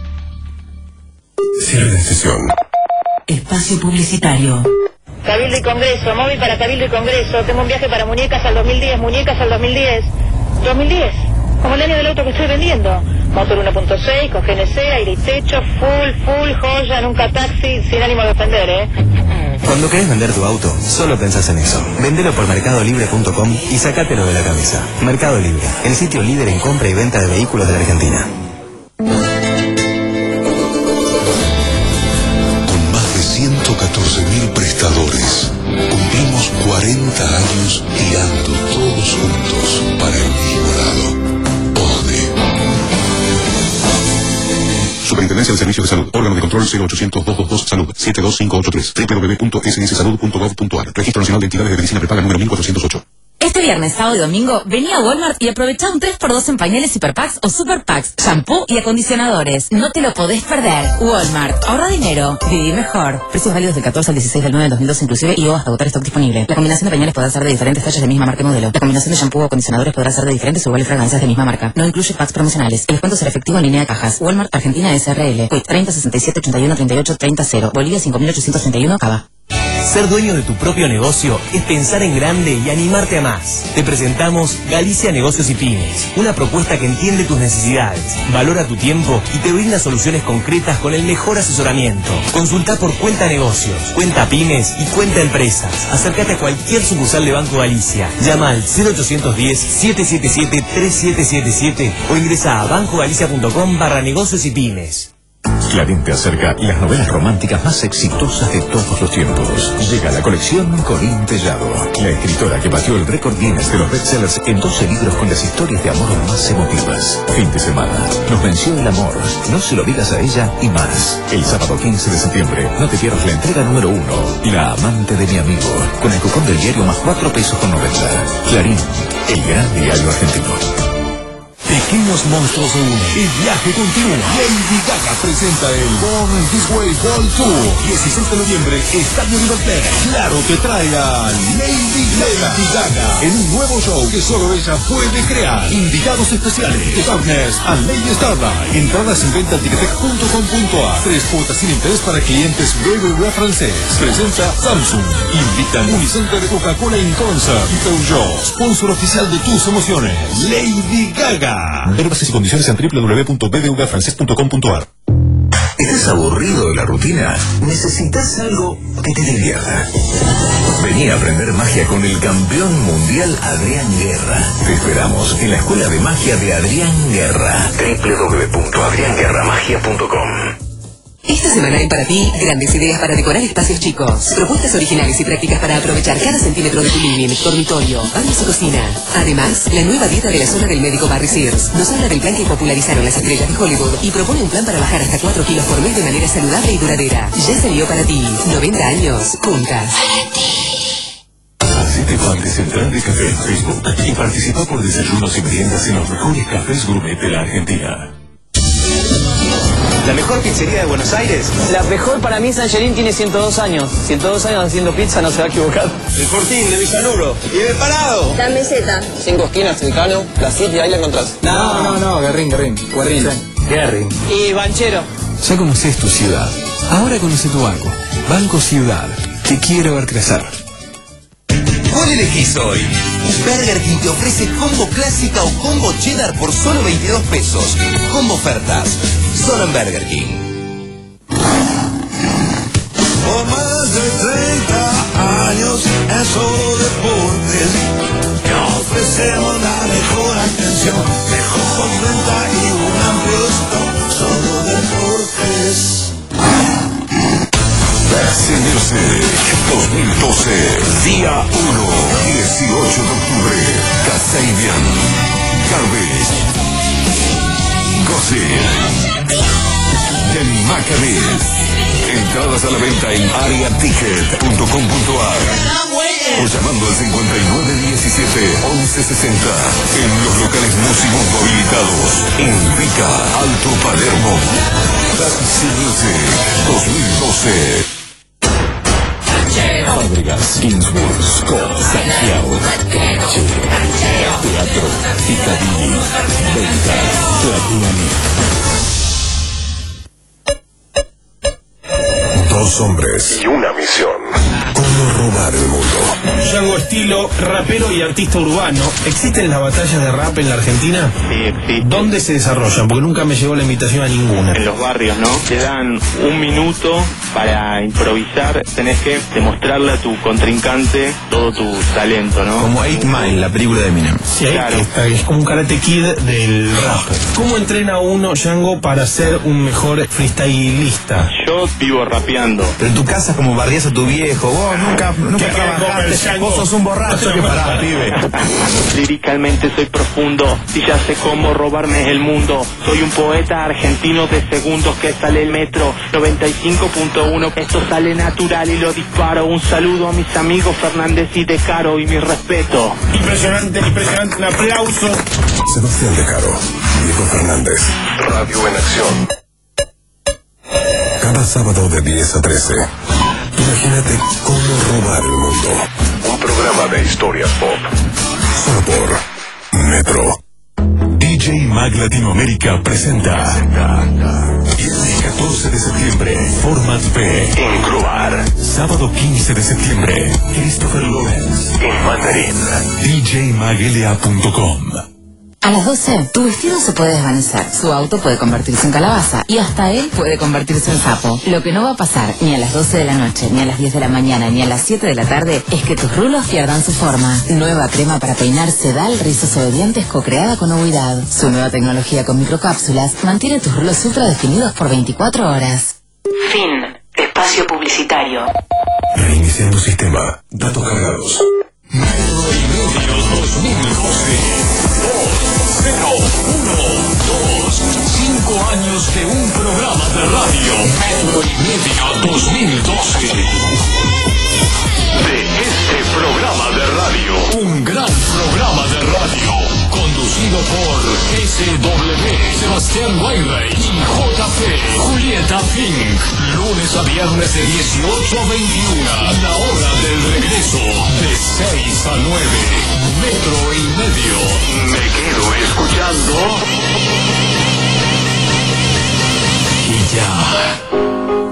Cierre de sesión. Espacio publicitario. Cabildo y Congreso, móvil para Cabildo y Congreso. Tengo un viaje para Muñecas al dos mil diez, Muñecas al dos mil diez. dos mil diez, como el año del auto que estoy vendiendo. Motor uno punto seis, con G N C, aire y techo, full, full, joya, nunca taxi, sin ánimo de ofender, ¿eh? Cuando querés vender tu auto, solo pensás en eso. Vendelo por mercado libre punto com y sacátelo de la cabeza. Mercado Libre, el sitio líder en compra y venta de vehículos de la Argentina. ciento catorce mil prestadores. Cumplimos cuarenta años tirando todos juntos para el mismo lado. OSDE. Superintendencia de Servicios de Salud. Órgano de control cero ochocientos dos dos dos Salud siete dos cinco ocho tres. doble u doble u doble u punto s s salud punto gov punto a r. Registro Nacional de Entidades de Medicina Prepaga número mil cuatrocientos ocho. Este viernes, sábado y domingo, vení a Walmart y aprovechá un tres por dos en pañales Hiperpacks o Superpacks, shampoo y acondicionadores. No te lo podés perder. Walmart. Ahorra dinero. Viví mejor. Precios válidos del catorce al dieciséis del nueve del dos mil dos inclusive y o hasta agotar stock disponible. La combinación de pañales podrá ser de diferentes tallas de misma marca y modelo. La combinación de shampoo o acondicionadores podrá ser de diferentes o iguales fragancias de misma marca. No incluye packs promocionales. El descuento será efectivo en línea de cajas. Walmart Argentina S R L. Quit treinta sesenta y siete ochenta y uno treinta y ocho treinta cero. Bolivia cinco mil ochocientos treinta y uno Cava. Ser dueño de tu propio negocio es pensar en grande y animarte a más. Te presentamos Galicia Negocios y Pymes, una propuesta que entiende tus necesidades, valora tu tiempo y te brinda soluciones concretas con el mejor asesoramiento. Consulta por Cuenta Negocios, Cuenta Pymes y Cuenta Empresas. Acércate a cualquier sucursal de Banco Galicia. Llama al cero ochocientos diez, siete siete siete, tres siete siete siete o ingresa a bancogalicia punto com barra negocios y pymes. Clarín te acerca las novelas románticas más exitosas de todos los tiempos. Llega la colección Corín Tellado, la escritora que batió el récord Guinness de los bestsellers en doce libros con las historias de amor más emotivas. Fin de semana, nos venció el amor, no se lo digas a ella y más. El sábado quince de septiembre, no te pierdas la entrega número uno, La amante de mi amigo, con el cupón del diario más cuatro pesos con noventa. Clarín, el gran diario argentino. Pequeños monstruos se unen. El viaje continúa. Lady Gaga presenta el Born This Way World Tour. dieciséis de noviembre, Estadio River Plate. Claro que trae a Lady Gaga. Lady Gaga en un nuevo show que solo ella puede crear. Invitados especiales. The Darkness and Lady Starlight. Entradas en venta en ticketek punto com punto a. Tres cuotas sin interés para clientes B B V A francés. Presenta Samsung. Invitan Unicenter, Coca-Cola in Concert y Peugeot. Sponsor oficial de tus emociones. Lady Gaga. Ver bases y condiciones en doble u doble u doble u punto b b v a francés punto com punto a r. ¿Estás aburrido de la rutina? ¿Necesitas algo que te divierta? Vení a aprender magia con el campeón mundial Adrián Guerra. Te esperamos en la Escuela de Magia de Adrián Guerra. doble u doble u doble u punto adrián guerra magia punto com. Esta semana hay para ti grandes ideas para decorar espacios chicos. Propuestas originales y prácticas para aprovechar cada centímetro de tu living, dormitorio, baños y cocina. Además, la nueva dieta de la zona del médico Barry Sears nos habla del plan que popularizaron las estrellas de Hollywood y propone un plan para bajar hasta cuatro kilos por mes de manera saludable y duradera. Ya salió para ti. noventa años juntas. Hacete parte central de café en Facebook y participa por desayunos y meriendas en los mejores cafés gourmet de la Argentina. ¿La mejor pizzería de Buenos Aires? La mejor para mí, Sangerín tiene ciento dos años. ciento dos años haciendo pizza, no se va a equivocar. El Fortín de Villaluro. Y el Parado. La Meseta. Cinco esquinas, el Cano, la City, ahí la encontrás. No, no, no, Guerrín, Guerrín. Guerrín. Guerrín. Y Banchero. Ya conoces tu ciudad. Ahora conoce tu banco. Banco Ciudad. Te quiero ver crecer. ¿Cuál elegís hoy? Burger King te ofrece combo clásica o combo cheddar por solo veintidós pesos. Combo ofertas. Solo en Burger King. Por más de treinta años en Solo Deportes te ofrecemos la mejor atención, mejor venta y un amplio stock. Solo Deportes. Ascenderse dos mil doce, día uno, dieciocho de octubre. Kasabian, Garbage, Gossip, Maccabi. Entradas a la venta en area ticket punto com punto a r o llamando al cincuenta y nueve diecisiete once sesenta en los locales Musimundo habilitados en Vica, Alto Palermo. Taxi Music dos mil doce. Fábricas Kingswood, Scott, Santiago, Cache, Teatro, Picadilly, Venta, Platiani. Dos hombres y una misión. ¿Cómo robar el mundo? Django Estilo, rapero y artista urbano. ¿Existen las batallas de rap en la Argentina? Sí, existen. ¿Dónde se desarrollan? Porque nunca me llegó la invitación a ninguna. En los barrios, ¿no? Te dan un minuto para improvisar, tenés que demostrarle a tu contrincante todo tu talento, ¿no? Como Eight Mile, la película de Eminem. Sí, claro. Está, es como un Karate Kid del rap. ¿Cómo entrena uno, Django, para ser un mejor freestylista? Yo vivo rapeando. Pero en tu casa, como barrías a tu viejo, vos nunca, nunca trabajaste, vos sos un borracho que parás, pibe. Líricamente soy profundo, y ya sé cómo robarme el mundo. Soy un poeta argentino de segundos que sale el metro noventa y cinco punto uno. Esto sale natural y lo disparo. Un saludo a mis amigos Fernández y De Caro y mi respeto. Impresionante, impresionante, un aplauso. Sebastián De Caro, Diego Fernández, Radio en Acción. Cada sábado de diez a trece. Imagínate cómo robar el mundo. Un programa de historias pop. Solo por Metro. D J Mag Latinoamérica presenta Viernes catorce de septiembre, Format B en Croar. Sábado quince de septiembre, Christopher Lorenz en Mandarín. D J mag L A punto com. A las doce, tu vestido se puede desvanecer, su auto puede convertirse en calabaza y hasta él puede convertirse en sapo. Lo que no va a pasar ni a las doce de la noche, ni a las diez de la mañana, ni a las siete de la tarde es que tus rulos pierdan su forma. Nueva crema para peinar Sedal Rizos Obedientes co-creada con Ovidad. Su nueva tecnología con microcápsulas mantiene tus rulos ultra definidos por veinticuatro horas. Fin. Espacio publicitario. Reiniciando sistema. Datos cargados. Metro y Medio dos mil doce. cero, uno, dos, cinco años de un programa de radio. Metro y Medio dos mil doce. De este programa de radio, un gran programa de radio, conducido por S W, Sebastián Weinreich y J P, Julieta Fink. Lunes a viernes de dieciocho a veintiuno, la hora del regreso, de seis a nueve. Metro y Medio. Me quedo escuchando. Y ya.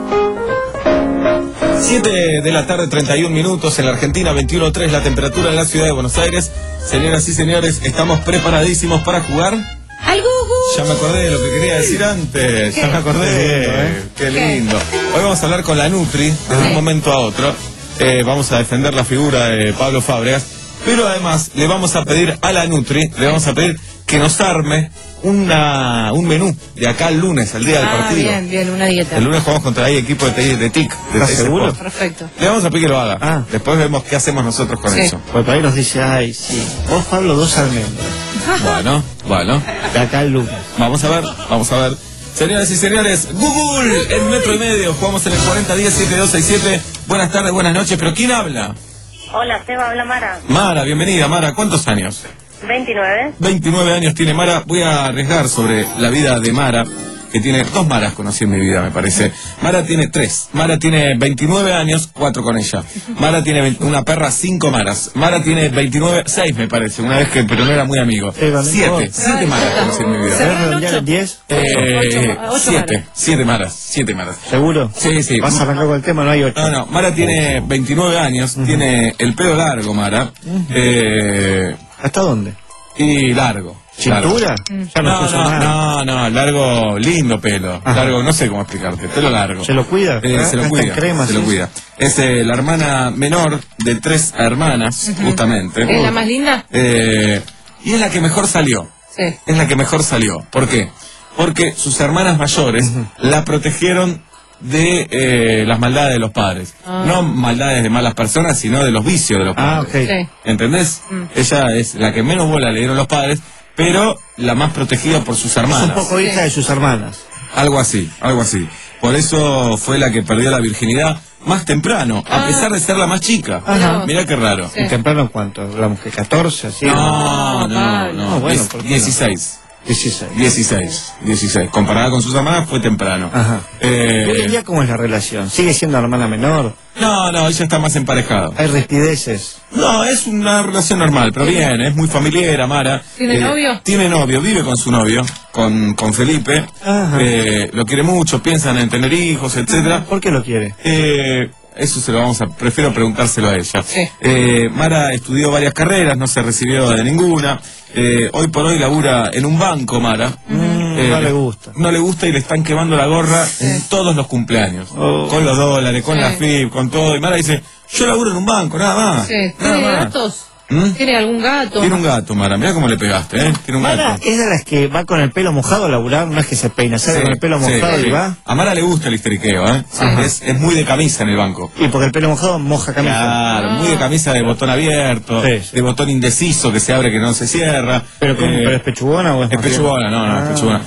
siete de la tarde, treinta y un minutos en la Argentina, veintiuno tres la temperatura en la ciudad de Buenos Aires. Señoras y señores, estamos preparadísimos para jugar. ¡Al Gugu! Ya me acordé de lo que quería decir antes. ¿Qué? Ya me acordé. ¿eh? Qué lindo. Hoy vamos a hablar con la Nutri, de un momento a otro. Eh, vamos a defender la figura de Pablo Fábregas. Pero además le vamos a pedir a la Nutri, le vamos a pedir que nos arme una, un menú de acá al lunes, al día del Ah, partido. bien, bien, una dieta. El lunes jugamos contra el equipo de, T I de TIC. De ¿Estás T I seguro? Sport. Perfecto. Le vamos a pedir que lo haga. Ah. Después vemos qué hacemos nosotros con Sí. eso. Pues por ahí nos dice, ay, sí. Vos, Pablo, dos almendras. Bueno, bueno. De acá al lunes. Vamos a ver, vamos a ver. Señoras y señores, Google en Metro y Medio. Jugamos en el cuarenta diez siete dos seis siete. Buenas tardes, buenas noches. ¿Pero quién habla? Hola, Seba, habla Mara. Mara, bienvenida. Mara, ¿cuántos años? veintinueve. veintinueve años tiene Mara. Voy a arriesgar sobre la vida de Mara, que tiene dos Maras, conocí en mi vida, me parece. Mara tiene tres. Mara tiene veintinueve años, cuatro con ella. Mara tiene veinte una perra, cinco Maras. Mara tiene veintinueve, seis me parece, una vez que, pero no era muy amigo. Siete, siete Maras conocí en mi vida. ¿Querés redondear en diez? Eh, Ocho- ocho siete, Maras. siete Maras, siete Maras. ¿Seguro? Sí, sí. Vas a arrancar con el tema, no hay ocho. No, no, Mara tiene veintinueve años, tiene el pelo largo, Mara. eh, ¿Hasta dónde? y largo. ¿Cintura? largo. Ya no No, se usa no, más. no, no, largo, lindo pelo. Ajá. Largo, no sé cómo explicarte, pelo largo. ¿Se lo cuida? Eh, ¿Ah? se lo Hasta cuida, en crema, se lo sí. cuida. Es eh, la hermana menor de tres hermanas, justamente. ¿Es la más linda? Eh, y es la que mejor salió. Sí. Es la que mejor salió. ¿Por qué? Porque sus hermanas mayores la protegieron de eh, las maldades de los padres. Ah. No maldades de malas personas, sino de los vicios de los Ah, padres. ok. Sí. ¿Entendés? Mm. Ella es la que menos bola le dieron los padres, pero la más protegida por sus Es hermanas. un poco hija de sus hermanas. Algo así, algo así. Por eso fue la que perdió la virginidad más temprano, a pesar de ser la más chica. Ajá. Mirá qué raro. ¿Y temprano en cuánto? ¿Hablamos que catorce, así? No, no, no. Ah, bueno, Diez- ¿por qué no? dieciséis. dieciséis. dieciséis. dieciséis. Comparada con sus hermanas fue temprano. Ajá. Eh, ¿Hoy en día cómo es la relación? ¿Sigue siendo hermana menor? no, no, ella está más emparejada. ¿Hay rispideces? No, es una relación normal, pero bien, es muy familiar, Amara. ¿Tiene novio? Tiene novio, vive con su novio, con, con Felipe. Ajá. Eh, lo quiere mucho, piensan en tener hijos, etcétera. ¿Por qué lo quiere? Eh, eso se lo vamos a, prefiero preguntárselo a ella. Sí. Eh, Mara estudió varias carreras, no se recibió de ninguna. Eh, hoy por hoy labura en un banco, Mara. Eh, no le gusta. No le gusta y le están quemando la gorra en todos los cumpleaños. Oh. Con los dólares, con Sí. la F I B, con todo. Y Mara dice, yo laburo en un banco, nada más. Sí. Nada ¿Tiene más. gatos? ¿Mm? ¿Tiene algún gato? Tiene un gato, Mara. Mirá cómo le pegaste, ¿eh? Tiene un Mara gato. es de las que va con el pelo mojado a laburar, no es que se peina, sale Sí, con el pelo sí, mojado sí. y va. A Mara le gusta el histeriqueo, ¿eh? Es, es muy de camisa en el banco. Y porque el pelo mojado moja camisa. Claro, muy de camisa de botón abierto, Sí, sí. de botón indeciso que se abre que no se cierra. ¿Pero, cómo? Eh, ¿Pero es pechugona o es es más bien? pechugona, no, no, Ah. es pechugona.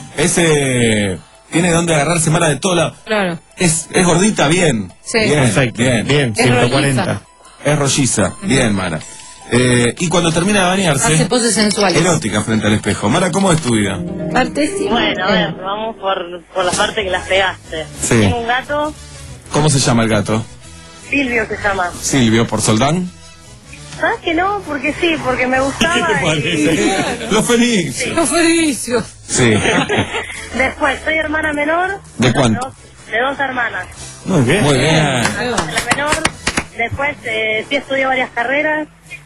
Ese tiene donde agarrarse Mara de todo lado. Claro. Es, es gordita, bien. Sí. Bien, Perfecto, bien. bien, Es ciento cuarenta. Es rolliza, bien, Mara. Eh, y cuando termina de bañarse, Hace poses sensuales. erótica frente al espejo. Mara, ¿cómo es tu vida? Partecita. Bueno, a ver, vamos por, por la parte que las pegaste. Sí. Tengo un gato, ¿Cómo se llama el gato? Silvio se llama. Silvio, por Soldán. ¿Sabes que no? Porque sí, porque me gustaba. y- Los Fenicios. Los Felicios. Sí. Después, soy hermana menor. ¿De cuánto? dos- de dos hermanas. Muy bien. Muy bien. La menor, después eh, sí estudié varias carreras.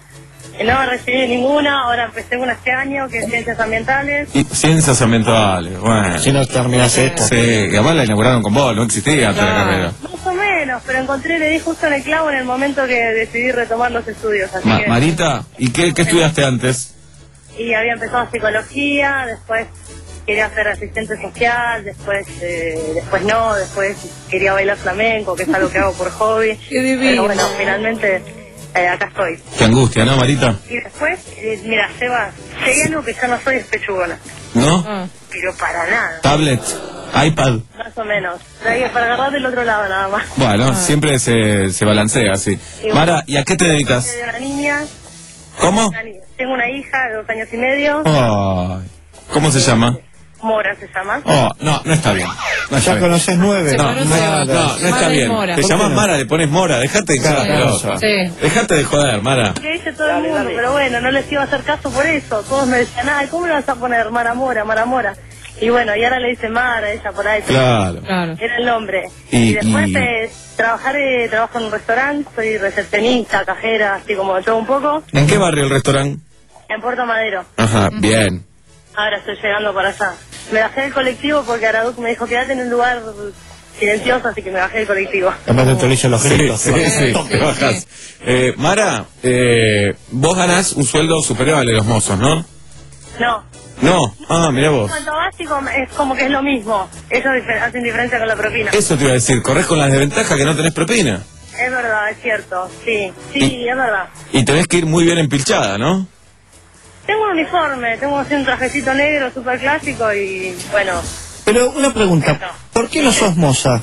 eh, No recibí ninguna, ahora empecé una este año, que es Ciencias Ambientales. Y ciencias ambientales, bueno. Si no terminas esto. Sí, y además la inauguraron con vos, no existía antes la Claro. carrera. Más o menos, pero encontré, le di justo en el clavo en el momento que decidí retomar los estudios. Así Ma- que, Marita, ¿y qué, qué estudiaste antes? y había empezado psicología, después quería ser asistente social, después eh, después no, después quería bailar flamenco, que es algo que hago por hobby. Qué divino. Pero bueno, finalmente eh, acá estoy. Qué angustia, ¿no, Marita? Y después, eh, mira, Seba, si hay algo que yo no soy es pechugona, ¿No? Ah. pero para nada, Tablet, iPad. más o menos. Hay que para agarrar del otro lado nada más. Bueno, siempre se, se balancea así. Y bueno, Mara, ¿y a qué te dedicas? Soy una niña, ¿Cómo? una ni- tengo una hija de dos años y medio, Ay, ¿cómo se llama? Mora se llama. Oh, no, no está bien. No está Ya bien. conoces nueve. Se No, conoce no, a- no, no está Mara y bien. Mora. Te ¿Por llamas qué no? Mara, le pones Mora, dejate de hinchar la Claro, pelota. sí. Dejate de joder, Mara. Que dice todo el mundo, pero bueno, no les iba a hacer caso por eso. Todos me decían, ay, ¿cómo le vas a poner Mara Mora, Mara Mora? Y bueno, y ahora le dice Mara, ella por ahí. Claro. Claro. Era el nombre. Y- Y, después y- eh, trabajar, eh, trabajo en un restaurante, soy recepcionista, cajera, así como yo un poco, ¿En qué barrio el restaurante? en Puerto Madero. Ajá, bien. Ahora estoy llegando para allá. Me bajé del colectivo porque Araduc me dijo, quédate en un lugar silencioso, así que me bajé del colectivo. Además te autorizo los Sí, gritos. sí, sí, te bajas. Eh, Mara, eh, vos ganás un sueldo superior al de los mozos, ¿no? No. No. Ah, mirá En vos. cuanto a básico, es como que es lo mismo. Eso dife- hacen diferencia con la propina. Eso te iba a decir, corres con la desventaja que no tenés propina. Es verdad, es cierto. Sí, sí, es verdad. Y tenés que ir muy bien empilchada, ¿no? Tengo un uniforme, tengo así un trajecito negro súper clásico y bueno. Pero una pregunta, ¿por qué no sos moza?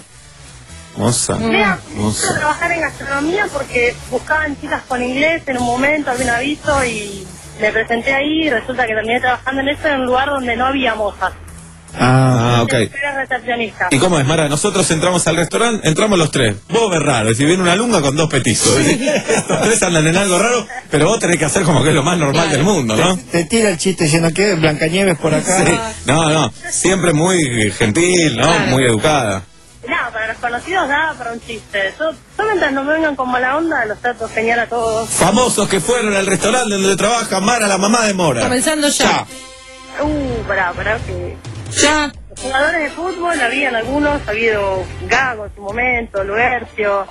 Moza. Mira, Moza. quiero trabajar en gastronomía porque buscaban chicas con inglés en un momento, había un aviso y me presenté ahí y resulta que terminé trabajando en eso en un lugar donde no había mozas. Ah, ok. Era recepcionista. ¿Y cómo es, Mara? Nosotros entramos al restaurante, entramos los tres. Vos ves raro, si viene una lunga con dos petizos. Los tres andan en algo raro, pero vos tenés que hacer como que es lo más normal del mundo, ¿no? Te, te tira el chiste diciendo que Blancanieves por acá. Sí. No, no, siempre muy gentil, ¿no? Muy educada. Nada, para los conocidos nada para un chiste. Yo, yo mientras no me vengan con mala onda, los trato genial a todos. Famosos que fueron al restaurante donde trabaja Mara, la mamá de Mora. Comenzando ya. Uh, pará, pará, que... Ya. Los jugadores de fútbol, habían algunos, ha habido Gago en su momento, Luercio,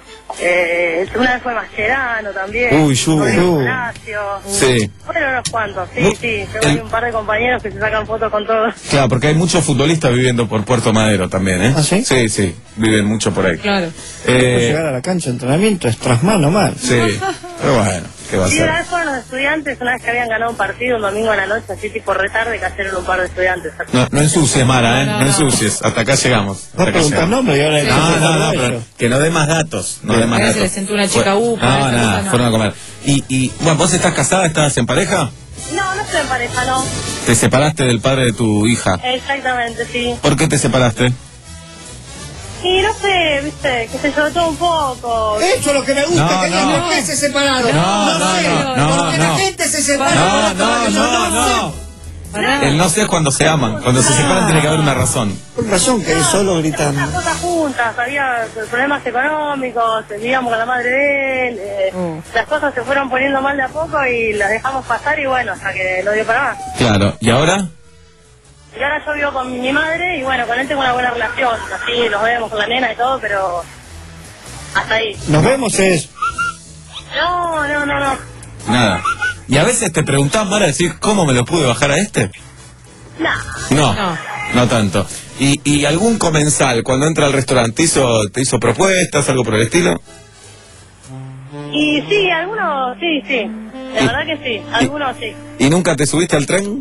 eh, una vez fue Mascherano también, Uy, yu, Rodrigo yu. Palacio. Sí. Bueno, unos cuantos, sí, No, sí, tengo ahí el- un par de compañeros que se sacan fotos con todos. Claro, porque hay muchos futbolistas viviendo por Puerto Madero también, ¿eh? ¿Ah, sí? Sí, sí, viven mucho por ahí. Claro. Después Eh, llegar a la cancha de entrenamiento es tras mano mal. sí, pero bueno, ¿Qué va a Sí, ser? una vez fueron los estudiantes, una vez que habían ganado un partido un domingo a la noche, así tipo retarde, cayeron un par de estudiantes. No, no ensucies, Mara, ¿eh? No, no ensucies. Hasta acá llegamos. Hasta acá preguntas llegamos. nombres y ahora hay que No, no, preguntar no, ellos. pero que no dé más datos. No dé más A ver si datos. le sentó una chica Fue- upa. No, esa nada, cosa no. fueron a comer. Y, y, bueno, ¿vos estás casada? ¿Estás en pareja? No, no estoy en pareja, no. Te separaste del padre de tu hija. Exactamente, sí. ¿Por qué te separaste? Y no sé, viste, que se yo todo un poco. Eso es lo que me gusta, No, que no. digan por qué se separaron. No, no, sé, no, no, porque no. la gente se separa. No, por no, esto, no, no. El no sé es cuando se aman. Cuando se separan tiene que haber una razón. Por razón que es solo gritando. Las cosas juntas, había problemas económicos, vivíamos con la madre de él, eh, las cosas se fueron poniendo mal de a poco y las dejamos pasar y bueno, hasta que no dio para más. Claro. ¿Y ahora? Y ahora yo vivo con mi madre y bueno, con él tengo una buena relación, así nos vemos con la nena y todo, pero hasta ahí. Nos vemos es. No, no, no, no. Nada. Y a veces te preguntás, Mara, decir, ¿cómo me lo pude bajar a este? No, No. no tanto. ¿Y, y algún comensal cuando entra al restaurante te hizo, te hizo propuestas, algo por el estilo? Y sí, algunos, sí, sí, la verdad que sí, algunos sí. ¿Y nunca te subiste al tren?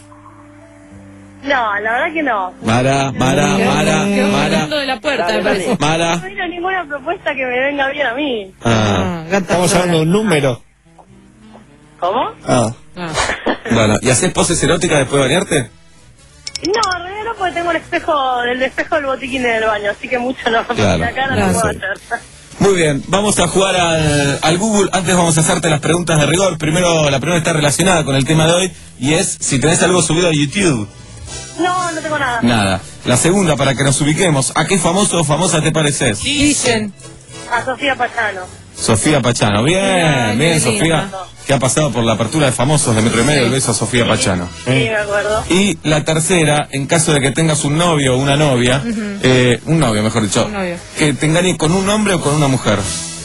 No, la verdad que no. Mara, Mara, Mara, Mara, Hablando de la puerta, me parece. Mara. No vino ninguna propuesta que me venga bien a mí. Ah, Estamos hablando de un número. ¿Cómo? Ah. bueno, ¿y haces poses eróticas después de bañarte? No, en realidad no, porque tengo el espejo, el espejo del botiquín en el baño, así que mucho no. Claro. La cara no puedo hacer. Muy bien, vamos a jugar al, al Google. Antes vamos a hacerte las preguntas de rigor. Primero, la primera está relacionada con el tema de hoy y es si tenés algo subido a YouTube. No, no tengo nada. Nada. La segunda, para que nos ubiquemos, ¿a qué famoso o famosa te pareces? Dicen. A Sofía Pachano. Sofía Pachano. Bien, Ay, bien, qué Sofía. lindo. Que ha pasado por la apertura de famosos de Metro y Medio. El beso a Sofía Pachano. Sí, me acuerdo. Y la tercera, en caso de que tengas un novio o una novia, Ujú. eh, un novio mejor dicho, Un novio. que te engañe con un hombre o con una mujer.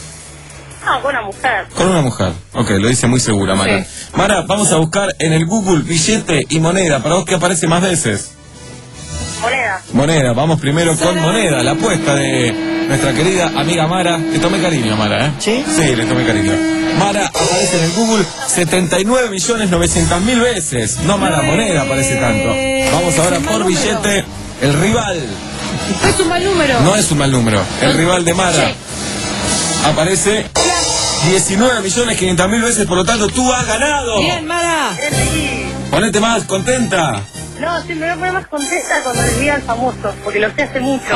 No, con una mujer. Con una mujer. Ok, lo dice muy segura, Mara. Mara, vamos a buscar en el Google billete y moneda. ¿Para vos qué aparece más veces? Moneda. Moneda. Vamos primero con moneda. La apuesta de nuestra querida amiga Mara. Le tomé cariño, Mara, ¿eh? ¿Sí? Sí, le tomé cariño. Mara aparece en el Google setenta y nueve millones novecientos mil veces. No Mara, moneda aparece tanto. Vamos ahora por billete. El rival. No es un mal número. No es un mal número. El rival de Mara. Sí. Aparece diecinueve millones quinientos mil veces, por lo tanto tú has ganado. Bien, Mara. Ponete más contenta. No, sí, me voy a poner más contenta cuando les diga al famoso, porque lo sé hace mucho.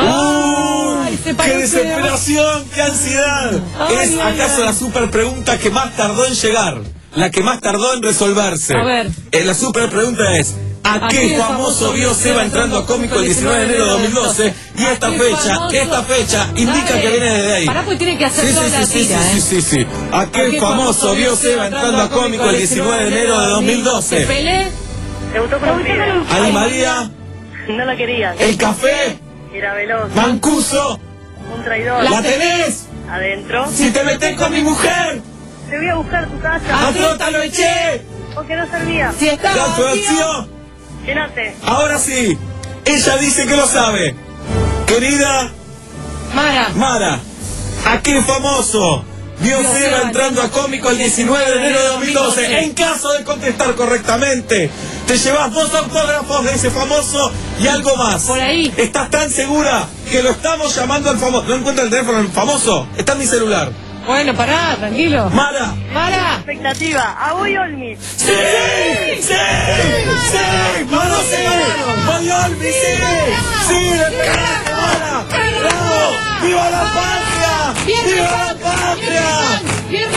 Ay, se ¡Qué parece. desesperación! ¡Qué ansiedad! Ay, ¿Es ay, acaso ay. la super pregunta que más tardó en llegar? La que más tardó en resolverse. A ver. Eh, la super pregunta es: ¿a qué famoso vio Seba entrando a Cómico el diecinueve de enero de dos mil doce? Y esta qué fecha, famoso? esta fecha indica Dale. que viene desde ahí. Pará, porque tiene que hacer Sí, toda sí, la sí, sí, tira, sí, ¿eh? sí, sí. ¿A qué famoso vio Seba entrando a Cómico el diecinueve de enero de dos mil doce? Pelé. Debutó con un pibe. Ay, María, No la quería. el café, Era veloz. Mancuso, Un traidor. ¿la tenés? Adentro. Si te metés con mi mujer, Te voy a buscar tu casa. a Trota lo eché. Porque no servía. Si está La vacío. actuación. Llenate. Ahora sí, ella dice que lo sabe. Querida Mara. Mara, ¿a qué famoso vio Seba entrando a Cómico el diecinueve de enero de dos mil doce? En caso de contestar correctamente, te llevas dos autógrafos de ese famoso y algo más. Por ahí. ¿Estás tan segura que lo estamos llamando al famoso? ¿No encuentra el teléfono del famoso? Está en mi celular. Bueno, pará, tranquilo. Mara. Mara. Expectativa. A Boy Olmi. ¡Sí! ¡Sí! ¡Sí! ¡Mano, sí! ¡Voy Olmi, sí! ¡Sí! ¡Le pegaste, Mara! ¡Bravo! ¡Viva la patria! ¡Viva la patria! ¡Bien!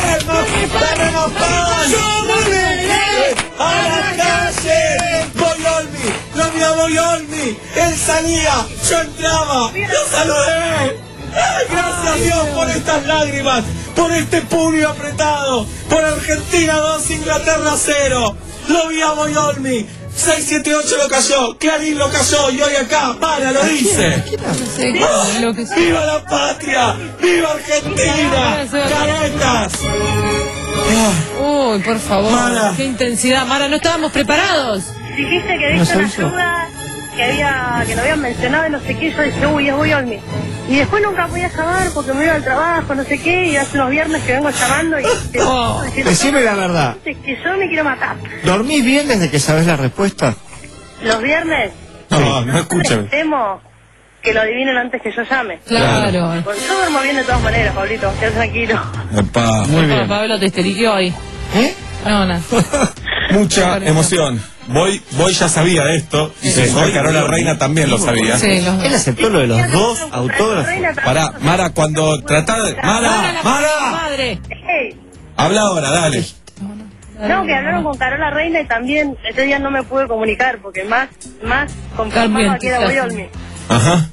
¡Dame más paz! ¡Yo volveré a la calle! ¡Voy Olmi! ¡No mira Voy Olmi! ¡Él salía! ¡Yo entraba! ¡Lo saludé! ¡Ay, gracias Dios por estas lágrimas! ¡Por este puño apretado! ¡Por Argentina dos, Inglaterra cero! ¡Lo vi a Voy Olmi! seis siete ocho lo cayó, Clarín lo cayó y hoy acá, Mara lo dice. Sí, lo que sea. ¡Viva la patria! ¡Viva Argentina! ¡Caretas! Uy, por favor. Mara. Qué intensidad. Mara, no estábamos preparados. Dijiste que diste una ayuda, que había, que lo habían mencionado y no sé qué. Yo dije, uy, es Boy Olmi. Y después nunca podía llamar porque me iba al trabajo, no sé qué, y hace unos viernes que vengo llamando y... Te, Oh, diciendo, decime la verdad. Que yo me quiero matar. ¿Dormís bien desde que sabes la respuesta? Los viernes... No, no escúchame. Temo que lo adivinen antes que yo llame. Claro. Pues yo duermo bien de todas maneras, Pablito, quédate tranquilo. Epa. Muy bien. Pablo te esteriqueó ahí. ¿Eh? No, nada. Mucha emoción. Voy, voy ya sabía esto, y si soy Carola Reina también lo sabía. Sí, los Él aceptó lo de los dos autógrafos. Pará, Mara, cuando tratá de... ¡Mara! ¡Mara! Madre. Hey, Habla ahora, dale. no, que hablaron con Carola Reina y también ese día no me pude comunicar porque más, más confirmaba que era Boyolmi. Ajá.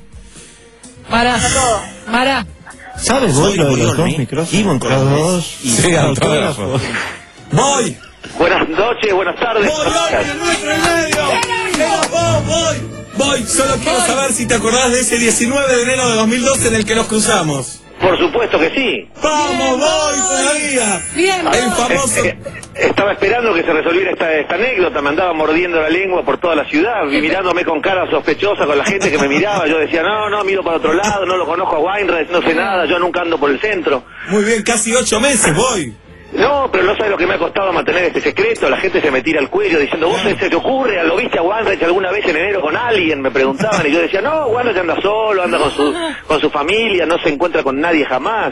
Mara. Mara. ¿Sabes vos lo de los dos micrófonos? Los dos Sí, autógrafos. ¡Voy! Buenas noches, buenas tardes. ¡Voy, voy, en nuestro en medio! ¡Voy, voy! Voy, solo quiero saber si te acordás de ese diecinueve de enero de dos mil doce en el que nos cruzamos. Por supuesto que sí. ¡Vamos, voy todavía! Bien. El famoso... Eh, eh, estaba esperando que se resolviera esta, esta anécdota, me andaba mordiendo la lengua por toda la ciudad, y mirándome con cara sospechosa con la gente que me miraba. Yo decía, no, no, miro para otro lado, no lo conozco a Weinreich, no sé nada, yo nunca ando por el centro. Muy bien, casi ocho meses voy. No, pero no sabes lo que me ha costado mantener este secreto. La gente se me tira al cuello diciendo, ¿vos se te ocurre? ¿Lo viste a Weinreich alguna vez en enero con alguien? Me preguntaban y yo decía, no, Weinreich anda solo, anda con su, con su familia, no se encuentra con nadie jamás.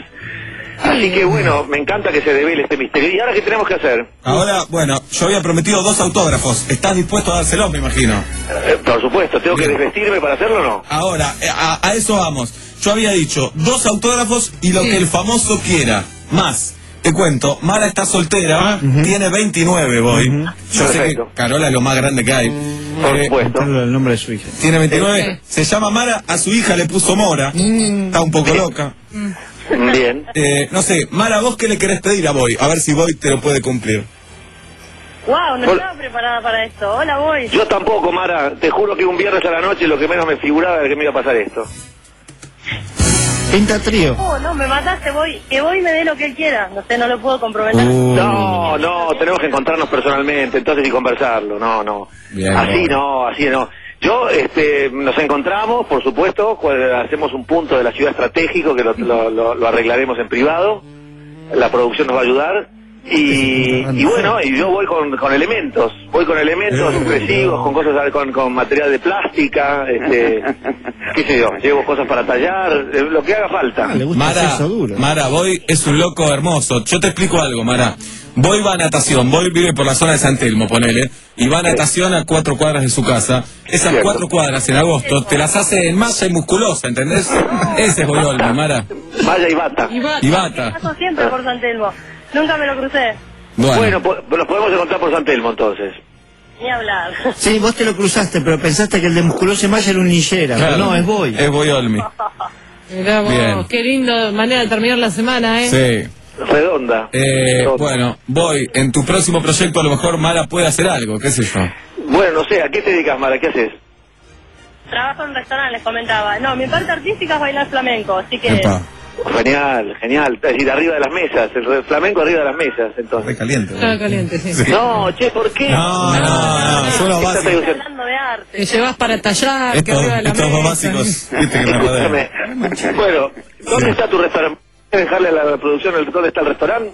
Así que bueno, me encanta que se devele este misterio. ¿Y ahora qué tenemos que hacer? Ahora, bueno, yo había prometido dos autógrafos. ¿Estás dispuesto a dárselos, me imagino? Eh, por supuesto, ¿tengo que desvestirme para hacerlo o no? Ahora, eh, a, a eso vamos. Yo había dicho dos autógrafos y lo que el famoso quiera. Más. Te cuento, Mara está soltera, uh-huh. tiene veintinueve, voy. Uh-huh. Yo Perfecto. sé que Carola es lo más grande que hay. Por eh, supuesto. El nombre de su hija. Tiene veintinueve, se llama Mara, a su hija le puso Mora. Mm. Está un poco loca. Bien. Eh, no sé, Mara, ¿vos qué le querés pedir a Boy? A ver si Boy te lo puede cumplir. Wow, no estaba preparada para esto. Hola, Boy. Yo tampoco, Mara. Te juro que un viernes a la noche lo que menos me figuraba era que me iba a pasar esto. Pinta trío. Oh, no, me mataste, Boy. Que Boy me dé lo que él quiera. No sé, no lo puedo comprometer. Uh. No, no, tenemos que encontrarnos personalmente, entonces y conversarlo. No, no. Bien, así bien. no, así no. Yo, este, nos encontramos, por supuesto, hacemos un punto de la ciudad estratégico que lo, lo, lo, lo arreglaremos en privado. La producción nos va a ayudar. Y, y bueno, y yo voy con, con elementos, voy con elementos expresivos, con cosas, con, con material de plástica, este, qué sé yo, llevo cosas para tallar, eh, lo que haga falta. Ah, le gusta Mara, el sexo duro. Mara, Boy es un loco hermoso. Yo te explico algo, Mara. Boy va a natación, Boy vive por la zona de San Telmo, ponele, y va a natación a cuatro cuadras de su casa. Esas Cierto. cuatro cuadras en agosto te las hace en masa y musculosa, ¿entendés? Ese es Boy Olmi, Mara. Vaya y bata. Y va. Y bata. Paso siempre por San Telmo. Nunca me lo crucé. Bueno, Bueno, po- nos podemos encontrar por San Telmo entonces. Ni hablar. Sí, vos te lo cruzaste, pero pensaste que el de musculoso Maya era un ninjera. claro, Pero no, es Boy. Es Boy Olmi. Mirá vos, Bien. qué lindo manera de terminar la semana, ¿eh? Sí. Redonda. Eh, Redonda. bueno, Boy, en tu próximo proyecto a lo mejor Mara puede hacer algo, qué sé yo. Bueno, no sé, ¿a qué te dedicas, Mara? ¿Qué haces? Trabajo en un restaurante, les comentaba. No, mi parte artística es bailar flamenco, así que... Epa, Genial, genial. Es decir, arriba de las mesas, el re- flamenco arriba de las mesas, entonces. re caliente. Estaba caliente, sí. No, che, ¿por qué? No, no, no, son los Esta básicos. seducción- Hablando de arte. Te llevas para tallar, que Estos, arriba de la estos dos mesa. básicos, viste que me rodean. Escúchame. Bueno, ¿dónde está tu restaurante? ¿Puedes dejarle a la producción el- dónde está el restaurante?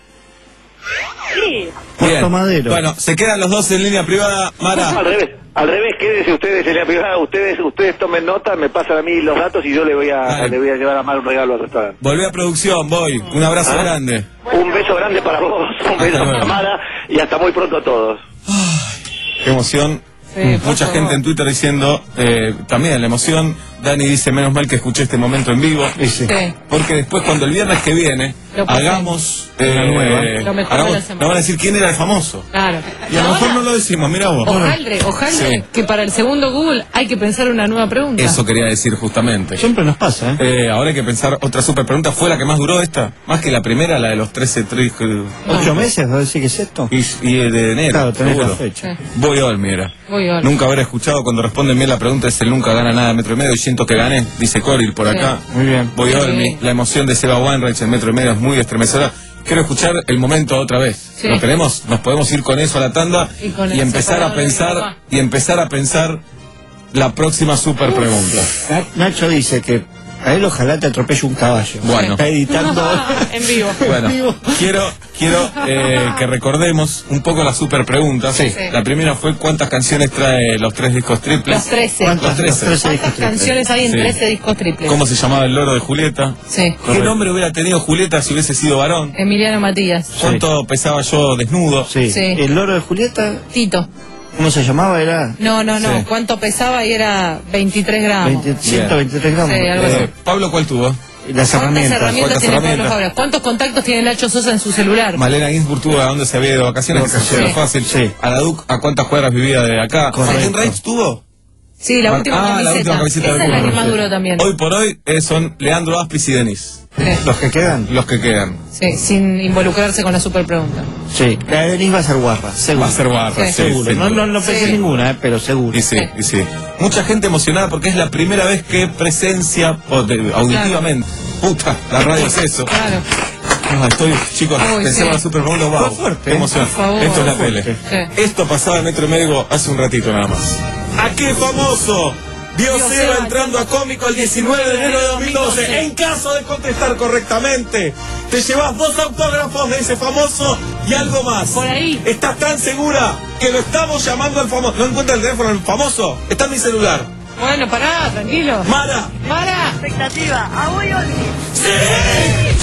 Sí. Bien. Puerto Madero. Bueno, se quedan los dos en línea privada, Al Mara. revés, al revés, quédense ustedes en la privada, ustedes, ustedes tomen nota, me pasan a mí los datos y yo le voy a, Dale. le voy a llevar a Mar un regalo al restaurante. Volvé a producción, Boy. Un abrazo ¿Ah? grande. Un beso grande para vos, un beso luego. para Mara y hasta muy pronto a todos. Qué emoción. Sí, por Mucha favor. gente en Twitter diciendo eh, también la emoción. Dani dice, menos mal que escuché este momento en vivo. Sí. Porque después, cuando el viernes que viene, Lo pasé. hagamos... eh, La nueva. Lo mejor hagamos- de la semana. nos van a decir quién era el famoso. Claro. Y a lo mejor no lo decimos, mira vos. Ojaldre, ojaldre, Sí. que para el segundo Google hay que pensar una nueva pregunta. Eso quería decir justamente. Siempre nos pasa, ¿eh? Eh, ahora hay que pensar otra super pregunta. ¿Fue la que más duró esta? Más que la primera, la de los trece tri- ¿Ocho meses? ¿Va a decir que es esto? y, y de enero. Claro, tenés la seguro. fecha. Sí. Voy Olmi era. Voy Olmi. Nunca habré escuchado cuando responden bien la pregunta es el nunca gana nada metro y medio y siento que gané, dice Coril por Sí. acá. Muy bien. Voy Sí. Olmi, la emoción de Seba Weinreich en metro y medio es muy estremecedora. Quiero escuchar el momento otra vez. Sí. ¿Lo tenemos? Nos podemos ir con eso a la tanda Y con y el empezar a separado de mi pensar papá. y empezar a pensar la próxima super pregunta. Na- Nacho dice que A él ojalá te atropelle un caballo. Bueno. Está editando. En vivo. Bueno, quiero, quiero eh, que recordemos un poco las super preguntas. Sí. La primera fue ¿cuántas canciones trae los tres discos triples? Los trece. Los trece. ¿Cuántas canciones hay en Sí. trece discos triples? ¿Cómo se llamaba el loro de Julieta? Sí. ¿Qué nombre hubiera tenido Julieta si hubiese sido varón? Emiliano Matías. ¿Cuánto pesaba yo desnudo? Sí. Sí. El loro de Julieta, Tito. ¿cómo se llamaba? Era No, no, no. Sí. ¿Cuánto pesaba? Y era veintitrés gramos. veinte, ciento veintitrés gramos. Sí, algo así. Eh, Pablo, ¿cuál tuvo? Las ¿Cuántas herramientas. herramientas ¿Cuántas tiene Pablo herramientas? Fabra? ¿Cuántos contactos tiene Nacho Sosa en su celular? Malena Ginsburg tuvo a dónde se había ido de vacaciones, que se Vacaciones. llama fácil. Sí. A la Duc, ¿a cuántas cuadras vivía de acá? Correcto. ¿Martín Reich tuvo? Sí, la Mar- última ah, camiseta. la última camiseta Esa de es la que Cuba. más duró también. Hoy por hoy eh, son Leandro Aspis y Denis. Sí. Los que quedan. Los que quedan. Sí, sin involucrarse con la super pregunta. Sí. La de Denis va a ser guarra, seguro. Va a ser barra, Sí. sí, Seguro. sin No, duda. no, no pensé Sí. ninguna, eh, pero seguro. Y sí, y sí. Mucha gente emocionada porque es la primera vez que presencia o de- auditivamente. Puta, la radio es eso. Claro. Ah, estoy, chicos, Uy, pensé sí. en la super pregunta, wow. Fue fuerte, Qué ¿eh? emoción. Por favor. Esto es la Fue tele. fuerte. Esto pasaba en Metro y Medio hace un ratito nada más. ¿A qué famoso? Dios Dios Eva Eva entrando a cómico el diecinueve de enero de dos mil doce. En caso de contestar correctamente, te llevas dos autógrafos de ese famoso y algo más. Por ahí. ¿Estás tan segura que lo estamos llamando al famoso? ¿No encuentra el teléfono del famoso? Está en mi celular. Bueno, pará, tranquilo. Mara. Mara. Expectativa. A hoy ¡Sí! ¡Sí!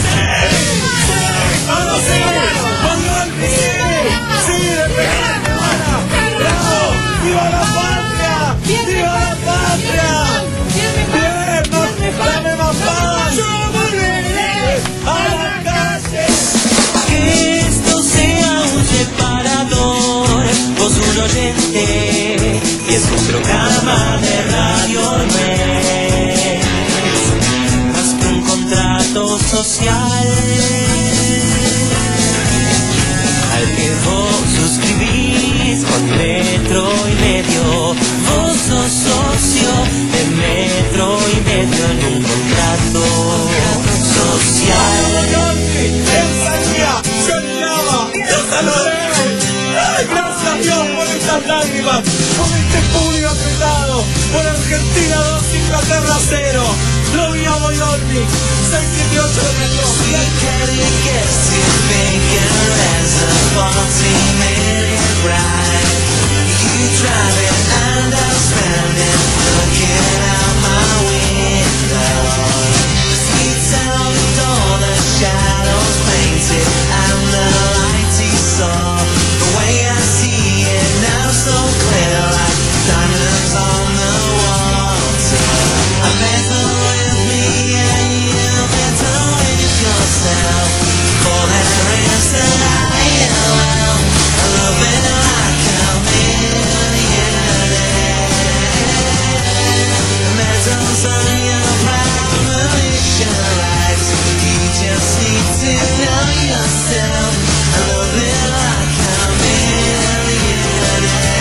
¡Sí! ¡Vamos, sí! ¡Vamos, sí! ¡Sí! ¡Despejate, Mara! ¡Bravo! ¡Viva la patria! ¡Viva la patria! ¡Bien! ¡No! ¡Dame más paz! ¡Yo volveré a la calle! Que esto sea un separador, vos un oyente, y es un programa de Radio Red, más que un contrato social, al que vos suscribís con Metro y Medio, vos sos socio de Metro y Medio en un contrato social. ¡Esa ¡Se olvidaba! ¡Lo saludé! ¡Ay, gracias Dios por estas lágrimas! ¡Por este público apretado! ¡Por Argentina dos, Inglaterra cero! ¡Lo vi a Boyolmi! seis siete ocho de Metro. Diamonds on the water. I better with me and you better with yourself. For there is an I am loving like a millionaire. Medals on your premonition rights. You just need to know yourself. Loving like a millionaire.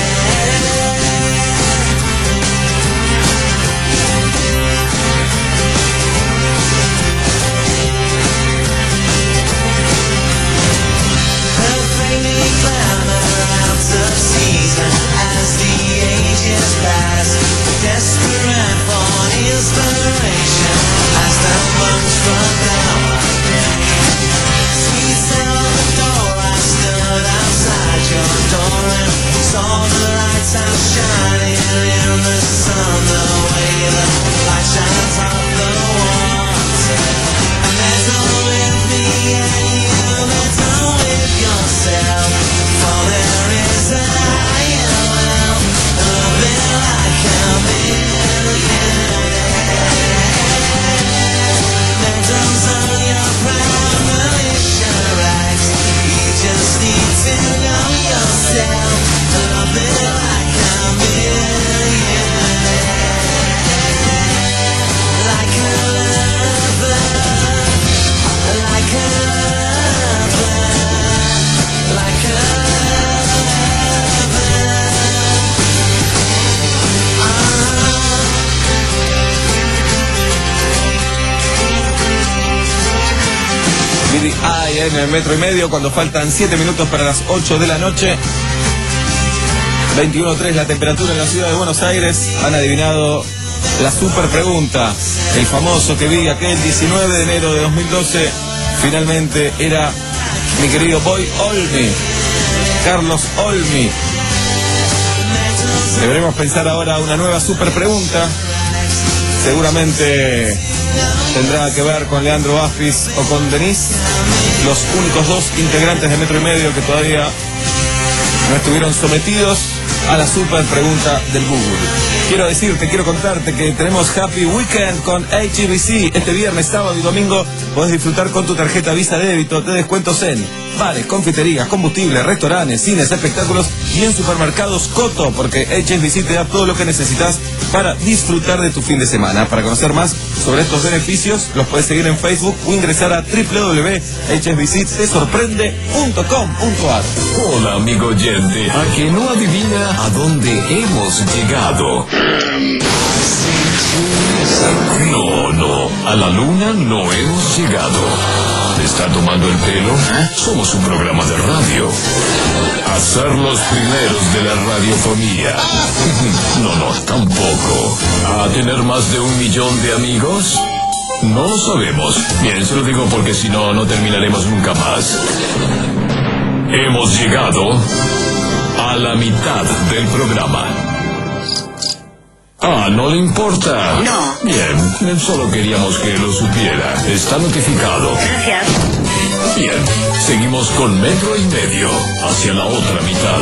Perfectly glamour out of season as the ages pass. Desperate for inspiration as the months run down. Sweet Salvador, I stood outside your door and saw the lights out shining in the sun. The way the light shines off the water. And there's no with me and you, there's no with yourself. For there is an I am loving like a millionaire. Medals on your premonition rights. You just need to know yourself. Loving like a millionaire. Like a lover. Like a lover. Like a Billy Eye en el Metro y Medio cuando faltan siete minutos para las ocho de la noche. veintiuno punto tres la temperatura en la ciudad de Buenos Aires. Han adivinado la super pregunta, el famoso que vi aquel diecinueve de enero de dos mil doce, finalmente era mi querido Boy Olmi, Carlos Olmi. Deberemos pensar ahora una nueva super pregunta. Seguramente tendrá que ver con Leandro Aspis o con Denise, los únicos dos integrantes de Metro y Medio que todavía no estuvieron sometidos a la super pregunta del Google. Quiero decirte, quiero contarte que tenemos Happy Weekend con H B C. Este viernes, sábado y domingo podés disfrutar con tu tarjeta Visa de débito de descuentos en bares, confiterías, combustibles, restaurantes, cines, espectáculos y en supermercados Coto, porque H B C te da todo lo que necesitas para disfrutar de tu fin de semana. Para conocer más sobre estos beneficios, los puedes seguir en Facebook o ingresar a doble u doble u doble u punto h b c te sorprende punto com punto a r. Hola, amigo oyente. ¿A que no adivina a dónde hemos llegado? No, no. A la luna no hemos llegado. ¿Te está tomando el pelo? Somos un programa de radio. A ser los primeros de la radiofonía. No, no, tampoco. ¿A tener más de un millón de amigos? No lo sabemos. Bien, se lo digo porque si no, no terminaremos nunca más. Hemos llegado a la mitad del programa. Ah, ¿no le importa? No. Bien, solo queríamos que lo supiera. Está notificado. Gracias. Bien, seguimos con Metro y Medio hacia la otra mitad.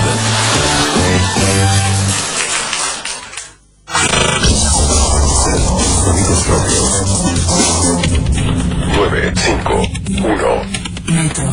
Sonidos propios. nueve, cinco, uno. Metro.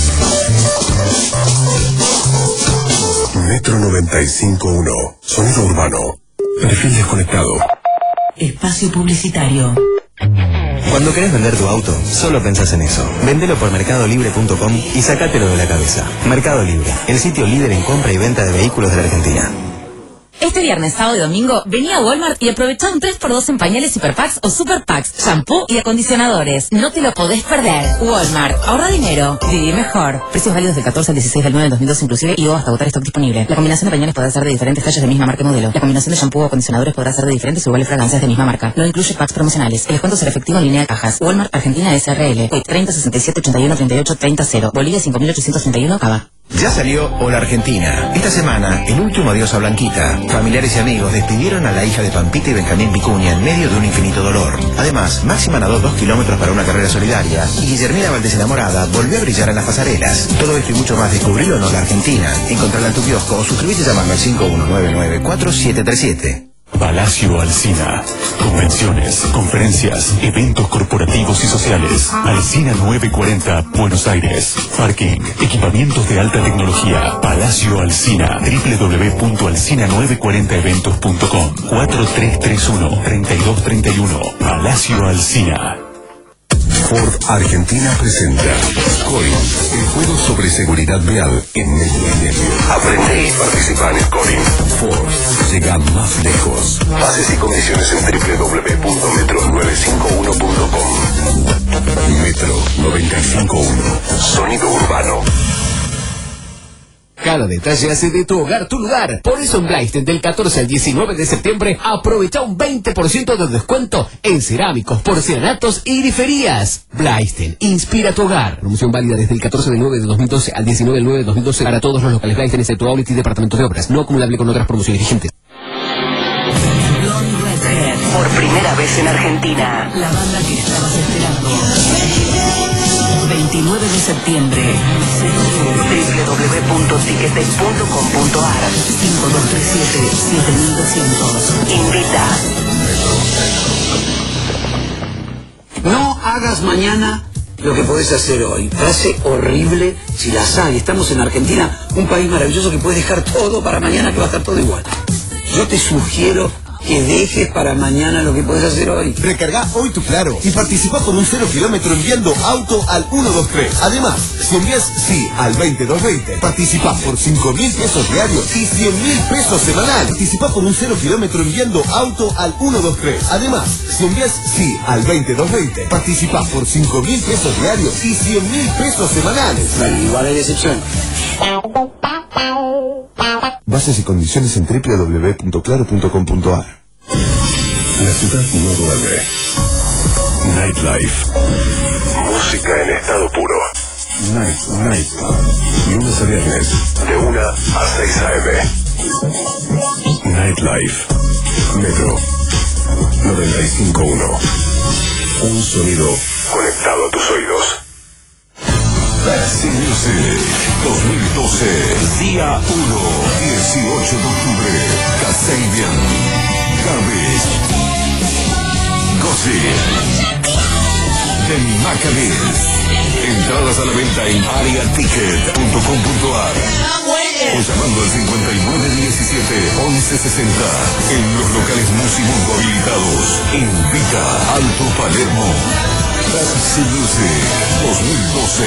Metro noventa y cinco punto uno. Sonido urbano. Perfil desconectado. Espacio publicitario. Cuando querés vender tu auto, solo pensás en eso. Vendelo por mercado libre punto com y sacátelo de la cabeza. Mercado Libre, el sitio líder en compra y venta de vehículos de la Argentina. Este viernes, sábado y domingo, vení a Walmart y aprovechá un tres por dos en pañales Super Packs o Super Packs, shampoo y acondicionadores. No te lo podés perder. Walmart, ahorra dinero, viví mejor. Precios válidos del catorce al dieciséis del nueve del dos mil dos inclusive y o hasta agotar stock disponible. La combinación de pañales podrá ser de diferentes tallas de misma marca y modelo. La combinación de shampoo o acondicionadores podrá ser de diferentes o iguales fragancias de misma marca. No incluye packs promocionales. El descuento será efectivo en línea de cajas. Walmart Argentina S R L. treinta sesenta y siete ochenta y uno treinta y ocho treinta cero. Bolivia cinco mil ochocientos treinta y uno Cava. Ya salió Hola Argentina. Esta semana, el último adiós a Blanquita. Familiares y amigos despidieron a la hija de Pampita y Benjamín Vicuña en medio de un infinito dolor. Además, Máxima nadó dos kilómetros para una carrera solidaria y Guillermina Valdés enamorada volvió a brillar en las pasarelas. Todo esto y mucho más descubrilo en Hola Argentina. Encontrala en tu kiosco o suscríbete llamando al cinco uno nueve nueve cuatro siete tres siete. Palacio Alsina. Convenciones, conferencias, eventos corporativos y sociales. Alsina novecientos cuarenta, Buenos Aires. Parking, equipamientos de alta tecnología. Palacio Alsina. doble u doble u doble u punto alsina novecientos cuarenta eventos punto com. cuatro tres tres uno, tres dos tres uno. Palacio Alsina. Ford Argentina presenta Scoring, el juego sobre seguridad vial en Metro y Medio. Aprende y participa en Scoring. Ford llega más lejos. Bases y condiciones en doble u doble u doble u punto metro novecientos cincuenta y uno punto com. Metro noventa y cinco punto uno. Sonido urbano. Cada detalle hace de tu hogar tu lugar. Por eso en Blaisten del catorce al diecinueve de septiembre aprovecha un veinte por ciento de descuento en cerámicos, porcelanatos y griferías. Blaisten, inspira tu hogar. Promoción válida desde el catorce del nueve de dos mil doce al diecinueve del nueve de dos mil doce para todos los locales Blaisten excepto Outlet y departamentos de obras. No acumulable con otras promociones vigentes. Por primera vez en Argentina. La banda que estabas esperando. veintinueve de septiembre. doble u doble u doble u punto ticketek punto com punto a r. cinco dos tres siete, siete mil doscientos. Invita. No hagas mañana lo que podés hacer hoy. Frase horrible si las hay. Estamos en Argentina, un país maravilloso que puedes dejar todo para mañana que va a estar todo igual. Yo te sugiero que dejes para mañana lo que podés hacer hoy. Recarga hoy tu Claro y participa por un cero kilómetro enviando auto al uno dos tres. Además, si envías sí al veinte dos veinte, participa por cinco mil pesos diarios y cien mil pesos semanales. Participa por un cero kilómetro enviando auto al uno dos tres. Además, si envías sí al veinte dos veinte, participa por cinco mil pesos diarios y cien mil pesos semanales. Bueno, igual hay excepción. Bases y condiciones en doble u doble u doble u punto claro punto com punto a r. La ciudad no duerme. Nightlife. Música en estado puro. Night, night. Lunes a viernes, de una a seis a eme. Nightlife. Metro noventa y cinco punto uno. Un sonido conectado a tus oídos. Pepsi Music dos mil doce. Día uno. dieciocho de octubre. Kasabian. Garbage. Gossip. The Maccabees. Entradas a la venta en area ticket punto com punto a r o llamando al cincuenta y nueve diecisiete once sesenta en los locales Musimundo habilitados. Invita Alto Palermo. Pepsi Music dos mil doce.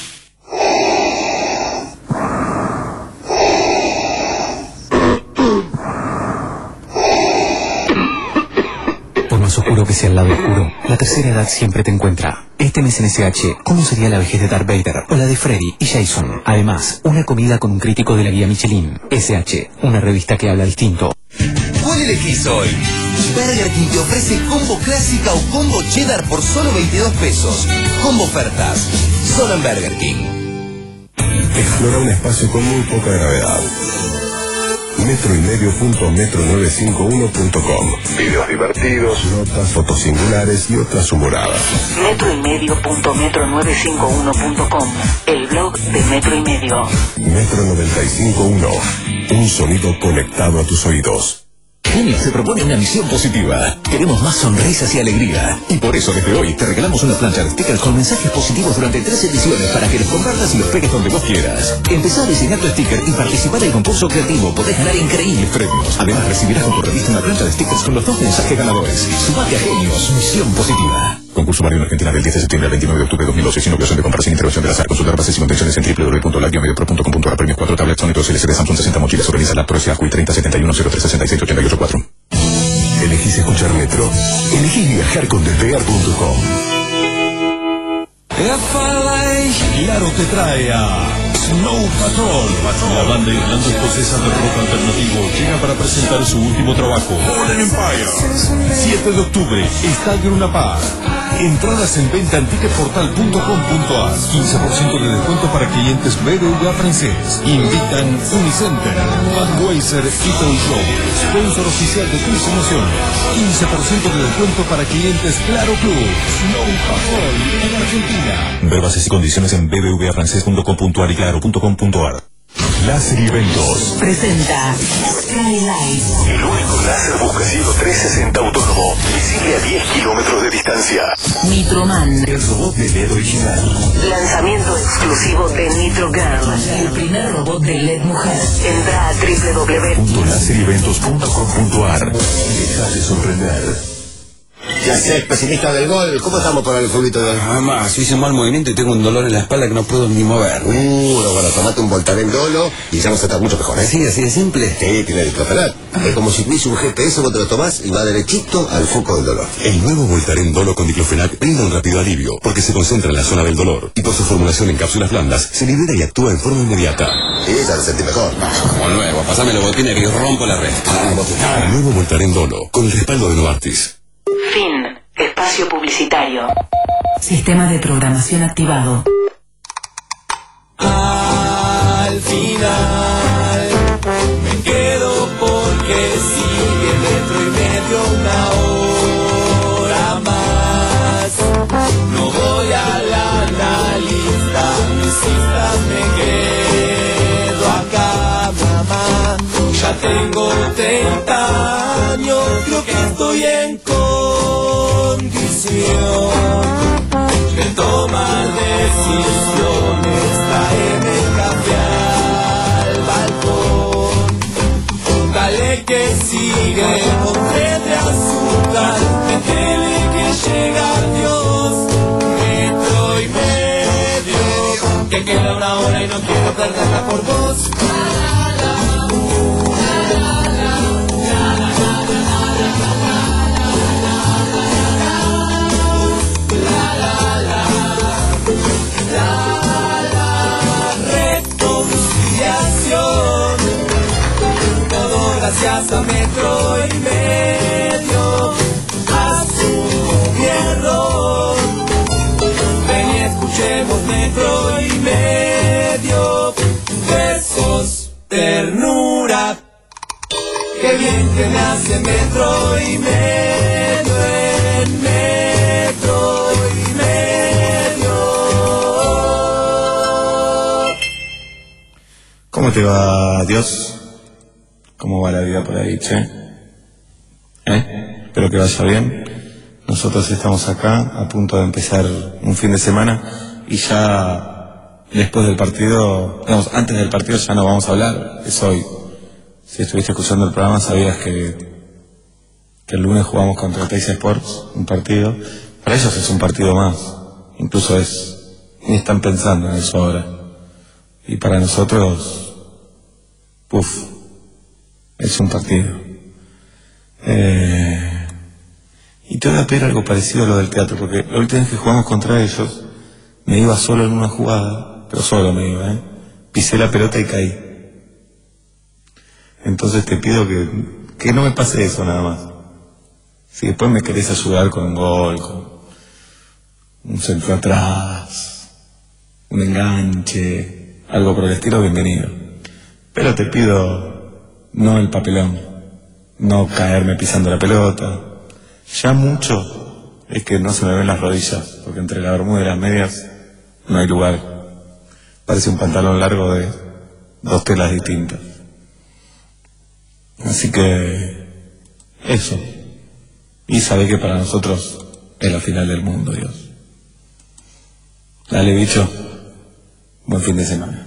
Por más oscuro que sea el lado oscuro, la tercera edad siempre te encuentra. Este mes en ese hache, ¿cómo sería la vejez de Darth Vader o la de Freddy y Jason? Además, una comida con un crítico de la guía Michelin. ese hache, una revista que habla distinto. ¿Cuál elegís hoy? Burger King te ofrece combo clásica o combo cheddar por solo veintidós pesos. Combo ofertas, solo en Burger King. Explora un espacio con muy poca gravedad. metro y medio punto metro novecientos cincuenta y uno punto com. Videos divertidos, notas, fotos singulares y otras humoradas. metro y medio punto metro novecientos cincuenta y uno punto com. El blog de Metro y Medio. Metro noventa y cinco punto uno. Un sonido conectado a tus oídos. Unix se propone una misión positiva. Queremos más sonrisas y alegría. Y por eso desde hoy te regalamos una plancha de stickers con mensajes positivos durante tres ediciones para que los compartas y los pegues donde vos quieras. Empezá a diseñar tu sticker y participar del concurso creativo. Podés ganar increíbles premios. Además recibirás con tu revista una plancha de stickers con los dos mensajes ganadores. Sumate a Genios, misión positiva. Concurso válido en Argentina del diez de septiembre al veintinueve de octubre de dos mil doce. Sin obligación de compra, sin intervención del azar. Consultar bases y condiciones en doble u doble u doble u punto lag medio pro punto com punto a r. Premios cuatro tablets, Sonidos L C D, Samsung sesenta mochilas. Organiza la Proesia Q treinta setenta y uno cero tres sesenta y seis ochenta y ocho cuatro. Elegís escuchar Metro. Elegís viajar con despegar punto com. Claro te trae a Snow Patrol. La banda irlandesa escocesa de rock alternativo llega para presentar su último trabajo, Fallen Empire. siete de octubre, Estadio Luna Park. Entradas en venta en ticketportal punto com punto a r. quince por ciento de descuento para clientes B B V A francés. Invitan Unicenter, Budweiser y Toy Show. Sponsor oficial de tus emociones. quince por ciento de descuento para clientes Claro Club. Snow Patrol en Argentina. Ver bases y condiciones en b b v a francés punto com punto a r y claro punto com punto a r. Láser y Eventos Presenta Skylight. El único láser busca cielo trescientos sesenta autónomo. Visible a diez kilómetros de distancia. Nitroman. El robot de L E D original. Lanzamiento exclusivo de Nitro Girl. El primer robot de L E D mujer. Entra a doble u doble u doble u punto láser y eventos punto com punto a r. Déjate sorprender. Ya sé, especialista del gol, ¿cómo estamos para el fulbito de hoy? Además, hice un mal movimiento y tengo un dolor en la espalda que no puedo ni mover. Uh, no, bueno, tomate un Voltaren Dolo y ya vas a estar mucho mejor, ¿eh? Sí, así de simple. Sí, tiene diclofenac. Es como si tuviese un G P S, vos te lo tomás y va derechito al foco del dolor. El nuevo Voltaren Dolo con diclofenac brinda un rápido alivio porque se concentra en la zona del dolor y por su formulación en cápsulas blandas se libera y actúa en forma inmediata. Sí, ya lo sentí mejor. Como nuevo, pasame los botines que yo rompo la red. El nuevo Voltaren Dolo con el respaldo de Novartis. Fin. Espacio publicitario. Sistema de programación activado. Al final me quedo porque sigue metro y medio una hora más. No voy a la analista, mis citas me quedo acá, mamá. Ya tengo treinta años, creo que estoy en de tomar decisiones, traeme café al balcón, dale que sigue con té de azúcar, métele que llega Dios, metro y medio, que queda una hora y no quiero perderla por vos. Gracias a metro y medio, en metro y medio, en metro y medio. ¿Cómo te va, Dios? ¿Cómo va la vida por ahí, che? ¿Eh? Espero que vaya bien. Nosotros estamos acá a punto de empezar un fin de semana y ya después del partido, digamos, antes del partido ya no vamos a hablar, es hoy. Si estuviste escuchando el programa sabías que, que el lunes jugamos contra Teis Sports, un partido. Para ellos es un partido más, incluso es, ni están pensando en eso ahora. Y para nosotros, uff, es un partido. Eh... Y te voy a pedir algo parecido a lo del teatro, porque la última vez que jugamos contra ellos, me iba solo en una jugada, pero solo me iba, ¿eh? Pisé la pelota y caí. Entonces te pido que, que no me pase eso nada más. Si después me querés ayudar con un gol, con un centro atrás, un enganche, algo por el estilo, bienvenido. Pero te pido no el papelón, no caerme pisando la pelota. Ya mucho es que no se me ven las rodillas, porque entre la bermuda y las medias no hay lugar. Parece un pantalón largo de dos telas distintas. Así que eso. Y sabe que para nosotros es la final del mundo, Dios. Dale, bicho. Buen fin de semana.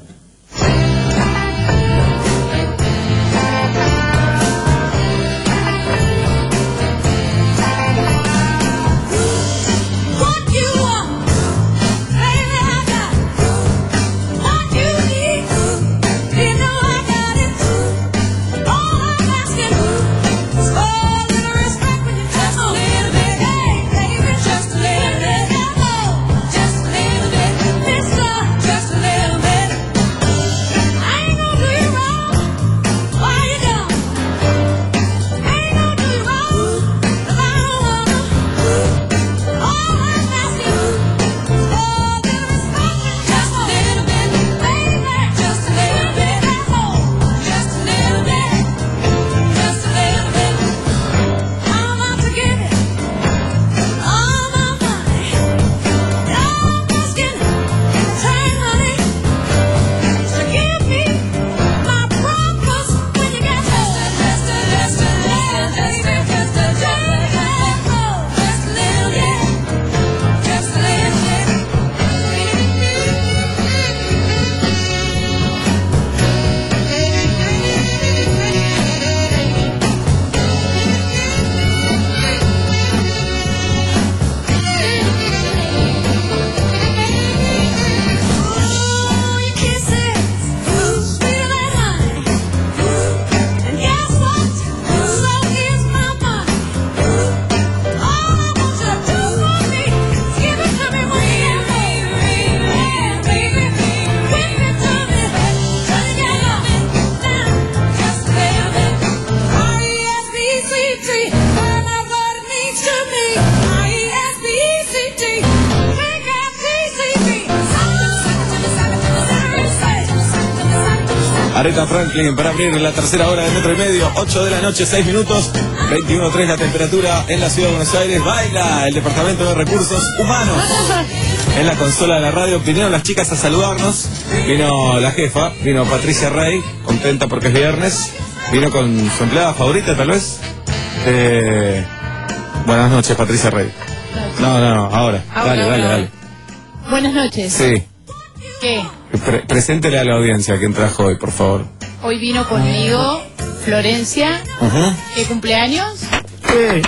Aretha Franklin para abrir la tercera hora de metro y medio, ocho de la noche, seis minutos, veintiuno punto tres la temperatura en la ciudad de Buenos Aires. Baila el Departamento de Recursos Humanos en la consola de la radio. Vinieron las chicas a saludarnos, vino la jefa, vino Patricia Rey, contenta porque es viernes, vino con su empleada favorita tal vez. Eh, buenas noches, Patricia Rey. No, no, no, ahora, ahora dale, ahora. dale, dale. Buenas noches. Sí. ¿Qué? Pre preséntele a la audiencia quien trajo hoy, por favor. Hoy vino conmigo Florencia. Uh-huh. ¿Qué cumpleaños? Sí.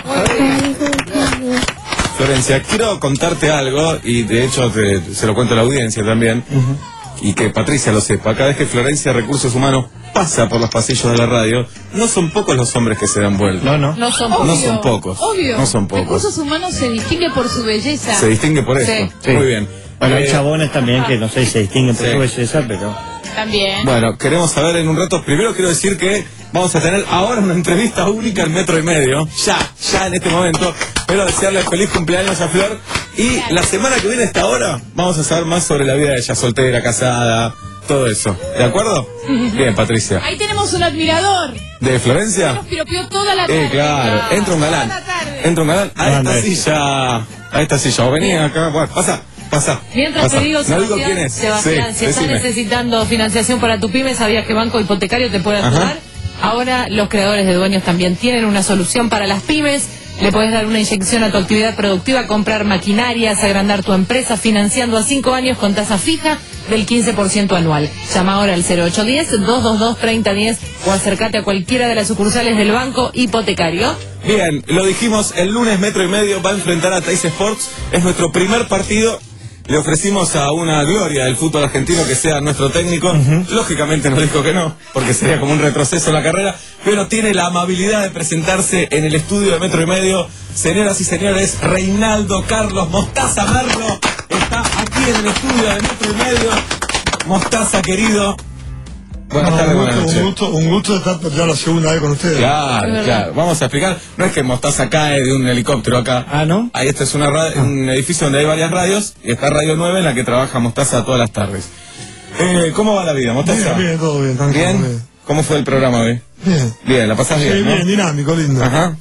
Florencia, quiero contarte algo, y de hecho te, se lo cuento a la audiencia también, uh-huh. y que Patricia lo sepa. Cada vez que Florencia Recursos Humanos pasa por los pasillos de la radio, no son pocos los hombres que se dan vuelta. No, no. No son no pocos. son pocos. Obvio. No son pocos. Recursos Humanos se distingue por su belleza. Se distingue por eso. Sí. Sí. Muy bien. Bueno, eh, hay chabones también que no sé si se distinguen por sí. su belleza, pero... También. Bueno, queremos saber en un rato. Primero quiero decir que vamos a tener ahora una entrevista única en metro y medio. Ya, ya en este momento. Pero desearle feliz cumpleaños a Flor. Y la semana que viene a esta hora vamos a saber más sobre la vida de ella, soltera, casada, todo eso. ¿De acuerdo? Bien, Patricia. Ahí tenemos un admirador. ¿De Florencia? Nos piropeó toda la tarde. Eh, claro. Entra un galán. Entra un galán a esta silla. A esta silla. O venía acá. Bueno, pasa. Pasa. Mientras pasa. te digo, no Sebastián, digo quién es. Sebastián, sí, si estás decime. necesitando financiación para tu pyme, sabías que Banco Hipotecario te puede ayudar. Ajá. Ahora los creadores de dueños también tienen una solución para las pymes. Le podés dar una inyección a tu actividad productiva, comprar maquinarias, agrandar tu empresa, financiando a cinco años con tasa fija del quince por ciento anual. Llama ahora al cero ocho uno cero, dos dos dos, tres cero uno cero o acércate a cualquiera de las sucursales del Banco Hipotecario. Bien, lo dijimos, el lunes Metro y Medio va a enfrentar a Teis Sports. Es nuestro primer partido. Le ofrecimos a una gloria del fútbol argentino que sea nuestro técnico. Uh-huh. Lógicamente nos dijo que no, porque sería como un retroceso en la carrera, pero tiene la amabilidad de presentarse en el estudio de Metro y Medio. Señoras y señores, Reinaldo Carlos Mostaza Merlo está aquí en el estudio de Metro y Medio. Mostaza, querido. Buenas No, tardes, un, buenas gusto, noches. un, gusto, un gusto de estar ya la segunda vez con ustedes. Claro, claro. Vamos a explicar. No es que Mostaza cae de un helicóptero acá. Ah, ¿no? Ahí este es una ra- un edificio donde hay varias radios y está Radio nueve en la que trabaja Mostaza todas las tardes. Eh, ¿Cómo va la vida, Mostaza? Bien, bien, todo bien, tranquilo. ¿Bien? Bien, ¿Cómo fue el programa hoy? bien. Bien, ¿la pasás Sí, bien, no? bien, dinámico, lindo. Ajá.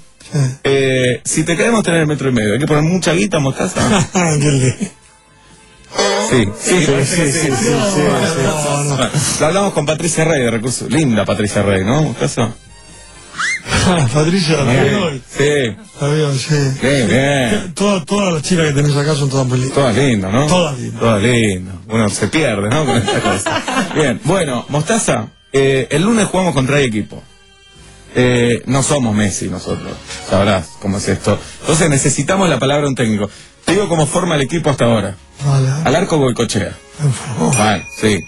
Eh, si te queremos tener el Metro y Medio, ¿hay que poner mucha guita, Mostaza? Qué lindo. Sí, sí, Sí, parece sí, que sí, sí, sí, Bueno, no, no. bueno, lo hablamos con Patricia Rey de Recursos. Linda Patricia Rey, ¿no, Mostaza? Patricia, ¿la Bien. veo hoy? Sí. La veo, sí. Bien, bien. Todas, todas las chicas que tenés acá son todas muy lindas. Todas lindas, ¿no? Todas lindas. Todas lindas. Uno se pierde, ¿no? Con esta cosa. Bien, bueno, Mostaza, eh, el lunes jugamos contra el equipo. Eh, no somos Messi nosotros, sabrás cómo es esto. Entonces necesitamos la palabra de un técnico. Te digo cómo forma el equipo hasta ahora. Vale. Al arco Goicochea. Vale, sí.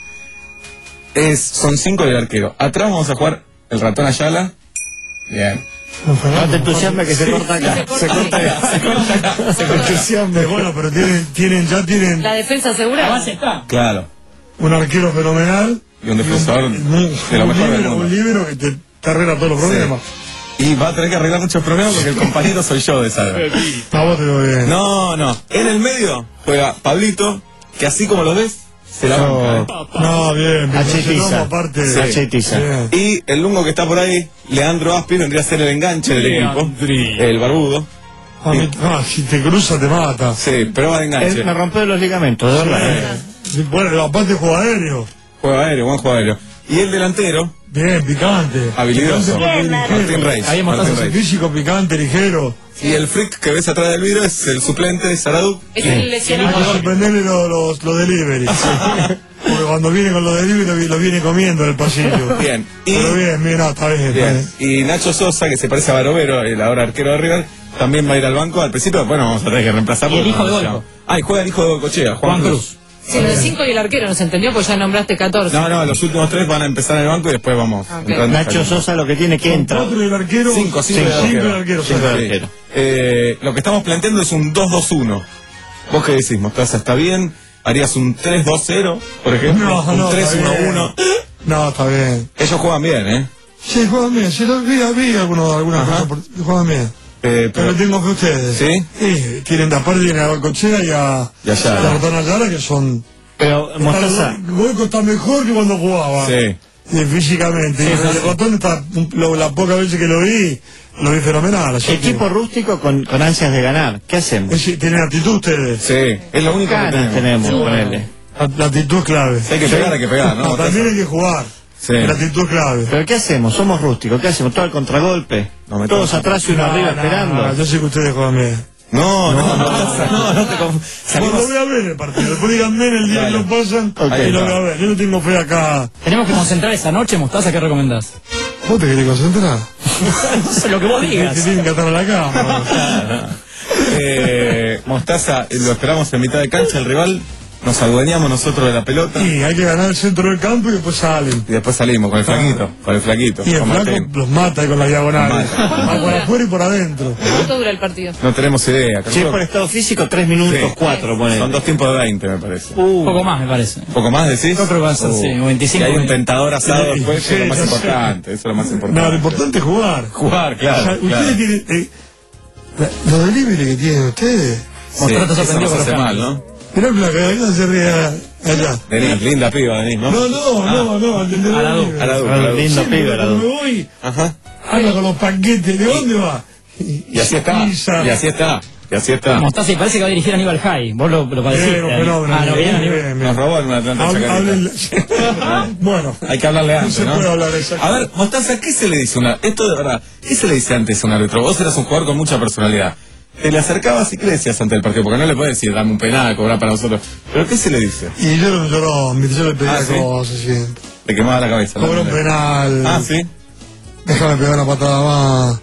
Es, son cinco del arquero. Atrás vamos a jugar el ratón Ayala. Bien. No te entusiasmes que se Sí, corta acá. se corta acá, se corta acá, se corta Entusiasme, bueno, pero tienen, tienen, ya tienen La defensa segura. está. Claro. un arquero fenomenal. Y un defensor un, de lo un mejor del libero, mundo. un libero que te, te arregla todos los problemas. Y va a tener que arreglar muchos problemas porque el compañero soy yo de esa edad. A vos te lo bien. No, no. En el medio juega Pablito, que así como lo ves, se la banca. ¿eh? No, bien, bien. Achetiza. Aparte. Sí. Achetiza. Bien. Y el lungo que está por ahí, Leandro Aspi, vendría a ser el enganche del equipo. El barbudo. A mí- no, si te cruza te mata. Sí, pero va de enganche. Él me rompió los ligamentos, de verdad. Sí, bueno, aparte juega aéreo. Juega aéreo, buen juego aéreo. Y el delantero, Bien, picante. habilidoso, Picante, Martín Reis. Ahí Martín mostrás Reis. físico, picante, ligero. Y el freak que ves atrás del vidrio es el suplente de Saradú. Es el Hay que lesionado. sorprenderle los los los delivery. Porque cuando viene con los delivery los viene comiendo en el pasillo. Bien. Y, Pero bien, bien, no, está bien. está bien. bien. Y Nacho Sosa, que se parece a Barovero, el ahora arquero de River, también va a ir al banco. Al principio, bueno, vamos a tener que reemplazarlo. Y el hijo de porque no Golco. se llama. Ah, y juega el hijo de Goicochea, Juan, Juan Cruz. Cruz. Sí, lo de cinco y el arquero no se entendió, pues ya nombraste catorce. No, no, los últimos tres van a empezar en el banco y después vamos. Ok. entrando Nacho caliente. Sosa lo que tiene que Son entrar. cuatro del arquero. Cinco, cinco, cinco, del cinco arquero. del arquero. Cinco del sí. arquero. Eh, lo que estamos planteando es un dos dos uno. ¿Vos qué decís, Mostaza? ¿Está bien? ¿Harías un tres dos cero, por ejemplo? No, un no, tres uno está uno. bien. No, está bien. Ellos juegan bien, ¿eh? Sí, juegan bien. Sí, lo vi, vi algunos, algunas Ajá. cosas. por- Juegan bien. Eh, Pero pero, tengo que ustedes. ¿Sí? Sí, tienen, aparte tienen a Golcochea y a, Y a Ayala. y a Ratón Ayala, que son... Pero, Mostaza, Golco está mejor que cuando jugaba. sí. Sí, físicamente. y el Ratón está, lo, la poca veces que lo vi, lo vi fenomenal. Así equipo rústico con, con ansias de ganar. ¿Qué hacemos? que, es- tienen actitud ustedes. Sí, es lo único que Ganas tenemos. tenemos, ponele. La, la actitud es clave. Si hay que pegar, hay que pegar, ¿no? No, también hay que jugar. Sí. La actitud es clave. ¿Pero qué hacemos? Somos rústicos. ¿Qué hacemos? Todo al contragolpe. No me Todos toques. atrás y uno No, arriba no, esperando. no, yo sé que ustedes juegan bien. No, no, no, Mostaza, no, no te conf- Bueno, Salimos- lo voy a ver el partido. Después díganme en el día Dale. que lo pasan Ok. y lo voy a ver. Yo no tengo fe acá. Tenemos que concentrar esa noche, Mostaza, ¿qué recomendás? ¿Vos te querés concentrar? Lo que vos Te digas. tienen que atar a la cama. eh, Mostaza, lo esperamos en mitad de cancha, el rival. Nos adueñamos nosotros de la pelota. Y hay que ganar el centro del campo y después salen. Y después salimos con el flaquito, con el flaquito. Y el con flaco Martín. los mata ahí con la diagonal. Los mata. Va por afuera y por adentro. ¿Cuánto dura el partido? No tenemos idea. Si es calculo- por estado físico, tres minutos, Sí. cuatro, Son ponele. dos tiempos de veinte, me parece. Un Uh, poco más, me parece. ¿Un poco más decís? Yo creo que va a ser, sí, Uh, veinticinco, Y hay un veinte. tentador asado Sí, después, que es lo sí, más ya sé. importante. Eso es lo más importante. No, lo importante es jugar. Jugar, claro. O sea, claro. ustedes tienen. Eh, la- los delivery que tienen ustedes. Sí, Mostraste eso sorprendido nos con hace los mal, cambios. ¿no? Mirá la cabeza se ríe allá. Venís, linda piba, venís, ¿no? No, no, Ah. no, no, al de A la du, a la du, a la du. Lindo Siempre pibe, cuando me voy, Ajá. anda con los panquetes, ¿de dónde va? Y así está, Pizza. y así está, y así está. Mostaza, y parece que va a dirigir a Aníbal High. Vos lo, lo padeciste. Bien, un fenómeno, Ah, no, bien, bien, bien, Aníbal. bien. Nos robó en una Atlanta Hable- chacarita. hable- Bueno, Hay que hablarle no antes, se ¿no? puede hablar exactamente. A ver, Mostaza, ¿qué se le dice a una... Esto de verdad, ¿qué se le dice antes a un árbitro? Vos eras un jugador con mucha personalidad. Te le acercabas y ¿qué le decías ante el partido? Porque no le puedes decir, dame un penal, cobrar para nosotros. ¿Pero qué se le dice? Y yo no lloró, yo le pedía Ah, ¿sí? cosas siempre. Te quemaba la cabeza. ¿no? Cobra un penal. Ah, ¿sí? Déjame pegar una patada más.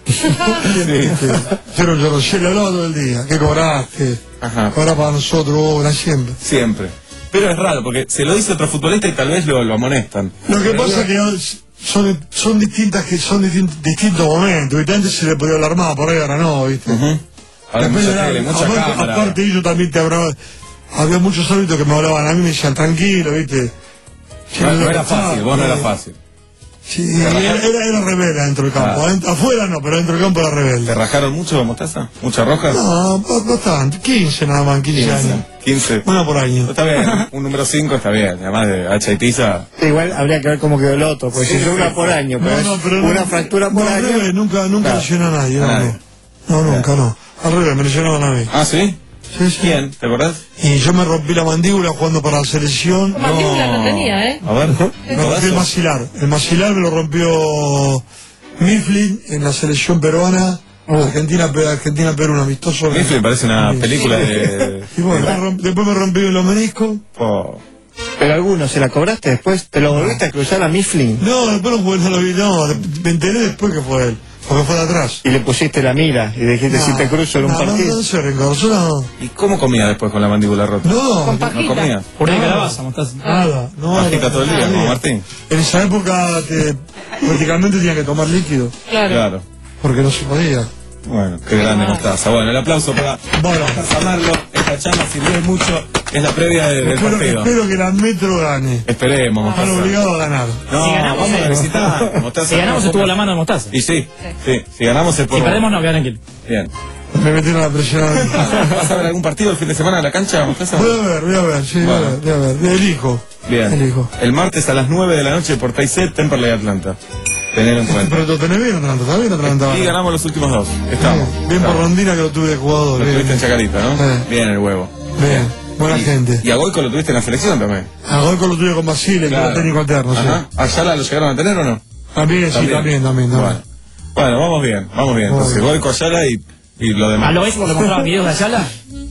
Yo no lloro, yo le hablaba todo el día. ¿Qué cobraste? Ajá. Cobra para nosotros, obra siempre. Siempre. Pero es raro, porque se lo dice otro futbolista y tal vez lo, lo amonestan. Lo que Pero pasa es que hoy son, son distintas que son distin- distintos momentos. ¿Viste? Antes se le podía hablar más, por ahí ahora no, ¿viste? Ujú. Ahora hay Después mucha era- tele, mucha aparte, cámara. aparte ellos también te hablaban. Había muchos árbitros que me hablaban a mí y me decían tranquilo, ¿viste? Sí, No, no lo era pensaba, fácil, vos no eh, era fácil. Sí, era, era, era rebelde dentro del campo. Ah. Adent- afuera no, pero dentro del campo era rebelde. ¿Te rajaron mucho, Mostaza? ¿Muchas rojas? No, ba- bastante. quince nada más, quince años. quince. Una por año. Está bien, un número cinco está bien. Además de hacha y tiza. Igual habría que ver cómo quedó el otro, porque si es una por año, pero No, no, es pero una no- fractura por no, al año. revés, nunca, nunca Claro. lesionó a nadie, no, A nadie. no. No, nunca, no. Al revés, me lesionaban a mí. Ah, ¿sí? Sí, sí. ¿Quién? ¿Te acordás? Y yo me rompí la mandíbula jugando para la selección. Mandíbula no tenía, ¿eh? A ver, Me rompí el maxilar. El maxilar me lo rompió Mifflin en la selección peruana. Argentina, Pe- Argentina, Perú, un amistoso. Mifflin parece una película de... Y bueno, me romp- después me rompí los meniscos. Oh. Pero algunos, ¿se la cobraste después? ¿Te lo volviste a cruzar a Mifflin? No, después no, jugué, no lo vi, no, de- me enteré después que fue él, porque fue de atrás. Y le pusiste la mira y dijiste si te cruzo en un no, partido. No, no, se reencarzó, no. ¿Y cómo comía después con la mandíbula rota? No, Con ¿No pajita. comía? Puré de Nada. calabaza, Mostaza. Nada, no. Pajita todo el día, no, como Martín. En esa época te, prácticamente tenía que tomar líquido, Claro. Claro. porque no se podía. Bueno, qué grande Mostaza. Bueno, el aplauso para Bueno, Mostaza Marlo. Esta charla sirvió mucho. Es la previa de- del espero, partido. espero que la Metro gane. Esperemos, Están Mostaza. obligados a ganar. No, Si ganamos, vamos a eh, visitar. Mostaza. Si ganamos estuvo la mano de Mostaza. Y sí, sí. Si ganamos es por... Si perdemos no, quedan tranquilos. Bien. Me metieron la presión a mí. ¿Vas a ver algún partido el fin de semana en la cancha, Mostaza? Voy a ver, voy a ver, sí, voy a Bueno. ver, voy a ver. Elijo. Bien. Elijo. El martes a las nueve de la noche por Taizet, Temperley Atlanta. Tener en cuenta. Pero lo tenés bien, Atlanta, ¿está bien Atlanta? Y ganamos los últimos dos. Estamos. Bien, bien por Rondina que lo tuve de jugador. Lo bien. tuviste en Chacarita, ¿no? Sí. Bien el huevo. Bien, buena Y- gente. Y a Goico lo tuviste en la selección también. A Goico lo tuve con Basile, que era técnico alterno, sí. Ajá. ¿A Ayala lo llegaron a tener o no? También, sí, también, también, también. Bueno. Bueno, vamos bien, vamos bien. Vamos Entonces, bien. Goico, Ayala y, y lo demás. ¿A lo Expo le mostraban videos de Ayala?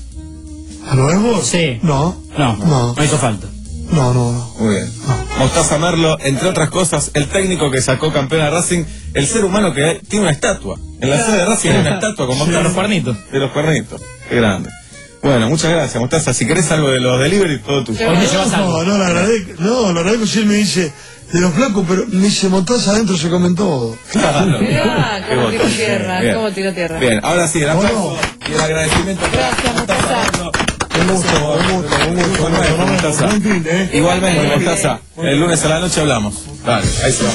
¿A lo es vos? Sí. No, No, No. no hizo falta. no, no, no. Muy bien. Mostaza Merlo, entre otras cosas, el técnico que sacó campeón a Racing, el ser humano que tiene una estatua. En la sede de Racing hay una estatua con Mostaza. De los cuernitos. De los cuernitos. Qué grande. Bueno, muchas gracias, Mostaza. Si querés algo de los delivery, todo tuyo. Hoy me llevas algo. No, no, le agradezco, no, lo agradezco si él me dice de los flacos, pero me dice Mostaza adentro se comen todo. Claro. Mirá, Qué cómo bueno. tiró tierra, Bien. cómo tiró tierra. Bien, ahora sí, el aplauso Bueno. y el agradecimiento. Gracias, Mostaza. Un gusto, un gusto, un gusto. Buen mes, Mostaza. Buen fin, ¿eh? Igualmente, Mostaza. El lunes a la noche hablamos. Dale, ahí se va.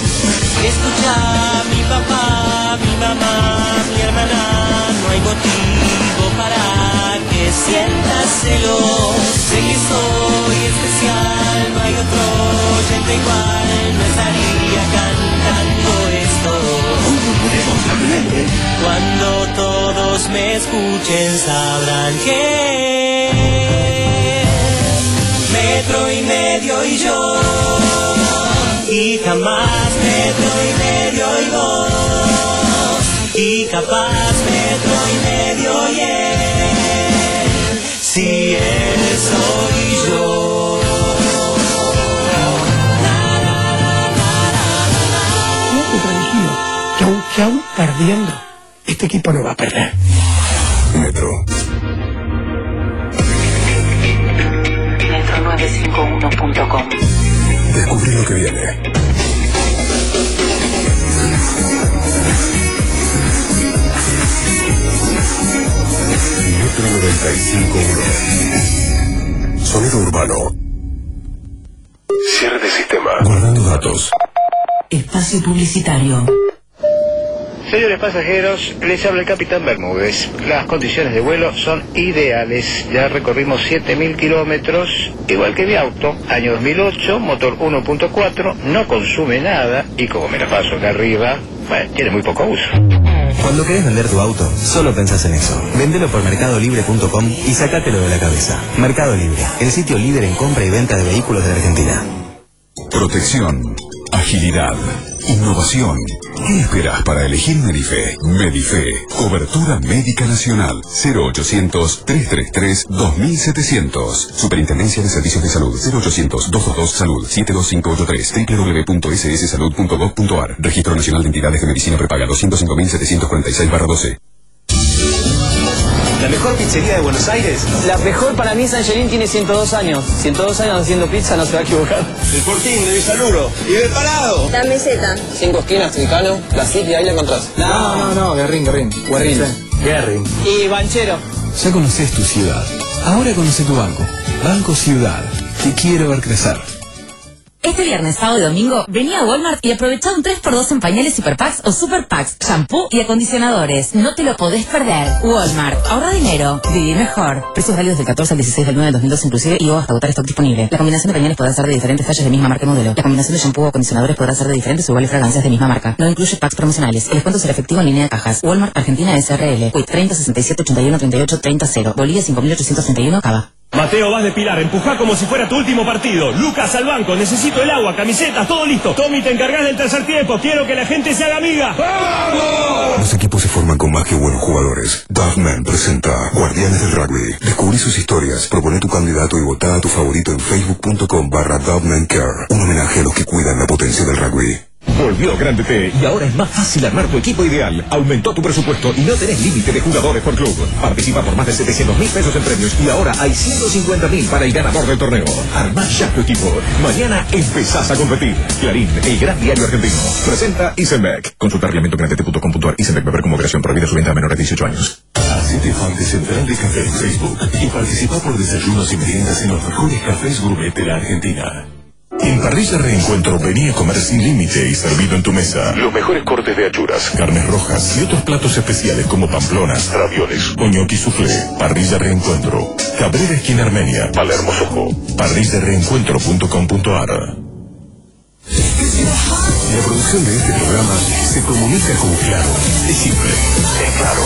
Escucha, mi papá, mi mamá, mi hermana, no hay motivo para que sientas celos. Sé que soy especial, no hay otro oyente igual, no estaría cantando esto. Cuando todos me escuchen sabrán que metro y medio y yo, y jamás metro y medio y dos, y capaz metro y medio y él, si él soy yo. Quédate tranquilo, que aunque aún perdiendo, este equipo no va a perder. Metro. metro nueve cinco uno punto com. Descubrí lo que viene. Metro noventa y cinco punto uno. Sonido urbano. Cierre de sistema. Guardando datos. Espacio publicitario. Señores pasajeros, les habla el capitán Bermúdez. Las condiciones de vuelo son ideales. Ya recorrimos siete mil kilómetros, igual que mi auto. Año dos mil ocho, motor uno punto cuatro, no consume nada y como me la paso acá arriba, bueno, tiene muy poco uso. Cuando querés vender tu auto, solo pensás en eso. Vendelo por mercado libre punto com y sacátelo de la cabeza. Mercado Libre, el sitio líder en compra y venta de vehículos de la Argentina. Protección, agilidad, innovación. ¿Qué esperas para elegir Medife? Medife, cobertura médica nacional. cero ochocientos, trescientos treinta y tres, dos mil setecientos. Superintendencia de Servicios de Salud. cero ochocientos, doscientos veintidós, salud. siete dos cinco ocho tres. doble u doble u doble u punto ese ese salud punto gov punto a r. Registro Nacional de Entidades de Medicina Prepaga doscientos cinco mil setecientos cuarenta y seis barra doce. La mejor pizzería de Buenos Aires. La mejor para mí, Sangelín tiene ciento dos años. ciento dos años haciendo pizza, no se va a equivocar. El Fortín de Villaluro y del Parado. La meseta. Cinco esquinas, Tricano, la City, ahí la encontrás. No, no, no, Guerrín, Guerrín. Guerrín. Guerrín. Y Banchero. Ya conoces tu ciudad. Ahora conoce tu banco. Banco Ciudad. Te quiero ver crecer. Este viernes, sábado y domingo, vení a Walmart y aprovechá un tres por dos en pañales Super Packs o Super Packs, shampoo y acondicionadores. No te lo podés perder. Walmart. Ahorra dinero. Viví mejor. Precios válidos del catorce al dieciséis del nueve del dos mil dos inclusive y o hasta agotar stock disponible. La combinación de pañales podrá ser de diferentes tallas de misma marca y modelo. La combinación de shampoo o acondicionadores podrá ser de diferentes o iguales fragancias de misma marca. No incluye packs promocionales. El descuento será efectivo en línea de cajas. Walmart Argentina S R L. Q I T treinta sesenta y siete ochenta y uno treinta y ocho treinta cero. Bolivia cinco mil ochocientos treinta y uno Cava. Mateo, vas de Pilar, empujá como si fuera tu último partido. Lucas al banco, necesito el agua, camisetas, todo listo. Tommy, te encargás del tercer tiempo, quiero que la gente se haga amiga. ¡Vamos! Los equipos se forman con más que buenos jugadores. Duffman presenta Guardianes del Rugby. Descubrí sus historias, propone tu candidato y votá a tu favorito en facebook punto com barra Duffman Care. Un homenaje a los que cuidan la potencia del rugby. Volvió Grande T y ahora es más fácil armar tu equipo ideal. Aumentó tu presupuesto y no tenés límite de jugadores por club. Participa por más de setecientos mil pesos en premios y ahora hay ciento cincuenta mil para el ganador del torneo. Armá ya tu equipo. Mañana empezás a competir. Clarín, el gran diario argentino. Presenta Isenbeck. Consulta reglamento grandete punto com punto a r. Isenbeck beber como operación prohibida su venta a menores de dieciocho años. Hacete fan de Central de Café en Facebook y participa por desayunos y meriendas en los mejores cafés gourmet de la Argentina. En Parrilla Reencuentro venía a comer sin límite y servido en tu mesa. Los mejores cortes de achuras, carnes rojas y otros platos especiales como pamplonas, ravioles o ñoqui soufflé. Parrilla Reencuentro. Cabrera esquina Armenia, Palermo Sojo. parrilla reencuentro punto com punto a r. La producción de este programa se comunica con Claro. Es simple. Es claro.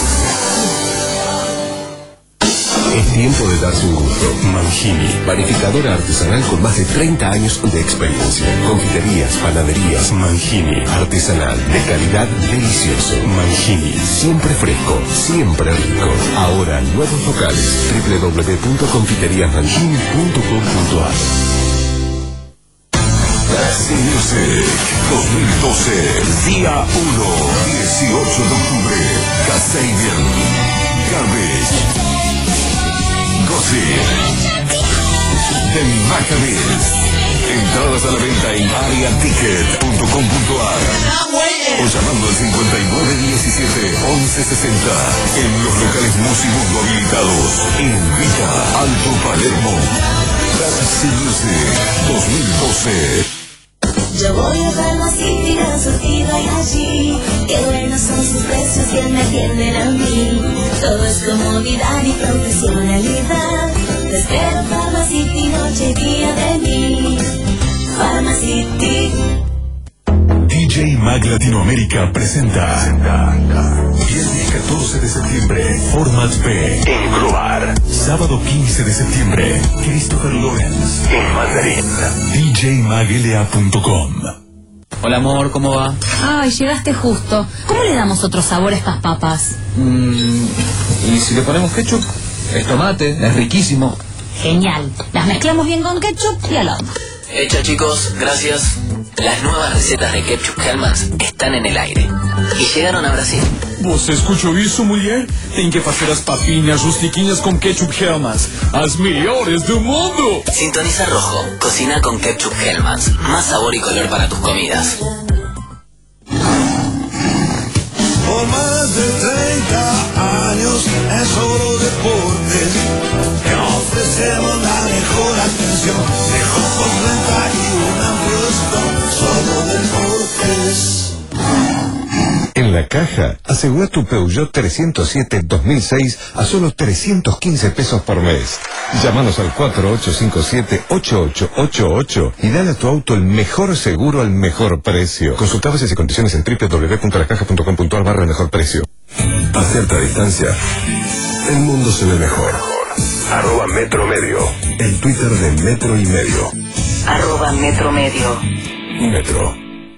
Es tiempo de darse un gusto. Mangini, panificadora artesanal con más de treinta años de experiencia. Confiterías, panaderías. Mangini, artesanal, de calidad, delicioso. Mangini, siempre fresco, siempre rico. Ahora, nuevos locales. doble u doble u doble u punto confiterías mangini punto com punto a r. Classic Music dos mil doce, día uno, dieciocho de octubre. Kasabian, Garbage, Gossip, The Maccabees. Entradas a la venta en area ticket punto com punto a r o llamando al cincuenta y nueve diecisiete once sesenta en los locales Musimundo habilitados en Vita, Alto Palermo. Classic Music dos mil doce. Yo voy a Pharmacity, la surtida y allí. Qué buenos son sus precios que me atienden a mí. Todo es comodidad y profesionalidad. Te espero Pharmacity, noche y día de mí. Pharmacity. D J Mag Latinoamérica presenta viernes catorce de septiembre, Format B en Croar. Sábado quince de septiembre, Christopher Lawrence en Mandarín. D J mag L A punto com. Hola amor, ¿cómo va? Ay, llegaste justo. ¿Cómo le damos otro sabor a estas papas? Mm, ¿y si le ponemos ketchup? Es tomate, es riquísimo. Genial. Las mezclamos bien con ketchup y al horno. Hecha chicos, gracias. Las nuevas recetas de ketchup Hellmann's están en el aire y llegaron a Brasil. Você escuchou isso, mulher? Tem que fazer as papinhas rustiquinhas com ketchup Hellmann's, as melhores do mundo. Sintoniza Rojo, cocina con ketchup Hellmann's, más sabor y color para tus comidas. Por más de treinta años es solo deportes que ofrecemos la mejor atención. Mejor postventa y un amplio stock, solo deportes. En la Caja, asegura tu Peugeot trescientos siete dos mil seis a solo trescientos quince pesos por mes. Llámanos al cuatro ocho cinco siete ocho ocho ocho ocho y dale a tu auto el mejor seguro al mejor precio. Consulta bases y condiciones en doble u doble u doble u punto la caja punto com punto a r barra el mejor precio. A cierta distancia, el mundo se ve mejor. Arroba Metro Medio. El Twitter de Metro y Medio. Arroba Metro Medio. Metro.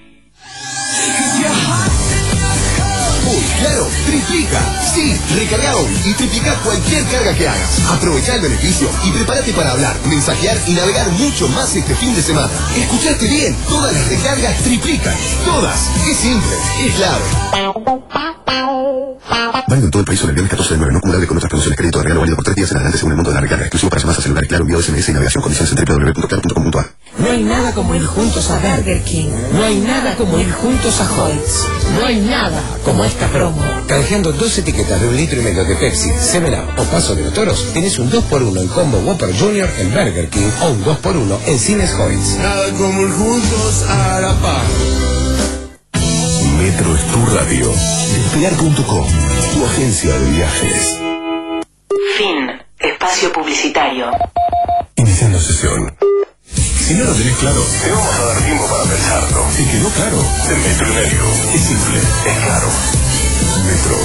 Muy claro, triplica. Sí, recarga hoy y triplica cualquier carga que hagas. Aprovecha el beneficio y prepárate para hablar, mensajear y navegar mucho más este fin de semana. Escuchaste bien, todas las recargas triplican. Todas. Es simple, es claro. Válido en todo el país sobre el viernes catorce de nueve, no acumulable con otras promociones. Crédito de regalo válido por tres días en adelante según el monto de la recarga. Exclusivo para llamadas a celular, claro, envío S M S y navegación. Condiciones en doble u doble u doble u punto claro punto com punto a r. No hay nada como ir juntos a Burger King. No hay nada como ir juntos a Hoyts. No hay nada como esta promo. Canjeando dos etiquetas de un litro y medio de Pepsi, seven up o Paso de los Toros, tenés un dos por uno en Combo Whopper Junior en Burger King o un dos por uno en Cines Hoyts. Nada como ir juntos a la par. Metro es tu radio. Despegar punto com, tu agencia de viajes. Fin. Espacio publicitario. Iniciando sesión. Si no lo tenés claro, te vamos a dar tiempo para pensarlo. ¿Te quedó claro? De Metro y Medio. Es simple, es claro. Metro.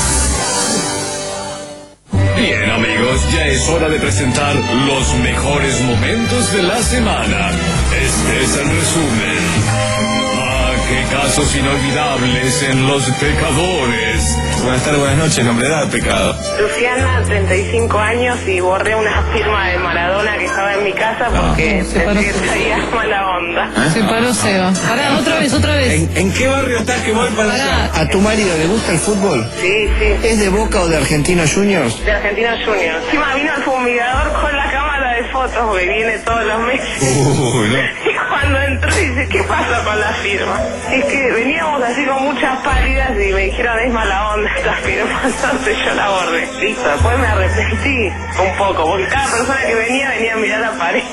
Bien, amigos, ya es hora de presentar los mejores momentos de la semana. Este es el resumen. Ah, qué casos inolvidables en Los Pecadores. Buenas tardes, buenas noches, nombre, edad, pecado. Luciana, treinta y cinco años, y borré una firma de Maradona que estaba en mi casa porque pensé que traía mala onda. Se paró Seba. Pará, otra vez, otra vez. ¿En, en qué barrio estás que voy para allá? ¿A tu marido le gusta el fútbol? Sí, sí. ¿Es de Boca o de Argentinos Juniors? De Argentinos Juniors. Encima vino el fumigador con la cámara de fotos porque viene todos los meses. Uy, no. Y cuando entró dice, ¿qué pasa con la firma? Es que veníamos así con muchas pálidas y me dijeron, es mala onda esta firma, entonces yo la borré. Listo, después me arrepentí un poco, porque cada persona que venía venía a mirar la pared.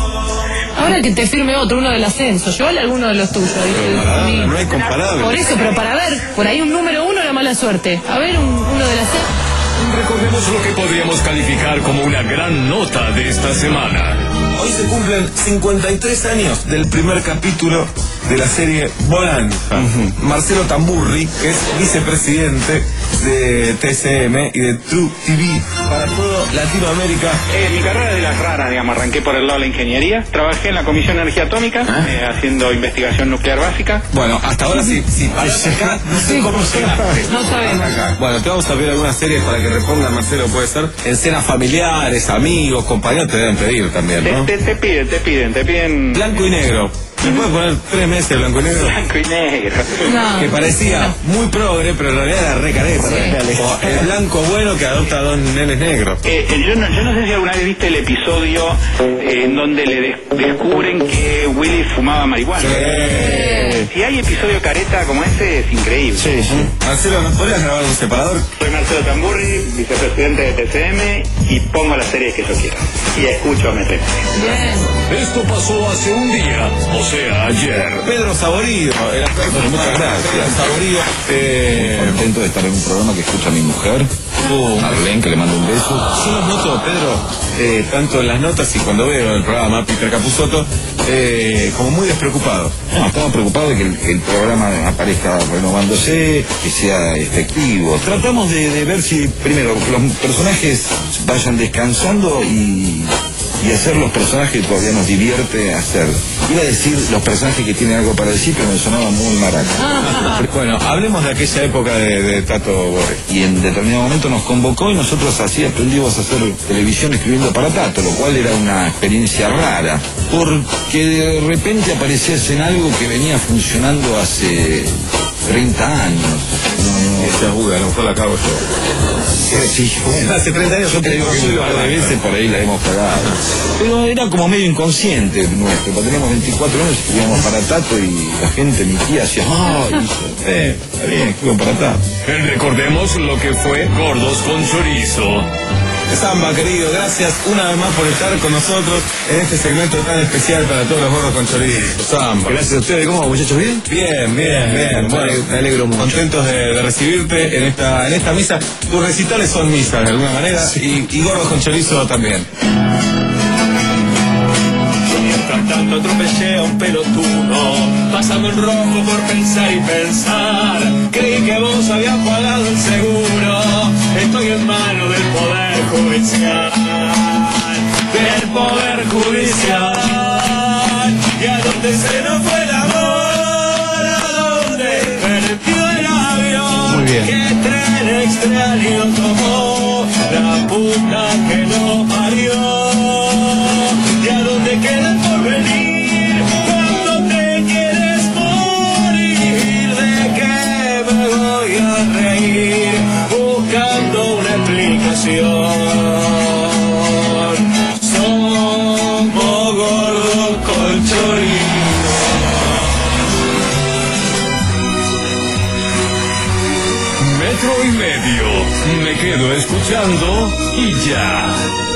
Ahora que te firme otro, uno del ascenso, llévale alguno de los tuyos. Maradona, no hay comparable. Por eso, pero para ver, por ahí un número uno era mala suerte. A ver, un, uno del ascenso. Recordemos lo que podríamos calificar como una gran nota de esta semana. Hoy se cumplen cincuenta y tres años del primer capítulo de la serie Bonanza. Uh-huh. Marcelo Tamburri, que es vicepresidente de T C M y de True T V para todo Latinoamérica. Eh, mi carrera de las raras, digamos, arranqué por el lado de la ingeniería. Trabajé en la Comisión de Energía Atómica, ¿Ah? eh, haciendo investigación nuclear básica. Bueno, hasta ahora sí, si pasas acá, no sé cómo llegaste. No sabemos. Bueno, te vamos a pedir algunas series para que reponga, Marcelo, puede ser. Escenas familiares, amigos, compañeros, te deben pedir también, ¿no? Te, te, te piden, te piden, te piden... Blanco y negro. ¿Me puedes poner tres meses blanco y negro? Blanco y negro. No. Que parecía muy progre, pero en realidad era re careta. Sí. O el blanco bueno que adopta a dos nenes negros. Eh, eh, yo, no, yo no sé si alguna vez viste el episodio eh, en donde le des- descubren que Willy fumaba marihuana. Sí. Eh, si hay episodio careta como ese, es increíble. Sí, sí. Marcelo, ¿nos podrías grabar un separador? Soy Marcelo Tamburri, vicepresidente de T C M, y pongo las series que yo quiera. Y escucho a M T. Bien. Esto pasó hace un día, o sea, ayer. Pedro Saborido, el actor. Muchas gracias. Pedro Saborido. Eh, Contento de estar en un programa que escucha a mi mujer, uh, Arlene, que le mando un beso. Yo los noto, Pedro, eh, tanto en las notas y cuando veo el programa, Peter Capusotto, eh, como muy despreocupado. No, estamos preocupados de que el, el programa aparezca renovándose, que sea efectivo. Tratamos de, de ver si, primero, los personajes vayan descansando y, y hacer los personajes que todavía nos divierte hacer. Iba a decir los personajes que tienen algo para decir, pero me sonaba muy maraca. Bueno, hablemos de aquella época de, de Tato Borges. Y en determinado momento nos convocó y nosotros así aprendimos a hacer televisión escribiendo para Tato, lo cual era una experiencia rara, porque de repente aparecías en algo que venía funcionando hace treinta años. Esa buga, a lo mejor la cago yo. Sí, bueno, hace treinta años yo te te digo digo que un par de veces por ahí la hemos pagado. Pero era como medio inconsciente nuestro, porque teníamos veinticuatro años y íbamos para Tato y la gente, mi tía, hacía, ¡ay! Eh, está bien, escribo para Tato. Recordemos lo que fue Gordos con Chorizo. Samba, querido, gracias una vez más por estar con nosotros en este segmento tan especial para todos los gordos con chorizo. Samba. Gracias a ustedes. ¿Cómo, muchachos? ¿Bien? Bien, bien, bien. Bueno, me alegro mucho. Contentos de, de recibirte en esta, en esta misa. Tus recitales son misas de alguna manera, sí. y, y gordos con chorizo también. Mientras tanto atropellé a un pelotudo, pasando en rojo por pensar y pensar. Creí que vos habías pagado el seguro. Estoy en manos del Poder Judicial, del Poder Judicial. Y a donde se nos fue el amor, a donde perdió el avión. Muy bien. Que tren extraño tomó la puta que nos parió. Y a donde queda el porvenir, cuando te quieres morir. ¿De qué me voy a reír? Buscando una explicación. Somos gordos con chorizo. Metro y medio. Me quedo escuchando y ya.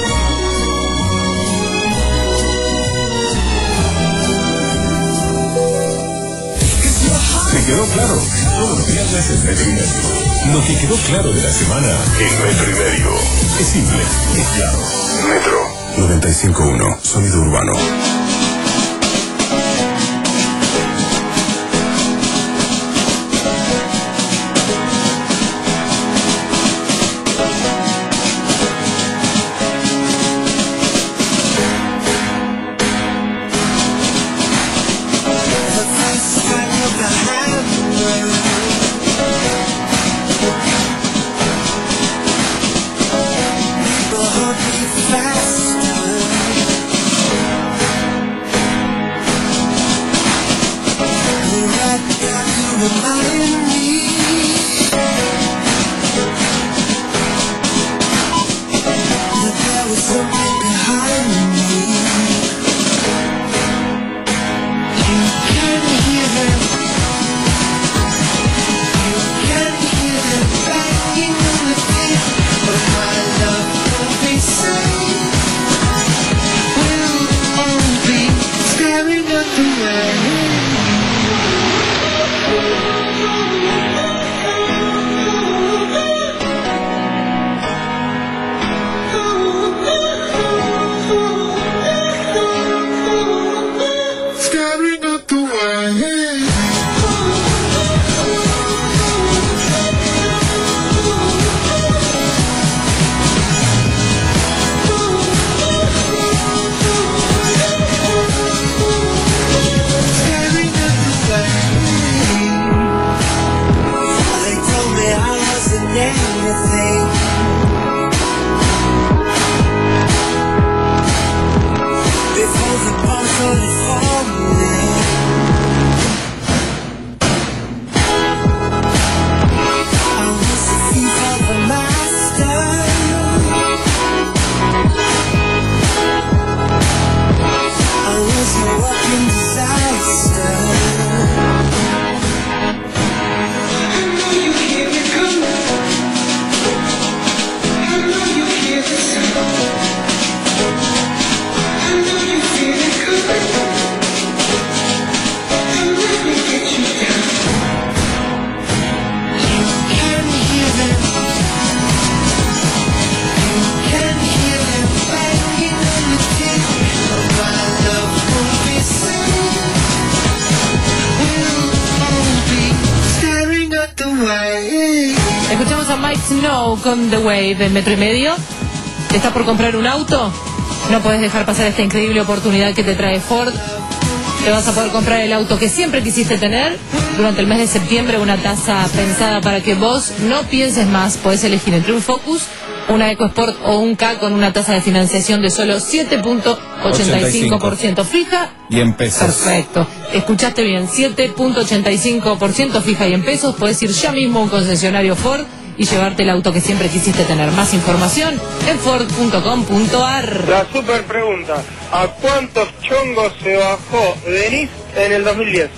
¿Te quedó claro? Todos los viernes en Metro y Medio. Lo que quedó claro de la semana en Metro y Medio. Es simple, es claro. Metro noventa y cinco punto uno, sonido urbano. Escuchamos a Mike Snow con The Wave en Metro y Medio. ¿Estás por comprar un auto? No puedes dejar pasar esta increíble oportunidad que te trae Ford. Te vas a poder comprar el auto que siempre quisiste tener. Durante el mes de septiembre, una tasa pensada para que vos no pienses más. Podés elegir entre un Focus, una EcoSport o un K con una tasa de financiación de solo siete punto ochenta y cinco por ciento fija. Y en pesos. Perfecto. Escuchaste bien, siete punto ochenta y cinco por ciento fija y en pesos. Podés ir ya mismo a un concesionario Ford y llevarte el auto que siempre quisiste tener. Más información en ford punto com punto ar. La super pregunta, ¿a cuántos chongos se bajó Denise en el dos mil diez?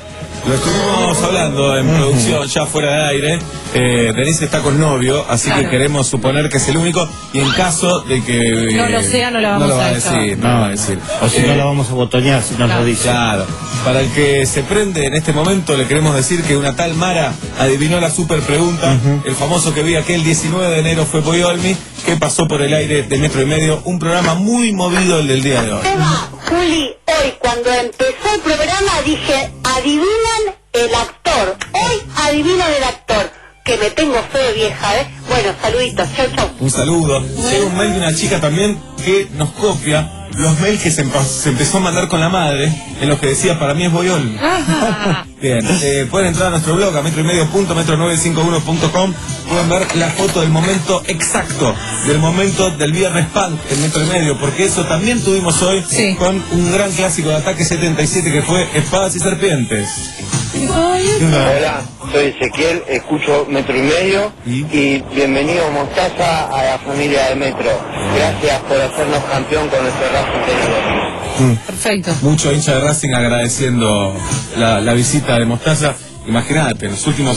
Lo estuvimos hablando en producción, ya fuera de aire. Eh, Denise está con novio, así Claro. que queremos suponer que es el único. Y en caso de que. eh, No lo sea, no la vamos lo va a a dejar. decir. No lo va a decir. O si Eh, no la vamos a botonear si nos lo dice. Claro. Para el que se prende en este momento, le queremos decir que una tal Mara adivinó la super pregunta. El famoso que vi aquel diecinueve de enero fue Poyolmi, que pasó por el aire de Metro y Medio. Un programa muy movido el del día de hoy. Juli, hoy cuando empezó el programa dije, adivinan el actor. Hoy adivinan el actor. Que me tengo fe de vieja, ¿eh? Bueno, saluditos, chau, chau. Un saludo. Llega un mail de una chica también que nos copia los mails que se, empa- se empezó a mandar con la madre, en los que decía, para mí es Boyolmi. Bien, eh, pueden entrar a nuestro blog, a metro y medio punto metro novecientos cincuenta y uno punto com. Pueden ver la foto del momento exacto, del momento del viernes punk en Metro y Medio, porque eso también tuvimos hoy con un gran clásico de Ataque setenta y siete que fue Espadas y Serpientes. Hola, soy Ezequiel, escucho Metro y Medio y bienvenido Mostaza a la familia de Metro. Gracias por hacernos campeón con nuestro Racing querido. Perfecto. Mucho hincha de Racing agradeciendo la, la visita de Mostaza. Imagínate, en los últimos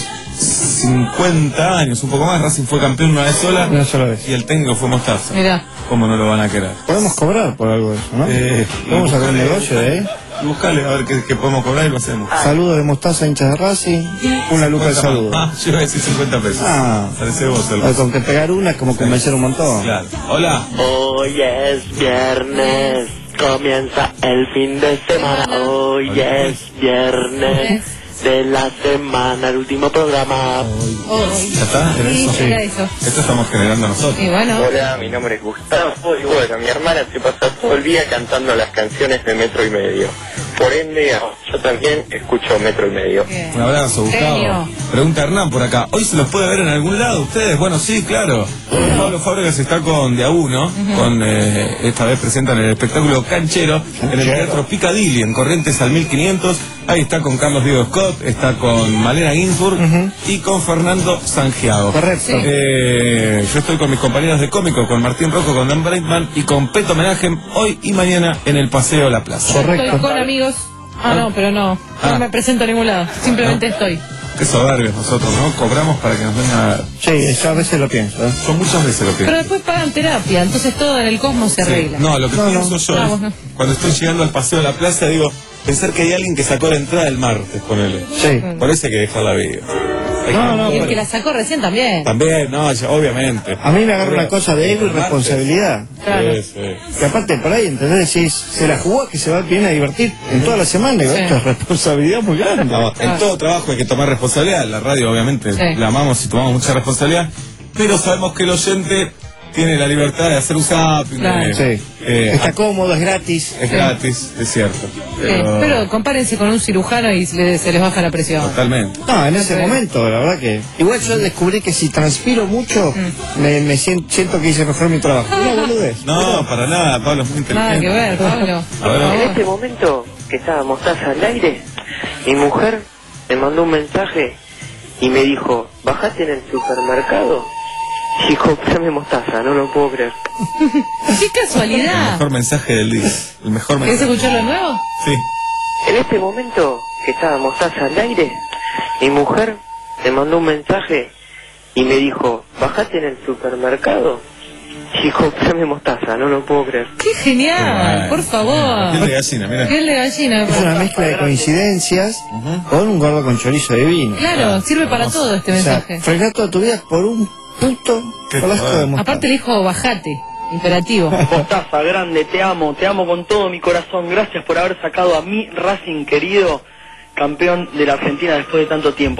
cincuenta años, un poco más, Racing fue campeón una vez sola, Una sola vez. y el técnico fue Mostaza. Mirá. ¿Cómo no lo van a querer? Podemos cobrar por algo de eso, ¿no? Eh, Vamos a hacer un buscale- negocio de ahí. Buscale a ver qué, qué podemos cobrar y lo hacemos. Saludos de Mostaza, hinchas de Racing. Una luca de saludo. Ah, yo iba a decir cincuenta pesos. Ah. Parece vos el Ah, con que pegar una es como convencer un montón. Claro. Hola. Hoy es viernes, comienza el fin de semana. Hoy es viernes de la semana, el último programa. ¿Ya está? ¿Era Sí, eso? era eso. Esto estamos generando nosotros. Y bueno. Hola, mi nombre es Gustavo y bueno, mi hermana se pasa todo el día cantando las canciones de Metro y Medio. Por ende, yo también escucho Metro y Medio. Un abrazo, Gustavo. Genio. Pregunta Hernán por acá. ¿Hoy se los puede ver en algún lado ustedes? Bueno, sí, claro. Pablo Fábregas está con De A Uno, con, eh, esta vez presentan el espectáculo Canchero en el Teatro Piccadilly, en Corrientes al mil quinientos. Ahí está con Carlos Diego Scott, está con Malena Ginsburg y con Fernando Sangiago. Correcto. Eh, yo estoy con mis compañeros de cómico, con Martín Rojo, con Dan Breitman y con Peto Homenaje hoy y mañana en el Paseo La Plaza. Estoy con amigos. Ah, no, pero no. No me presento a ningún lado. Simplemente estoy. Qué soberbios nosotros, ¿no? Cobramos para que nos den a... Sí, yo a veces lo pienso. ¿eh? Yo muchas veces lo pienso. Pero después pagan terapia, entonces todo en el cosmos se Sí. arregla. No, lo que No, pienso no. yo Ah, es, vos no. cuando estoy llegando al Paseo de la Plaza, digo, pensar que hay alguien que sacó la entrada el martes, ponele. Sí. Por eso hay que dejar la vida. Hay No, que- no, Y el pero- que la sacó recién también. También, no, ya, obviamente. A mí me agarra una cosa de ego y responsabilidad. Claro. Sí, sí. Que aparte por ahí, ¿entendés? Si se la jugó que se va bien a divertir en toda la semana, digo, Sí. esto es responsabilidad muy grande. No, en todo trabajo hay que tomar responsabilidad. La radio, obviamente, Sí. la amamos y tomamos mucha responsabilidad. Pero sabemos que el oyente tiene la libertad de hacer un zapping. Claro. de- Sí. eh, Está cómodo, es gratis. es gratis, es cierto. Sí, Pero, pero compárense con un cirujano y se les, se les baja la presión. totalmente. No, en ese momento, la verdad que... Igual yo descubrí que si transpiro mucho, me, me siento, siento que hice mejor mi trabajo. No, boludez. No, para nada, Pablo es muy Nada inteligente. que ver, Pablo. A ver, En este momento que estaba Mostaza al aire, mi mujer me mandó un mensaje y me dijo, bajate en el supermercado y comprame Mostaza, no lo puedo creer. ¡Qué el casualidad! mejor mensaje del día. El mejor ¿Querés mensaje. escucharlo de nuevo? Sí. En este momento que estaba Mostaza al aire, mi mujer me mandó un mensaje y me dijo, bajate en el supermercado y comprame Mostaza, no lo puedo creer. ¡Qué genial! Por favor. Piel de gallina, mira. Piel de gallina. Es una mezcla de coincidencias con un gordo con chorizo de vino. Claro, sirve para todo este O sea, mensaje. frenar toda tu vida por un puto frasco de mostaza. Aparte le dijo bajate, imperativo. Mostaza, grande, te amo, te amo con todo mi corazón. Gracias por haber sacado a mi Racing querido campeón de la Argentina después de tanto tiempo.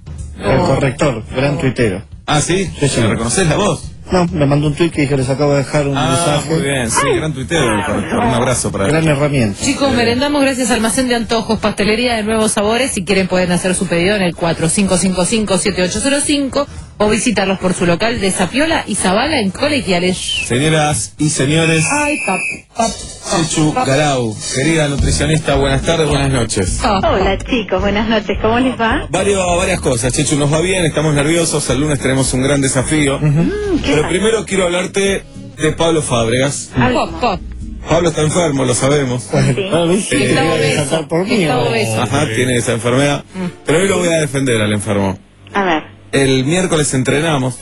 El corrector, gran tuitero. Ah, ¿sí? Sí, sí. ¿Me reconoces la voz? No, me mandó un tuit que dije, les acabo de dejar un Ah, mensaje. muy bien, sí, gran tuitero. el corrector. Un abrazo para Gran él. herramienta. Chicos, merendamos gracias a Almacén de Antojos, Pastelería de Nuevos Sabores. Si quieren pueden hacer su pedido en el cuatro cinco cinco cinco siete ocho cero cinco o visitarlos por su local de Zapiola y Zabala en Colegiales. Señoras y señores, Ay, pap, pap, Chechu Garau, querida nutricionista, buenas tardes, buenas noches. Hola chicos, buenas noches, ¿cómo les va? Varios, varias cosas, Chechu, nos va bien, estamos nerviosos, el lunes tenemos un gran desafío. Pero primero quiero hablarte de Pablo Fábregas. Pop, pop. Pablo está enfermo, lo sabemos. Bueno, sí, Eh, está obeso. Por mí, Está ¿o? obeso. Ajá, tiene esa enfermedad. Pero hoy lo voy a defender al enfermo. A ver. El miércoles entrenamos.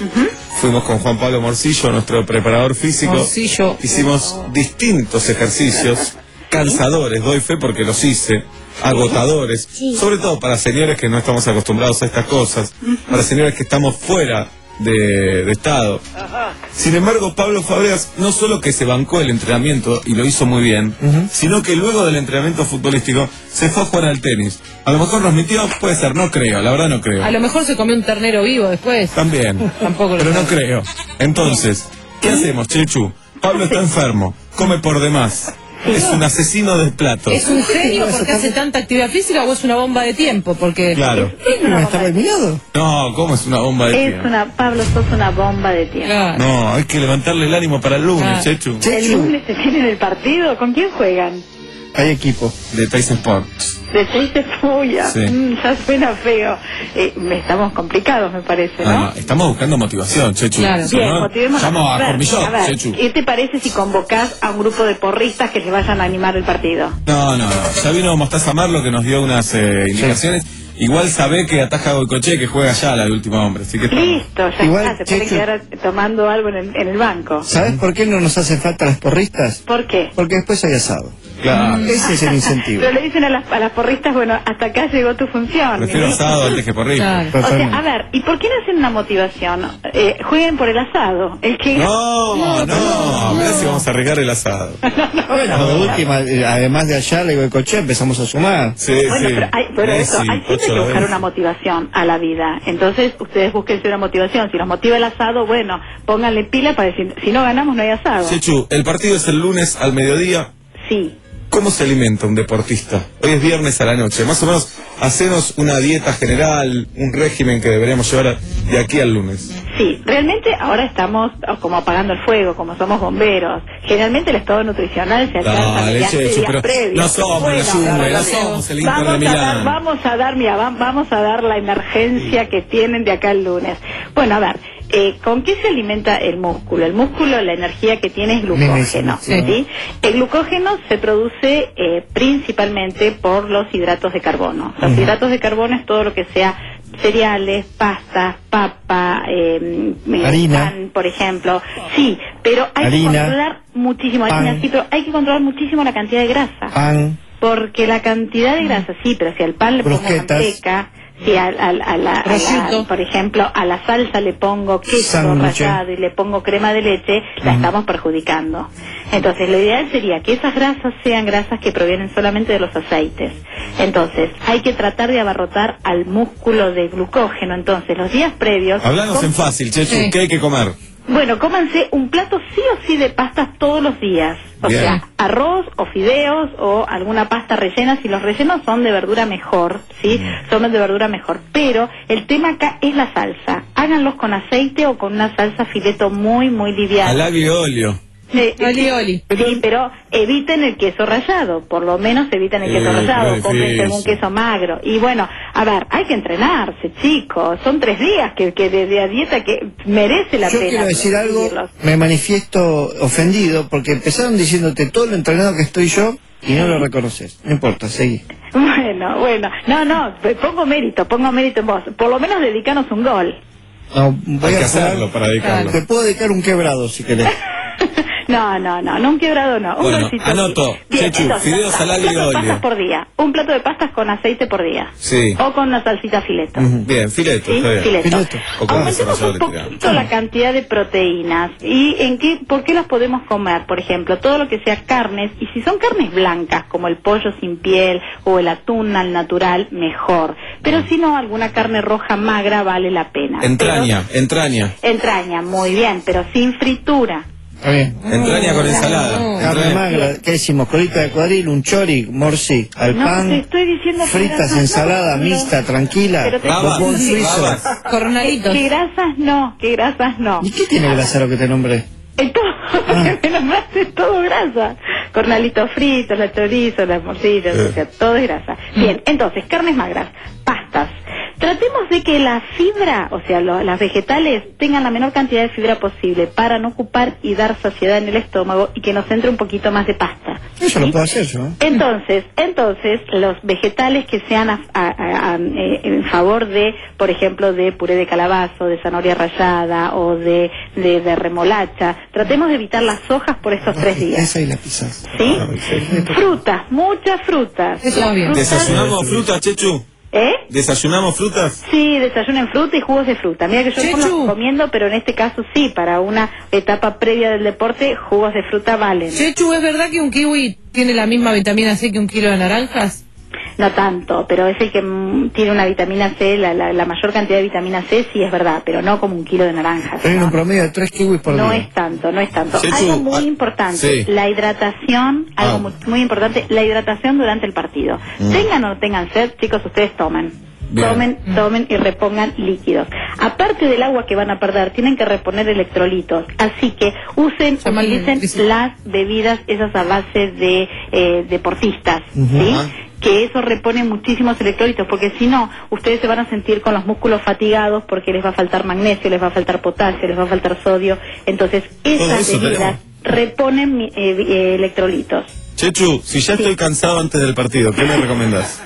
Fuimos con Juan Pablo Morcillo, nuestro preparador físico. Morcillo. Hicimos distintos ejercicios, cansadores, doy fe porque los hice, agotadores, sobre todo para señores que no estamos acostumbrados a estas cosas, para señores que estamos fuera de, de estado. Sin embargo, Pablo Fabregas no solo que se bancó el entrenamiento y lo hizo muy bien, sino que luego del entrenamiento futbolístico se fue a jugar al tenis. A lo mejor nos mintió, puede ser, no creo, la verdad no creo. A lo mejor se comió un ternero vivo después. También, Tampoco lo pero no sé. creo. Entonces, ¿qué hacemos, Chechu? Pablo está enfermo, come por demás. Es un asesino de platos. ¿Es un genio porque hace tanta actividad física o es una bomba de tiempo? Porque Claro. ¿No está terminado? No, ¿cómo es una bomba de Es tiempo? una, Pablo, sos una bomba de tiempo. No, hay que levantarle el ánimo para el lunes, Ah. Chechu. ¿El lunes se tienen el partido? ¿Con quién juegan? Hay equipo. De Tyson Sports. De seis de fuya. Sí. Mm, ya suena feo. Eh, me estamos complicados, me parece, ¿no? Ah, no, estamos buscando motivación, Chechu. Claro. Si Bien, no, motivemos llamo a ver, Formillot, a ver, Chechu. ¿qué te parece si convocás a un grupo de porristas que se vayan a animar el partido? No, no, no. Ya vino Mostaza Marlo que nos dio unas eh, indicaciones. Igual sabe que ataja a Goicoechea que juega ya la de última hombre. Así que estamos. Listo, ya Igual, está, se pueden Chechu. quedar tomando algo en el, en el banco. ¿Sabes por qué no nos hacen falta las porristas? ¿Por qué? Porque después hay asado. Claro. Ese es el incentivo. Pero le dicen a las, a las porristas, bueno, hasta acá llegó tu función. Prefiero ¿sí? asado antes que porrista. O sea, a ver, ¿y por qué no hacen una motivación? Eh, jueguen por el asado. El que No, no, mirá si vamos a regar el asado. Bueno, de última, eh, además de allá, le digo de coche, empezamos a sumar. Sí, Bueno, sí. pero hay, pero Messi, eso, hay siempre ocho que de buscar vez. una motivación a la vida. Entonces, ustedes busquen una motivación. Si los motiva el asado, bueno, pónganle pila para decir, si no ganamos, no hay asado. Chechu, el partido es el lunes al mediodía. Sí. ¿Cómo se alimenta un deportista? Hoy es viernes a la noche. Más o menos, hacenos una dieta general, un régimen que deberíamos llevar de aquí al lunes. Sí, realmente ahora estamos oh, como apagando el fuego, como somos bomberos. Generalmente el estado nutricional se alcanza Dale, mediante Chechu, días pero previos. no somos la Juve, Bueno, no somos el Inter vamos de a Milán. dar, vamos a dar, mira, va- vamos a dar la emergencia que tienen de acá el lunes. Bueno, a ver, eh, ¿con qué se alimenta el músculo? El músculo, la energía que tiene es glucógeno, Sí. ¿sí? El glucógeno se produce eh, principalmente por los hidratos de carbono. Los Ujú. hidratos de carbono es todo lo que sea cereales, pastas, papa, eh, eh, Harina. pan, por ejemplo. Sí, pero hay Harina. que controlar muchísimo, harina, Pan. sí, pero hay que controlar muchísimo la cantidad de grasa. Pan. Porque la cantidad de grasa, sí, pero si al pan le pongo Brusquetas. manteca, si al, al- a la, a la- Prosciutto. por ejemplo, a la salsa le pongo queso Sándwich. rallado y le pongo crema de leche, la estamos perjudicando. Entonces, lo ideal sería que esas grasas sean grasas que provienen solamente de los aceites. Entonces, hay que tratar de abarrotar al músculo de glucógeno. Entonces, los días previos... Hablanos com- en fácil, Chechu, Sí. ¿qué hay que comer? Bueno, cómanse un plato sí o sí de pastas todos los días. O Bien. sea, arroz o fideos o alguna pasta rellena. Si los rellenos son de verdura mejor, ¿sí? Son de verdura mejor. Pero el tema acá es la salsa. Háganlos con aceite o con una salsa fileto muy, muy liviana. Al agrio y olio. Eh, Oli, sí, oli. sí, pero eviten el queso rallado, por lo menos eviten el queso Eh, rallado, qué cómprense difícil. un queso magro. Y bueno, a ver, hay que entrenarse, chicos, son tres días que, que de, de dieta que merece la Yo pena. quiero decir algo, seguirlos. me manifiesto ofendido porque empezaron diciéndote todo lo entrenado que estoy yo y no lo reconoces. No importa, seguí. Bueno, bueno, no, no, pues pongo mérito, pongo mérito en vos, por lo menos dedicanos un gol. No, voy Hay que a jugar- hacerlo para dedicarlo. Te puedo dedicar un quebrado si querés. No, no, no, no un quebrado, no. Un Bueno, golcito. anoto, Bien, Chechu, entonces, fideos ya al está. agrio y Un plato de olio. pastas por día. Un plato de pastas con aceite por día. Sí. O con una salsita fileto. Bien, fileto, ¿Sí? está bien. Fileto. O con Aumentemos desarrollador un de tirada. poquito la cantidad de proteínas. ¿Y en qué, por qué las podemos comer? Por ejemplo, todo lo que sea carnes. Y si son carnes blancas, como el pollo sin piel o el atún al natural, mejor. Pero si no, alguna carne roja magra vale la pena. Entraña, entraña. Pero- entraña, muy bien, pero sin fritura. Está bien. Entraña con ensalada. Carne Entraña. magra, ¿qué decimos? Colita de cuadril, un chori, morsi, al No, te pan, estoy diciendo que fritas, grasas ensalada, no, mixta, tranquila, Pero te- Babas, bocón suizo. babas. Cornalitos. Que grasas no, que grasas no. ¿Y qué tiene grasa lo que te nombré? El todo, que me nombraste es todo grasa. Cornalitos fritos, la chorizo, las morcillas, o sea, todo es grasa. Bien, entonces, carnes magras, pastas. Tratemos de que la fibra, o sea, lo, las vegetales, tengan la menor cantidad de fibra posible para no ocupar y dar saciedad en el estómago y que nos entre un poquito más de pasta. Eso ¿sí? lo puedo hacer yo. Entonces, entonces los vegetales que sean a, a, a, a, eh, en favor de, por ejemplo, de puré de calabazo, de zanahoria rallada o de, de, de remolacha, tratemos de evitar las hojas por estos tres días. Esa y la pizza. ¿Sí? Frutas, muchas frutas. Eso Las bien. frutas- ¿Desayunamos frutas, Chechu? ¿Eh? ¿Desayunamos frutas? Sí, desayunen fruta y jugos de fruta. Mira que yo no los comiendo, pero en este caso sí, para una etapa previa del deporte, jugos de fruta valen. Chechu, ¿es verdad que un kiwi tiene la misma vitamina C que un kilo de naranjas? No tanto, pero es el que mm, tiene una vitamina C, la, la, la mayor cantidad de vitamina C, sí es verdad, pero no como un kilo de naranjas. Hay un promedio de tres kiwis por No día. es tanto, no es tanto. Chechu, Algo muy ah, importante, sí. la hidratación, algo Ah. muy, muy importante, la hidratación durante el partido. Mm. Tengan o no tengan sed, chicos, ustedes tomen. Bien. Tomen, tomen y repongan líquidos. Aparte del agua que van a perder, tienen que reponer electrolitos. Así que usen, utilicen las bebidas esas a base de eh, deportistas, ¿sí? Que eso repone muchísimos electrolitos, porque si no, ustedes se van a sentir con los músculos fatigados porque les va a faltar magnesio, les va a faltar potasio, les va a faltar sodio. Entonces, esas eso bebidas tenemos. reponen mi- eh, eh, electrolitos. Chechu, si ya estoy cansado antes del partido, ¿qué me recomendás?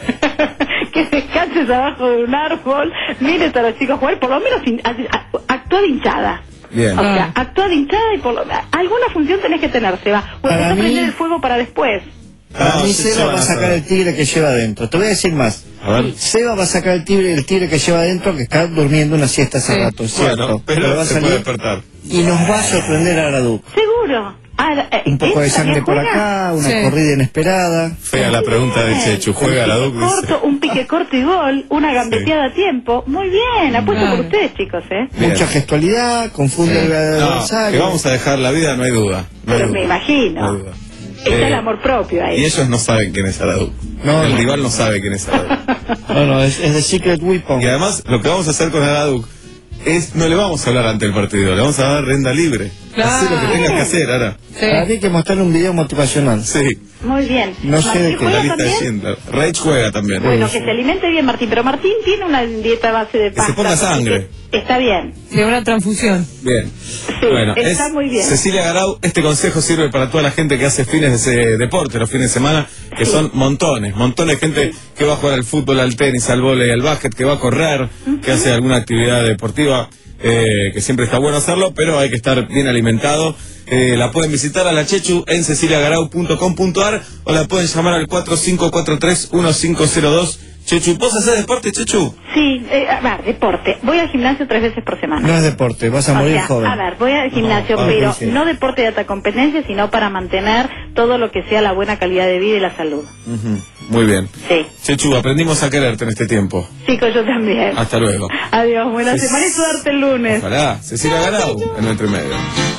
Que descanses abajo de un árbol, mires a los chicos jugar, por lo menos in- a- a- actúa de hinchada. Bien. O sea, actúa de hinchada y por lo, alguna función tenés que tener, se va. O empezá a mí- prender el fuego para después. Para No, mí sí, Seba se va van a a sacar saber. el tigre que lleva adentro. Te voy a decir más. A ver. Seba va a sacar el tigre, el tigre que lleva adentro, que está durmiendo una siesta hace rato, es Bueno, cierto. pero va a se puede salir despertar. y nos va a sorprender a Araduc. Seguro. Ah, eh, Un poco de ¿esa sangre bien por juega? acá, una Sí. corrida inesperada. Fea la pregunta de Chechu, juega la Duc, dice. Corto, un pique corto y gol, una gambeteada a tiempo. Muy bien, apuesto por ustedes, chicos, ¿eh? Bien. Mucha gestualidad, confunde al No, adversario. que vamos a dejar la vida, no hay duda. No hay Pero duda, me imagino. no hay duda. Está Eh, el amor propio ahí. Y ellos no saben quién es Araduc. No, El no. rival no sabe quién es Araduc. No, no, es, es de Secret Weapon. Y además, lo que vamos a hacer con Araduc es, no le vamos a hablar ante el partido, le vamos a dar renda libre. Hacé lo que tengas que hacer, Ara. Ahora hay que mostrar un video motivacional. Sí. Muy bien. No sé de ¿Martín qué. juega La lista de también? Schindler. Rage juega también. Bueno, que se alimente bien Martín, pero Martín tiene una dieta a base de Que pasta. se ponga sangre. Está bien. De una transfusión. Bien. Sí, Bueno, está es muy bien. Cecilia Garau, este consejo sirve para toda la gente que hace fines de ese deporte, los fines de semana, que son montones, montones de gente que va a jugar al fútbol, al tenis, al vóley, al básquet, que va a correr, que hace alguna actividad deportiva, eh, que siempre está bueno hacerlo, pero hay que estar bien alimentado. Eh, la pueden visitar a la Chechu en cecilia garau punto com punto ar o la pueden llamar al cuatro cinco cuatro tres uno cinco cero dos. Chechu, ¿vos haces deporte, Chechu? Sí, eh, a ver, deporte. Voy al gimnasio tres veces por semana. No es deporte, vas a O morir sea, joven. a ver, voy al gimnasio, No, pero no, sí. no deporte de alta competencia, sino para mantener todo lo que sea la buena calidad de vida y la salud. Ujú, muy bien. Sí. Chechu, aprendimos a quererte en este tiempo. Chicos, yo también. Hasta luego. Adiós, buena Sí. semana y suerte el lunes. Ojalá. Cecilia Garau en nuestro medio.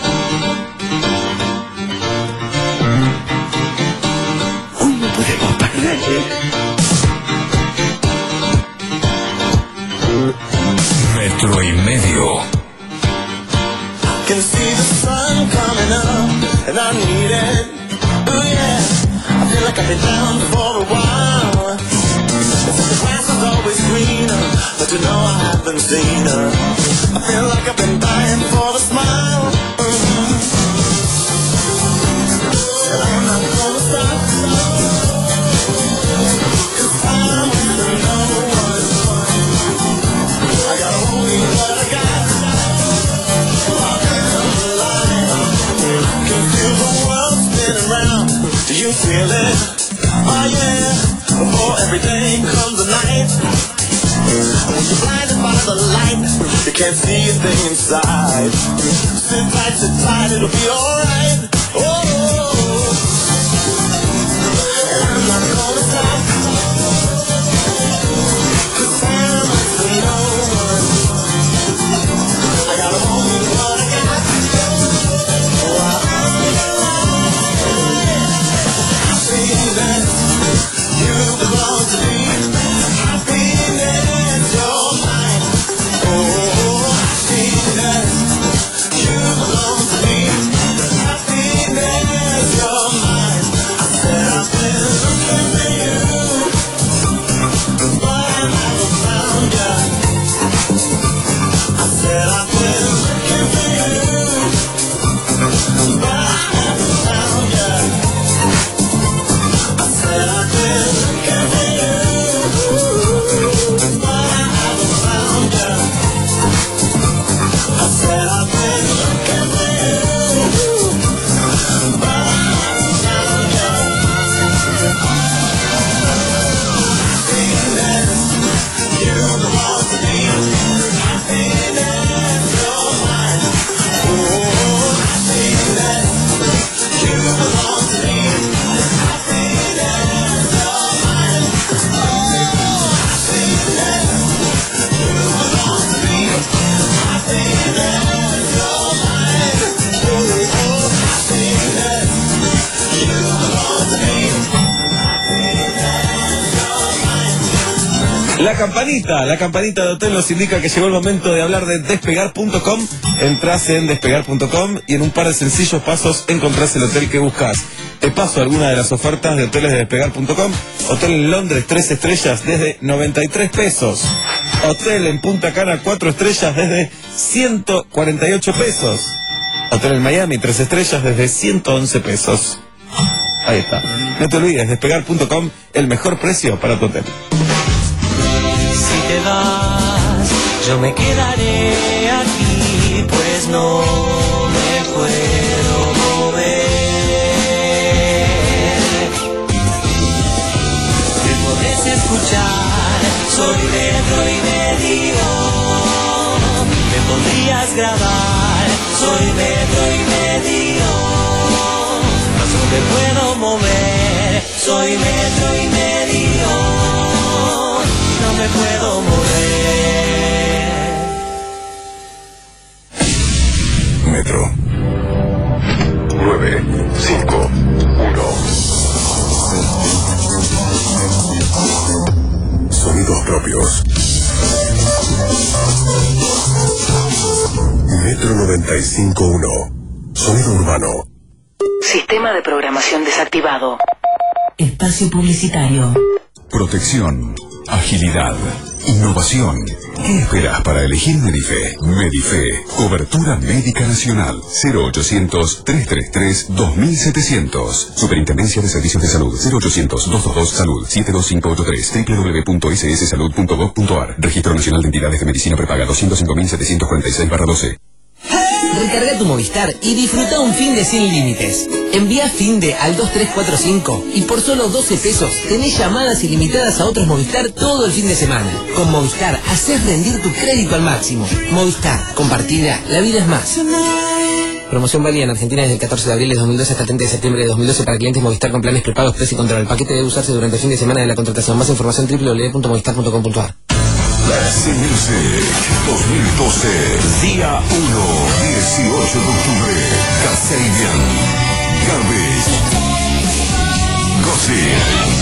Metro y medio. Can see the sun coming up, and I need it. Oh yeah, I feel like I've been down for a while. It's like the grass is always greener, but you know I haven't seen her. I feel like I've been dying for a smile. Mhm. And I'm not gonna stop. 'Cause I'm with no one. I gotta hold me what I got. Do you feel it? Oh yeah. Before every day comes a night. When you're blinded by the light, you can't see a thing inside. Sit tight, sit tight, it'll be alright. Oh, and I'm not gonna stop. 'Cause I'm with no one. I gotta hold me what I got. Oh, I you belong to me. Happiness, you're mine. Oh, happiness, you belong to me. Happiness, you're mine. I said I've been looking for you, but I never found you. La campanita, la campanita de hotel nos indica que llegó el momento de hablar de despegar punto com. Entrás en despegar punto com y en un par de sencillos pasos encontrás el hotel que buscas. Te paso alguna de las ofertas de hoteles de despegar punto com. Hotel en Londres, tres estrellas desde noventa y tres pesos. Hotel en Punta Cana, cuatro estrellas desde ciento cuarenta y ocho pesos. Hotel en Miami, tres estrellas desde ciento once pesos. Ahí está. No te olvides, despegar punto com, el mejor precio para tu hotel. Si te vas, yo me quedaré aquí, pues no me puedo mover. Me podés escuchar, soy retro y medio. Me podrías grabar, soy retro y medio. Mas no me puedo mover, soy retro y medio. No me puedo mover. Metro. nueve, cinco, uno. Sonidos propios. Metro noventa y cinco uno. Sonido urbano. Sistema de programación desactivado. Espacio publicitario. Protección, agilidad, innovación. ¿Qué esperas para elegir Medife? Medife, cobertura médica nacional. cero ochocientos, trescientos treinta y tres, dos mil setecientos. Superintendencia de Servicios de Salud. cero ochocientos, doscientos veintidós, salud. siete dos cinco ocho tres. doble u doble u doble u punto s s salud punto gov punto a r. Registro Nacional de Entidades de Medicina Prepaga doscientos cinco mil setecientos cuarenta y seis barra doce. Recarga tu Movistar y disfruta un fin de sin límites. Envía fin de al dos tres cuatro cinco y por solo doce pesos tenés llamadas ilimitadas a otros Movistar todo el fin de semana. Con Movistar haces rendir tu crédito al máximo. Movistar, compartida, la vida es más. Promoción válida en Argentina desde el catorce de abril de dos mil doce hasta el treinta de septiembre de dos mil doce para clientes Movistar con planes prepagos, precio y control. El paquete debe usarse durante el fin de semana de la contratación. Más información doble u doble u doble u punto movistar punto com punto a r. Classic Music dos mil doce, día uno, dieciocho de octubre, Kasabian, Garbage, Gossip,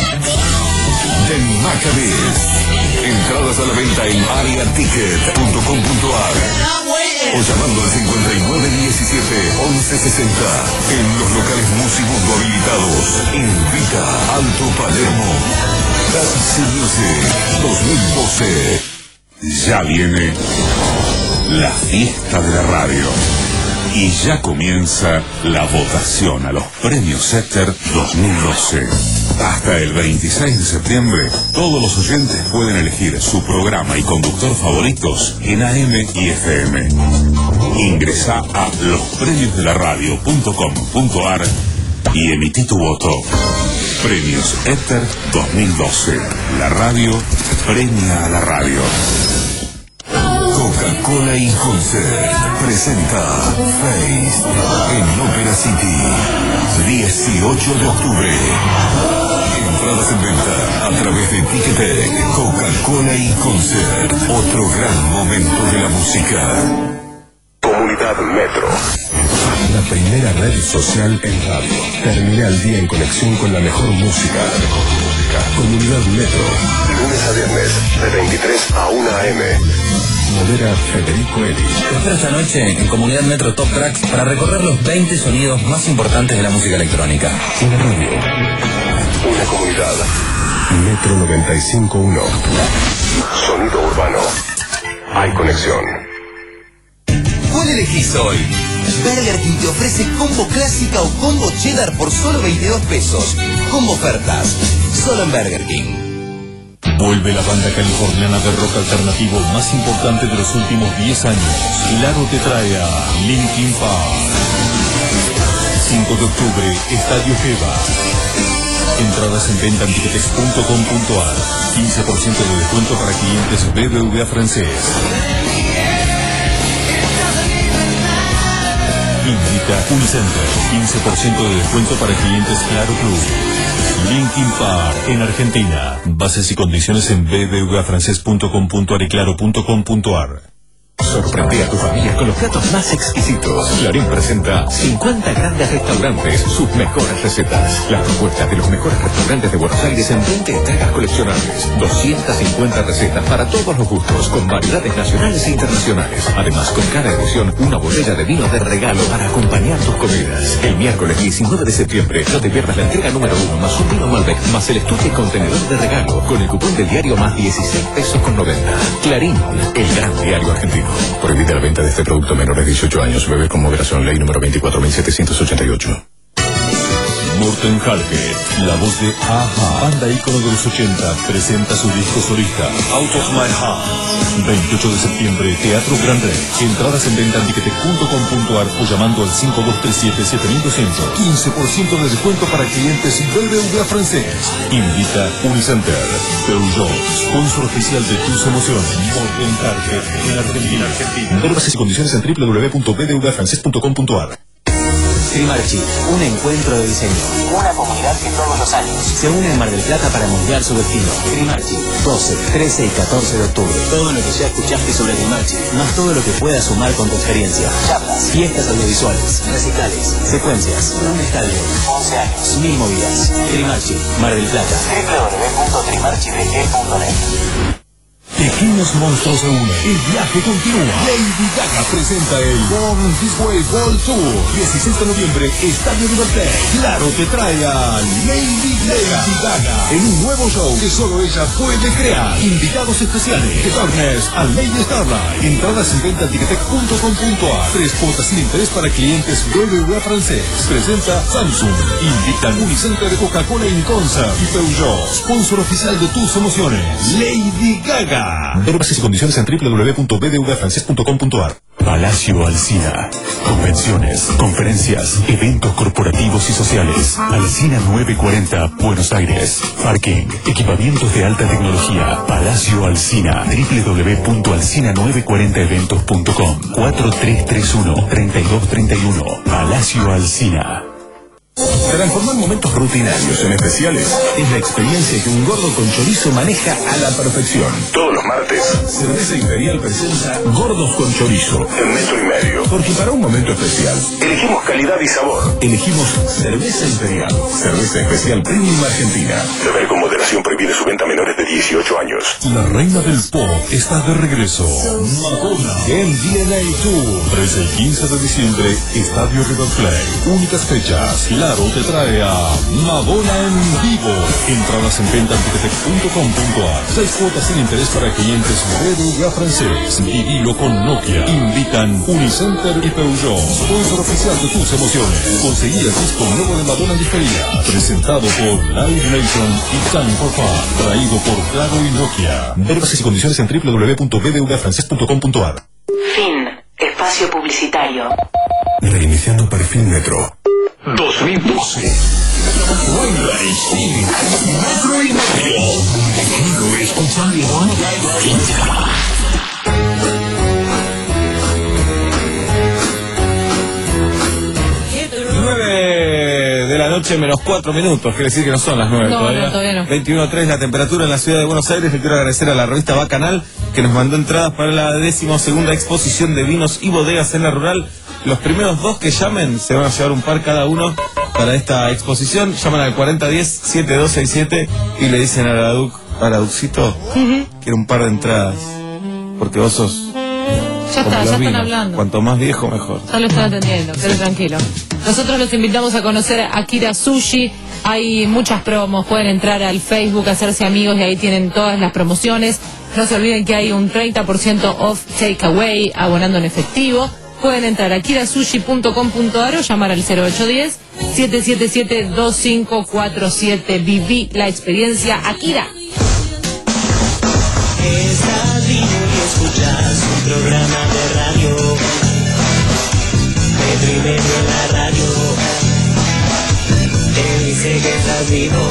The Maccabees. Entradas a la venta en aria ticket punto com punto a r o llamando al cincuenta y nueve diecisiete, once sesenta en los locales Musimundo habilitados. Invita Alto Palermo. Classic Music dos mil doce. Ya viene la fiesta de la radio y ya comienza la votación a los premios Éter dos mil doce. Hasta el veintiséis de septiembre, todos los oyentes pueden elegir su programa y conductor favoritos en A M y F M. Ingresá a los premios de la radio punto com punto a r y emití tu voto. Premios Éter dos mil doce. La radio premia a la radio. Coca-Cola y Concert presenta Face en Ópera City, dieciocho de octubre. Entradas en venta a través de Ticketek. Coca-Cola y Concert, otro gran momento de la música. Comunidad Metro. La primera red social en radio. Termina el día en conexión con la mejor música. Comunidad Metro. Lunes a viernes, de veintitrés a una a eme. Modera Federico Eli. Te espero esta noche en Comunidad Metro Top Tracks para recorrer los veinte sonidos más importantes de la música electrónica. Una radio. Una comunidad. Metro noventa y cinco punto uno. Sonido urbano. Hay conexión. ¿Cuál elegís hoy? Burger King te ofrece combo clásica o combo cheddar por solo veintidós pesos. Combo ofertas. Solo en Burger King. Vuelve la banda californiana de rock alternativo más importante de los últimos diez años. Claro te trae a Linkin Park. cinco de octubre, Estadio Geva. Entradas en venta en ticketex punto com punto a r. quince por ciento de descuento para clientes B B V A francés. Invita Unicenter. quince por ciento de descuento para clientes Claro Club. Linkin Park en Argentina. Bases y condiciones en b b v a francés punto com punto a r y claro punto com punto a r. Sorprende a tu familia con los platos más exquisitos. Clarín presenta cincuenta grandes restaurantes, sus mejores recetas. Las propuestas de los mejores restaurantes de Buenos Aires en veinte entregas coleccionables. doscientas cincuenta recetas para todos los gustos, con variedades nacionales e internacionales. Además, con cada edición, una botella de vino de regalo para acompañar tus comidas. El miércoles diecinueve de septiembre, no te pierdas la entrega número uno, más un vino Malbec, más el estuche y contenedor de regalo, con el cupón del diario más dieciséis pesos con noventa. Clarín, el gran diario argentino. Prohibida la venta de este producto a menores de dieciocho años. Bebe con moderación. Ley número veinticuatro mil setecientos ochenta y ocho. Morten Harket, la voz de Aja, banda ícono de los ochenta, presenta su disco solista, Out of My Heart. veintiocho de septiembre, Teatro Gran Rex. Entradas en venta en ticketek punto com punto ar o llamando al cinco dos tres siete siete mil doscientos. quince por ciento de descuento para clientes B B V A francés. Invita Unicenter. Peugeot, sponsor oficial de tus emociones. Morten Harket, en Argentina. Argentina. Ver bases y condiciones en w w w punto b d v a francés punto com punto ar. Trimarchi, un encuentro de diseño. Una comunidad que todos los años se une en Mar del Plata para moldear su destino. Trimarchi, doce, trece y catorce de octubre. Todo lo que ya escuchaste sobre Trimarchi, más todo lo que puedas sumar con tu experiencia. Charlas, fiestas audiovisuales, recitales, secuencias, un estadio, once años, mil movidas. Trimarchi, Mar del Plata. w w w punto trimarchi d g punto net. Pequeños monstruos se unen. El viaje continúa. Lady Gaga presenta el Born This Way World Tour. dieciséis de noviembre, Estadio River Plate. Claro te trae a Lady Gaga en un nuevo show que solo ella puede crear. Invitados especiales. The Darkness a Lady Starlight. Entradas en venta en ticketek punto com punto ar. Tres cuotas sin interés para clientes B B V A francés. Presenta Samsung. Invitan Unicenter de Coca-Cola en Concert. Y Peugeot, sponsor oficial de tus emociones. Lady Gaga. Ver bases y condiciones en w w w punto b d v a francés punto com punto ar. Palacio Alsina. Convenciones, conferencias, eventos corporativos y sociales. Alsina novecientos cuarenta, Buenos Aires. Parking, equipamientos de alta tecnología. Palacio Alsina. w w w punto alsina novecientos cuarenta eventos punto com. cuatro tres tres uno, tres dos tres uno. Palacio Alsina. Transformar momentos rutinarios en especiales es la experiencia que un gordo con chorizo maneja a la perfección. Todos los martes, Cerveza Imperial presenta Gordos con Chorizo en metro y medio. Porque para un momento especial, elegimos calidad y sabor. Elegimos Cerveza Imperial. Cerveza especial Premium Argentina. Beber con moderación, prohibida su venta a menores de dieciocho años. La reina del pop está de regreso. Madonna en D N A Tour. trece y quince de diciembre, Estadio River Plate. Únicas fechas. Claro te trae a Madonna en vivo. Entradas en venta en ticketek punto com punto ar. Seis cuotas sin interés para clientes B B V A francés. Vivilo con Nokia. Invitan Unicenter y Peugeot, sponsor oficial de tus emociones. Conseguí el disco nuevo de Madonna en diferida. Presentado por Live Nation y Time for Fun. Traído por Claro y Nokia. Ver bases y condiciones en w w w punto b d v a francés punto com punto ar. Fin. Espacio publicitario. Reiniciando perfil Metro. dos mil doce. Wildlife City. Metro y medio. Lo responsable nueve de la noche menos cuatro minutos, quiere decir que no son las nueve No, todavía. no, todavía no. veintiuno tres la temperatura en la ciudad de Buenos Aires. Le quiero agradecer a la revista Bacanal que nos mandó entradas para la decimosegunda exposición de vinos y bodegas en la rural. Los primeros dos que llamen se van a llevar un par cada uno para esta exposición. Llaman al cuarenta diez, setenta y dos sesenta y siete y le dicen a la Duc, a la Ducito, Ujú. quiero un par de entradas, porque vos sos Ya como está, los ya están vinos. hablando. Cuanto más viejo, mejor. Ya lo están atendiendo, quédate tranquilo. Nosotros los invitamos a conocer a Akira Sushi. Hay muchas promos, pueden entrar al Facebook, hacerse amigos y ahí tienen todas las promociones. No se olviden que hay un treinta por ciento off takeaway, abonando en efectivo. Pueden entrar a akira sushi punto com punto ar o llamar al cero ocho uno cero, siete siete siete, dos cinco cuatro siete. Viví la experiencia Akira. Estás vivo y escuchas un programa de radio. Metro y medio en la radio. Te dice que estás vivo.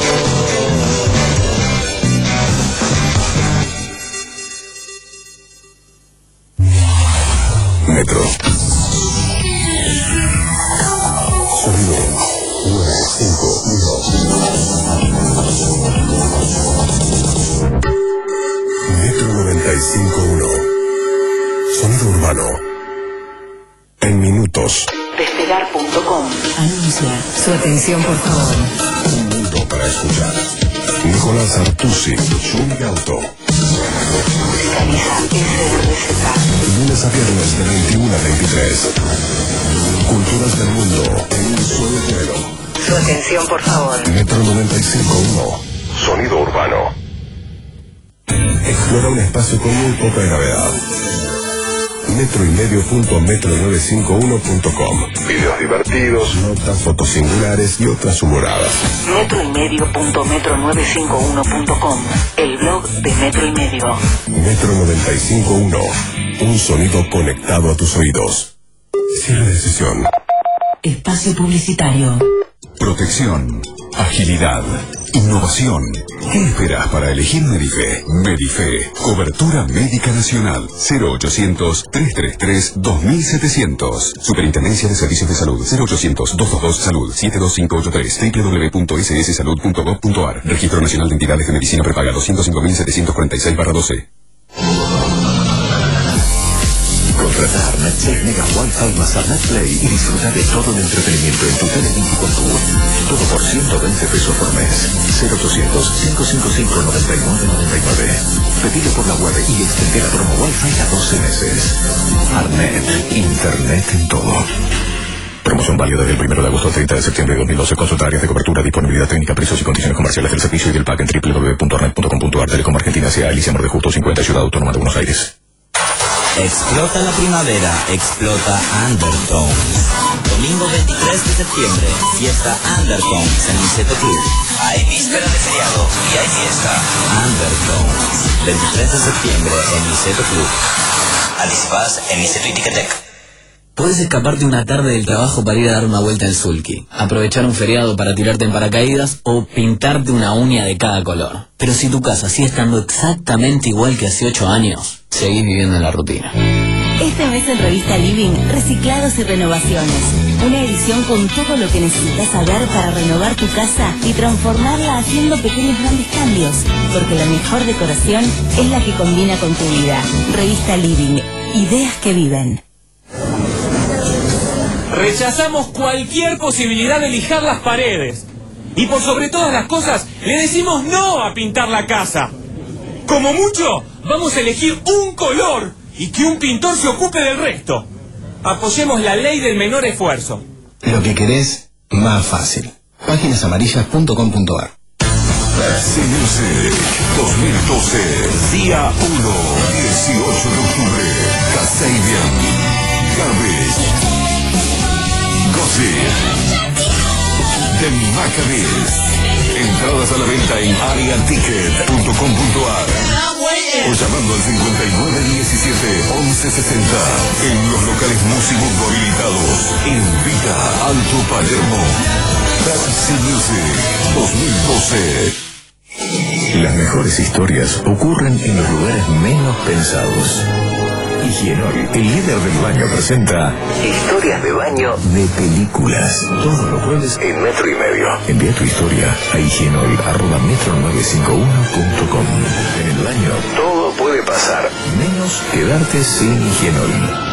Metro. Sonido nueve cinco uno. Metro noventa y cinco uno. Sonido urbano. Su atención, por favor. Un mundo para escuchar. Nicolás Artusi, Schwing Auto. Lunes a viernes de veintiuno a veintitrés. Culturas del mundo en un solo género. Su atención, por favor. Metro noventa y cinco punto uno. Sonido urbano. Explora un espacio con muy poca gravedad. Metro y medio punto metro novecientos cincuenta y uno punto com. Videos divertidos, notas, fotos singulares y otras humoradas. Metro y medio punto metro novecientos cincuenta y uno punto com. El blog de Metro y Medio. Metro noventa y cinco punto uno. Un sonido conectado a tus oídos. Cierre de sesión. Espacio publicitario. Protección, agilidad, innovación. ¿Qué esperas para elegir Medife? Medife, cobertura médica nacional. cero ochocientos, trescientos treinta y tres, dos mil setecientos. Superintendencia de Servicios de Salud. cero ochocientos, doscientos veintidós, salud. siete dos cinco ocho tres. doble u doble u doble u punto ese ese salud punto gov punto a r. Registro Nacional de Entidades de Medicina Prepaga doscientos cinco mil setecientos cuarenta y seis barra doce. Contrata Arnet seis Mega Wi-Fi más Arnet Play y disfruta de todo el entretenimiento en tu tele veinticuatro. Todo por ciento veinte pesos por mes. cero ochocientos, cinco cinco cinco, nueve nueve nueve nueve. Pedilo por la web y extende la promo Wi-Fi a doce meses. Arnet, Internet en todo. Promoción válida del primero de agosto al treinta de septiembre de dos mil doce. Consulta áreas de cobertura, disponibilidad técnica, precios y condiciones comerciales del servicio y del pack en doble u doble u doble u punto arnet punto com punto a r. Telecom Argentina S A, Alicia Morde Justo cincuenta, Ciudad Autónoma de Buenos Aires. Explota la primavera, explota Undertones. Domingo veintitrés de septiembre, fiesta Undertones en Niceto Club. Hay víspera de feriado y hay fiesta Undertones. veintitrés de septiembre en Niceto Club. Anticipadas en Niceto y Ticketek. Puedes escaparte una tarde del trabajo para ir a dar una vuelta al Sulky, aprovechar un feriado para tirarte en paracaídas o pintarte una uña de cada color. Pero si tu casa sigue estando exactamente igual que hace ocho años, seguís viviendo en la rutina. Este mes en Revista Living, reciclados y renovaciones. Una edición con todo lo que necesitas saber para renovar tu casa y transformarla haciendo pequeños grandes cambios. Porque la mejor decoración es la que combina con tu vida. Revista Living, ideas que viven. Rechazamos cualquier posibilidad de lijar las paredes. Y por sobre todas las cosas, le decimos no a pintar la casa. Como mucho, vamos a elegir un color y que un pintor se ocupe del resto. Apoyemos la ley del menor esfuerzo. Lo que querés, más fácil. páginas amarillas punto com punto a r. Pepsi Music dos mil doce, día uno, dieciocho de octubre. Kasabian, Garbage, Gossip, The Maccabees. Entradas a la venta en area ticket punto com punto a r o llamando al cincuenta y nueve diecisiete, once sesenta en los locales músicos habilitados. Invita Alto Palermo. Pepsi Music dos mil doce. Las mejores historias ocurren en los lugares menos pensados. Higienol, el líder del baño, presenta Historias de baño de películas. Todos los jueves en Metro y Medio. Envía tu historia a higienol arroba metro novecientos cincuenta y uno punto com. En el baño todo puede pasar, menos quedarte sin Higienol.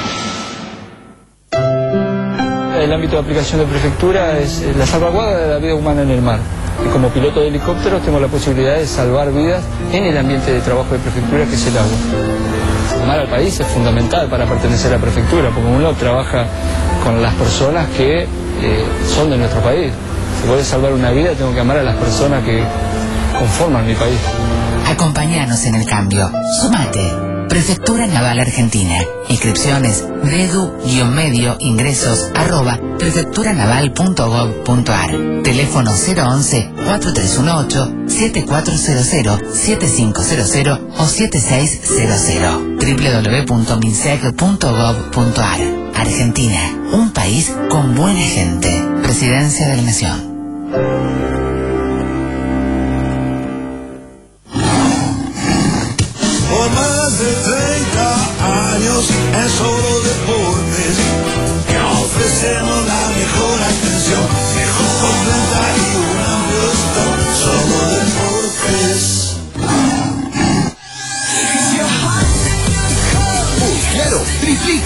El ámbito de aplicación de prefectura es la salvaguarda de la vida humana en el mar. Y como piloto de helicóptero tengo la posibilidad de salvar vidas en el ambiente de trabajo de prefectura, que es el agua. Amar al país es fundamental para pertenecer a la prefectura, porque uno trabaja con las personas que eh, son de nuestro país. Si puedes salvar una vida, tengo que amar a las personas que conforman mi país. Acompáñanos en el cambio. Sumate. Prefectura Naval Argentina. Inscripciones dedu-medio ingresos arroba prefecturanaval punto gov punto a r. Teléfono cero once, cuatro tres uno ocho, siete cuatro cero cero, siete cinco cero cero o siete seis cero cero. doble u doble u doble u punto minsec punto gov punto a r. Argentina, un país con buena gente. Presidencia de la Nación. Por más de treinta años en Solo Deportes, que ofrecemos la mejor atención, mejor completa y un amplio stock. Solo Deportes. Muy claro, triplica.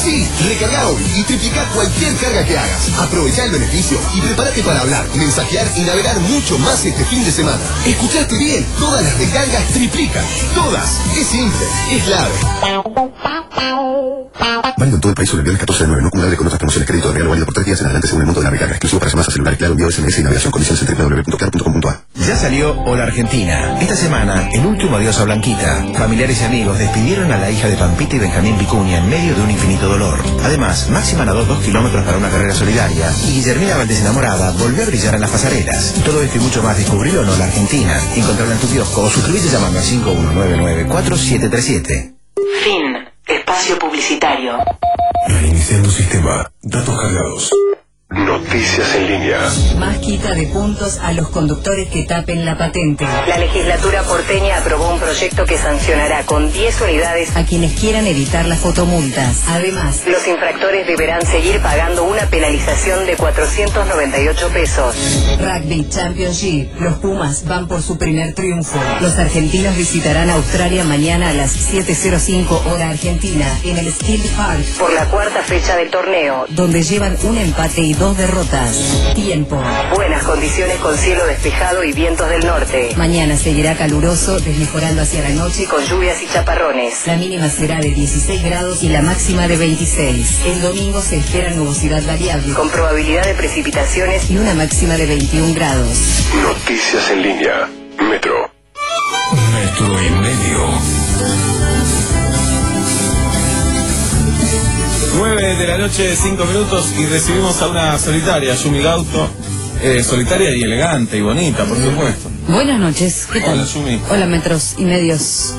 Sí, recarga hoy y triplica cualquier carga que hagas. Aprovecha el beneficio y prepárate para hablar, mensajear y navegar mucho más este fin de semana. Escuchaste bien, todas las recargas triplican. Todas. Es simple, es claro. Válido en todo el país sobre el viernes catorce de nueve, no acumulable con otras promociones. Crédito de regalo válido por tres días en adelante según el monto de la recarga. Exclusivo para llamadas a celular, claro, envío S M S y navegación. Condiciones en doble u doble u doble u punto claro punto com punto a. Ya salió Hola Argentina. Esta semana, el último adiós a Blanquita. Familiares y amigos despidieron a la hija de Pampita y Benjamín Vicuña en medio de un infinito dolor. Además, Máxima nadó dos kilómetros para una carrera solidaria y Guillermina Valdés enamorada volvió a brillar en las pasarelas. Todo esto y mucho más descubrió en Hola Argentina. Encontrarla en tu kiosco o suscribirte llamando al cinco uno nueve nueve cuatro siete tres siete. Fin. Espacio publicitario. Reiniciando sistema. Datos cargados. Noticias en línea. Más quita de puntos a los conductores que tapen la patente. La legislatura porteña aprobó un proyecto que sancionará con diez unidades a quienes quieran evitar las fotomultas. Además, los infractores deberán seguir pagando una penalización de cuatrocientos noventa y ocho pesos. Rugby Championship. Los Pumas van por su primer triunfo. Los argentinos visitarán Australia mañana a las siete cero cinco hora argentina en el Skill Park por la cuarta fecha del torneo, donde llevan un empate y dos derrotas. Tiempo. Buenas condiciones con cielo despejado y vientos del norte. Mañana seguirá caluroso, desmejorando hacia la noche con lluvias y chaparrones. La mínima será de dieciséis grados y la máxima de veintiséis. El domingo se espera nubosidad variable con probabilidad de precipitaciones y una máxima de veintiún grados. Noticias en línea. Metro. Metro y medio. nueve de la noche, cinco minutos y recibimos a una solitaria, Yumi Gauto, eh, solitaria y elegante y bonita, por supuesto. Buenas noches, ¿qué tal? Hola, Yumi. Hola, metros y medios.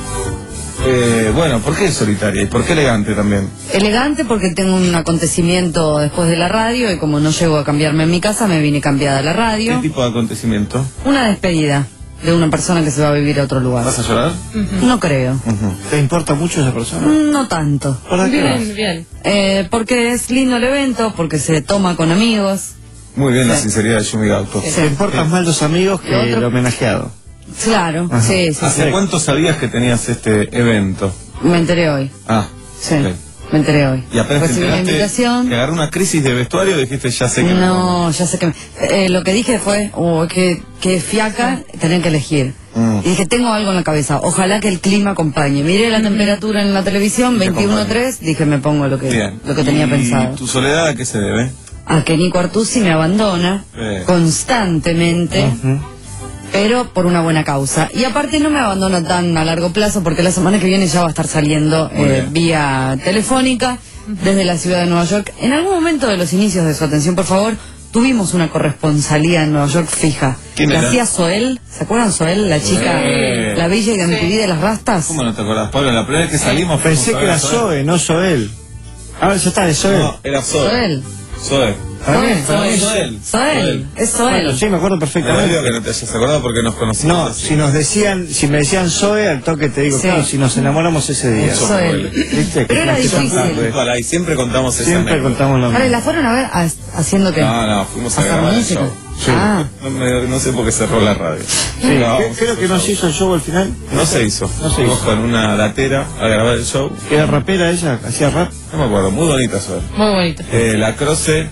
Eh, bueno, ¿por qué solitaria y por qué elegante también? Elegante porque tengo un acontecimiento después de la radio y como no llego a cambiarme en mi casa, me vine cambiada a la radio. ¿Qué tipo de acontecimiento? Una despedida de una persona que se va a vivir a otro lugar. ¿Vas a llorar? Uh-huh. No creo. Uh-huh. ¿Te importa mucho esa persona? No tanto. ¿Para qué? Bien, bien. Eh, porque es lindo el evento, porque se toma con amigos. Muy bien, sí. La sinceridad de Yumi Gauto. Sí. ¿Te importan más los amigos que el homenajeado? Claro, Ajá. sí, sí. ¿Hace sí. cuánto sabías que tenías este evento? Me enteré hoy. Ah, sí. Okay. Me enteré hoy. Y apenas recibí te la invitación. ¿Te agarró una crisis de vestuario? Dijiste, ya sé que no, ya sé que... Me... Eh, lo que dije fue, oh, que, que fiaca, tener que elegir. Mm. Y dije, tengo algo en la cabeza, ojalá que el clima acompañe. Miré la temperatura en la televisión, veintiuno punto tres, dije, me pongo lo que, lo que tenía ¿Y pensado. ¿Tu soledad a qué se debe? A que Nico Artusi me abandona eh. constantemente. Uh-huh. Pero por una buena causa. Y aparte no me abandono tan a largo plazo porque la semana que viene ya va a estar saliendo eh, vía telefónica desde la ciudad de Nueva York. En algún momento de los inicios de su atención, por favor, tuvimos una corresponsalía en Nueva York fija. ¿Quién la era? hacía Zoel, ¿se acuerdan Zoel? La chica, eh. la bella y de M T V de las rastas. ¿Cómo no te acordás, Pablo? La primera vez que salimos... Pensé que era Zoe, no Zoel. Ahora ya está, de Zoel. No, era Zoe. Zoel. Zoe. Zoel, Zoel. Zoel. Zoel. Es Zoel. Bueno, sí, me acuerdo perfectamente. No digo que no te hayas acordado porque nos conocimos. No, si nos decían, si me decían Zoe, al toque te digo, Sí. claro, si nos enamoramos ese día. Zoel. ¿Viste? Pero era difícil. Y siempre contamos esa Siempre anécdota. contamos lo Ahora, mismo. ¿la fueron a ver ha- haciendo qué? No, no, fuimos a ¿Hacer grabar el música? show. Sí. Ah, No, me- no sé por qué cerró la radio. Sí, No, ¿qué- creo que no se hizo el show al final. no se hizo. No se Fuimos hizo. con una latera a grabar el show. ¿Era rapera ella? ¿Hacía rap? No me acuerdo, muy bonita Zoe. Muy bonito. Eh, la Croce,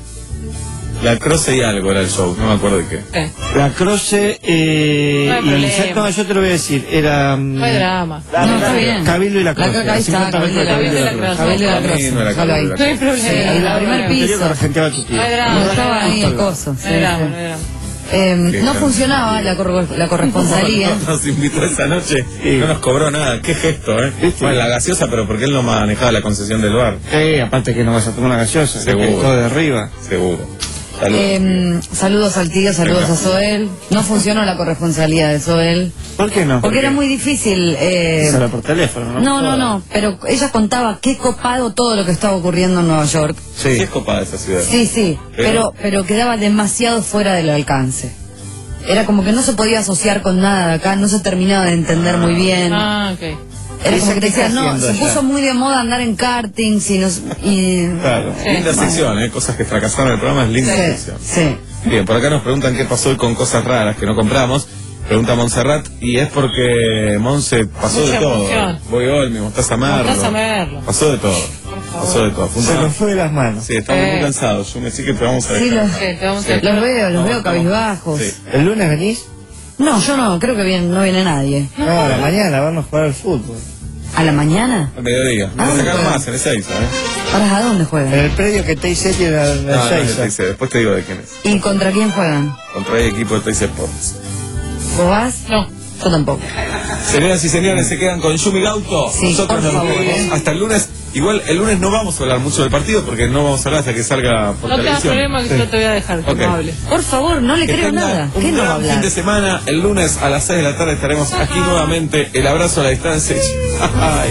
la Croce y algo era el show, no me acuerdo de qué. Eh, La Croce, eh, No hay y problema. no, yo te lo voy a decir, era... mm, no hay drama. la- No, la- está bien. Cabildo y la La Croce. caca ahí está, cincuenta Cabildo y la metros de Croce. Croce. Cabildo y la A mí Croce. no era Solo ahí. Cabildo y la No hay Croce. problema. Sí, en la primer Anterior piso. que regenteaba tu tío. No hay drama. No, no hay estaba drama. ahí el coso. No sí, hay drama, sí. no hay drama. Eh, Qué no grande. funcionaba la, corre- la corresponsalía. No, nos invitó esa noche y no nos cobró nada. Qué gesto, ¿eh? ¿Viste? Bueno, la gaseosa, pero porque él no manejaba la concesión del bar. Sí, aparte que no vas a tomar una gaseosa, que Seguro. es todo de arriba. Seguro. Saludos. Eh, saludos al tío, saludos a Zoel. No funcionó la corresponsalía de Zoel. ¿Por qué no? Porque era muy difícil. Eh, Solo por teléfono, ¿no? no, no, no. Pero ella contaba qué copado todo lo que estaba ocurriendo en Nueva York. Sí. Sí es copada esa ciudad. Sí, sí. Pero, pero quedaba demasiado fuera del alcance. Era como que no se podía asociar con nada de acá, no se terminaba de entender muy bien. Ah, ok. Era como que te ¿Qué está decían, no, haciendo se allá? puso muy de moda andar en kartings y nos... Y... Claro. Sí. Linda sección, ¿eh? Cosas que fracasaron en el programa es linda Sí, sección. sí. Bien, por acá nos preguntan qué pasó hoy con cosas raras que no compramos. Pregunta Montserrat, y es porque Monse pasó Mucha de todo. emoción. Voy Olmi, Mostaza Merlo. Mostaza Merlo. Pasó de todo. Pasó de todo. Fue un Se trabajo- nos fue de las manos. Sí, estamos Eh. muy cansados. Yo me sí que te vamos a Sí, dejar. los, Sí, te vamos a- los veo, los No, veo no. cabizbajos. Sí. ¿El lunes venís? No, yo no, creo que viene, no viene nadie. No, a la mañana vamos a jugar al fútbol. ¿A la mañana? Al mediodía. Ah, Vamos a sacar bueno. más en esa isla, ¿eh? ¿Para a dónde En juegan? el predio que T I C tiene en No, el no, seis. te dice, después te digo de quién es. ¿Y contra quién juegan? Contra el equipo de T I C Sports. ¿Vos vas? No. Yo tampoco. Señoras y señores, se quedan con Yumi Gauto. Sí, Nosotros por nos favor, vemos ¿eh? hasta el lunes. Igual el lunes no vamos a hablar mucho del partido porque no vamos a hablar hasta que salga por No tengas televisión. problema que Sí. yo te voy a dejar que Ok. no hable. Por favor, no le Que creo tengan nada. un ¿Qué no va a gran fin hablar? de semana. El lunes a las seis de la tarde estaremos aquí nuevamente. El abrazo a la distancia. Ay.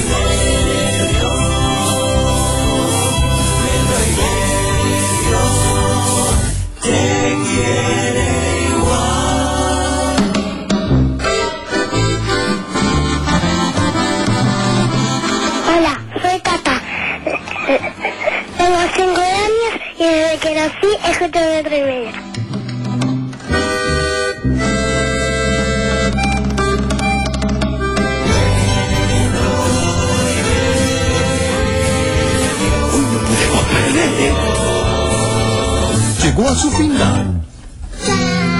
Hola, soy Tata. Tengo cinco años y desde que nací escucho Metro y Medio. Llegó a su final.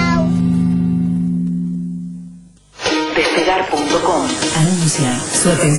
Despegar punto com anuncia su atención.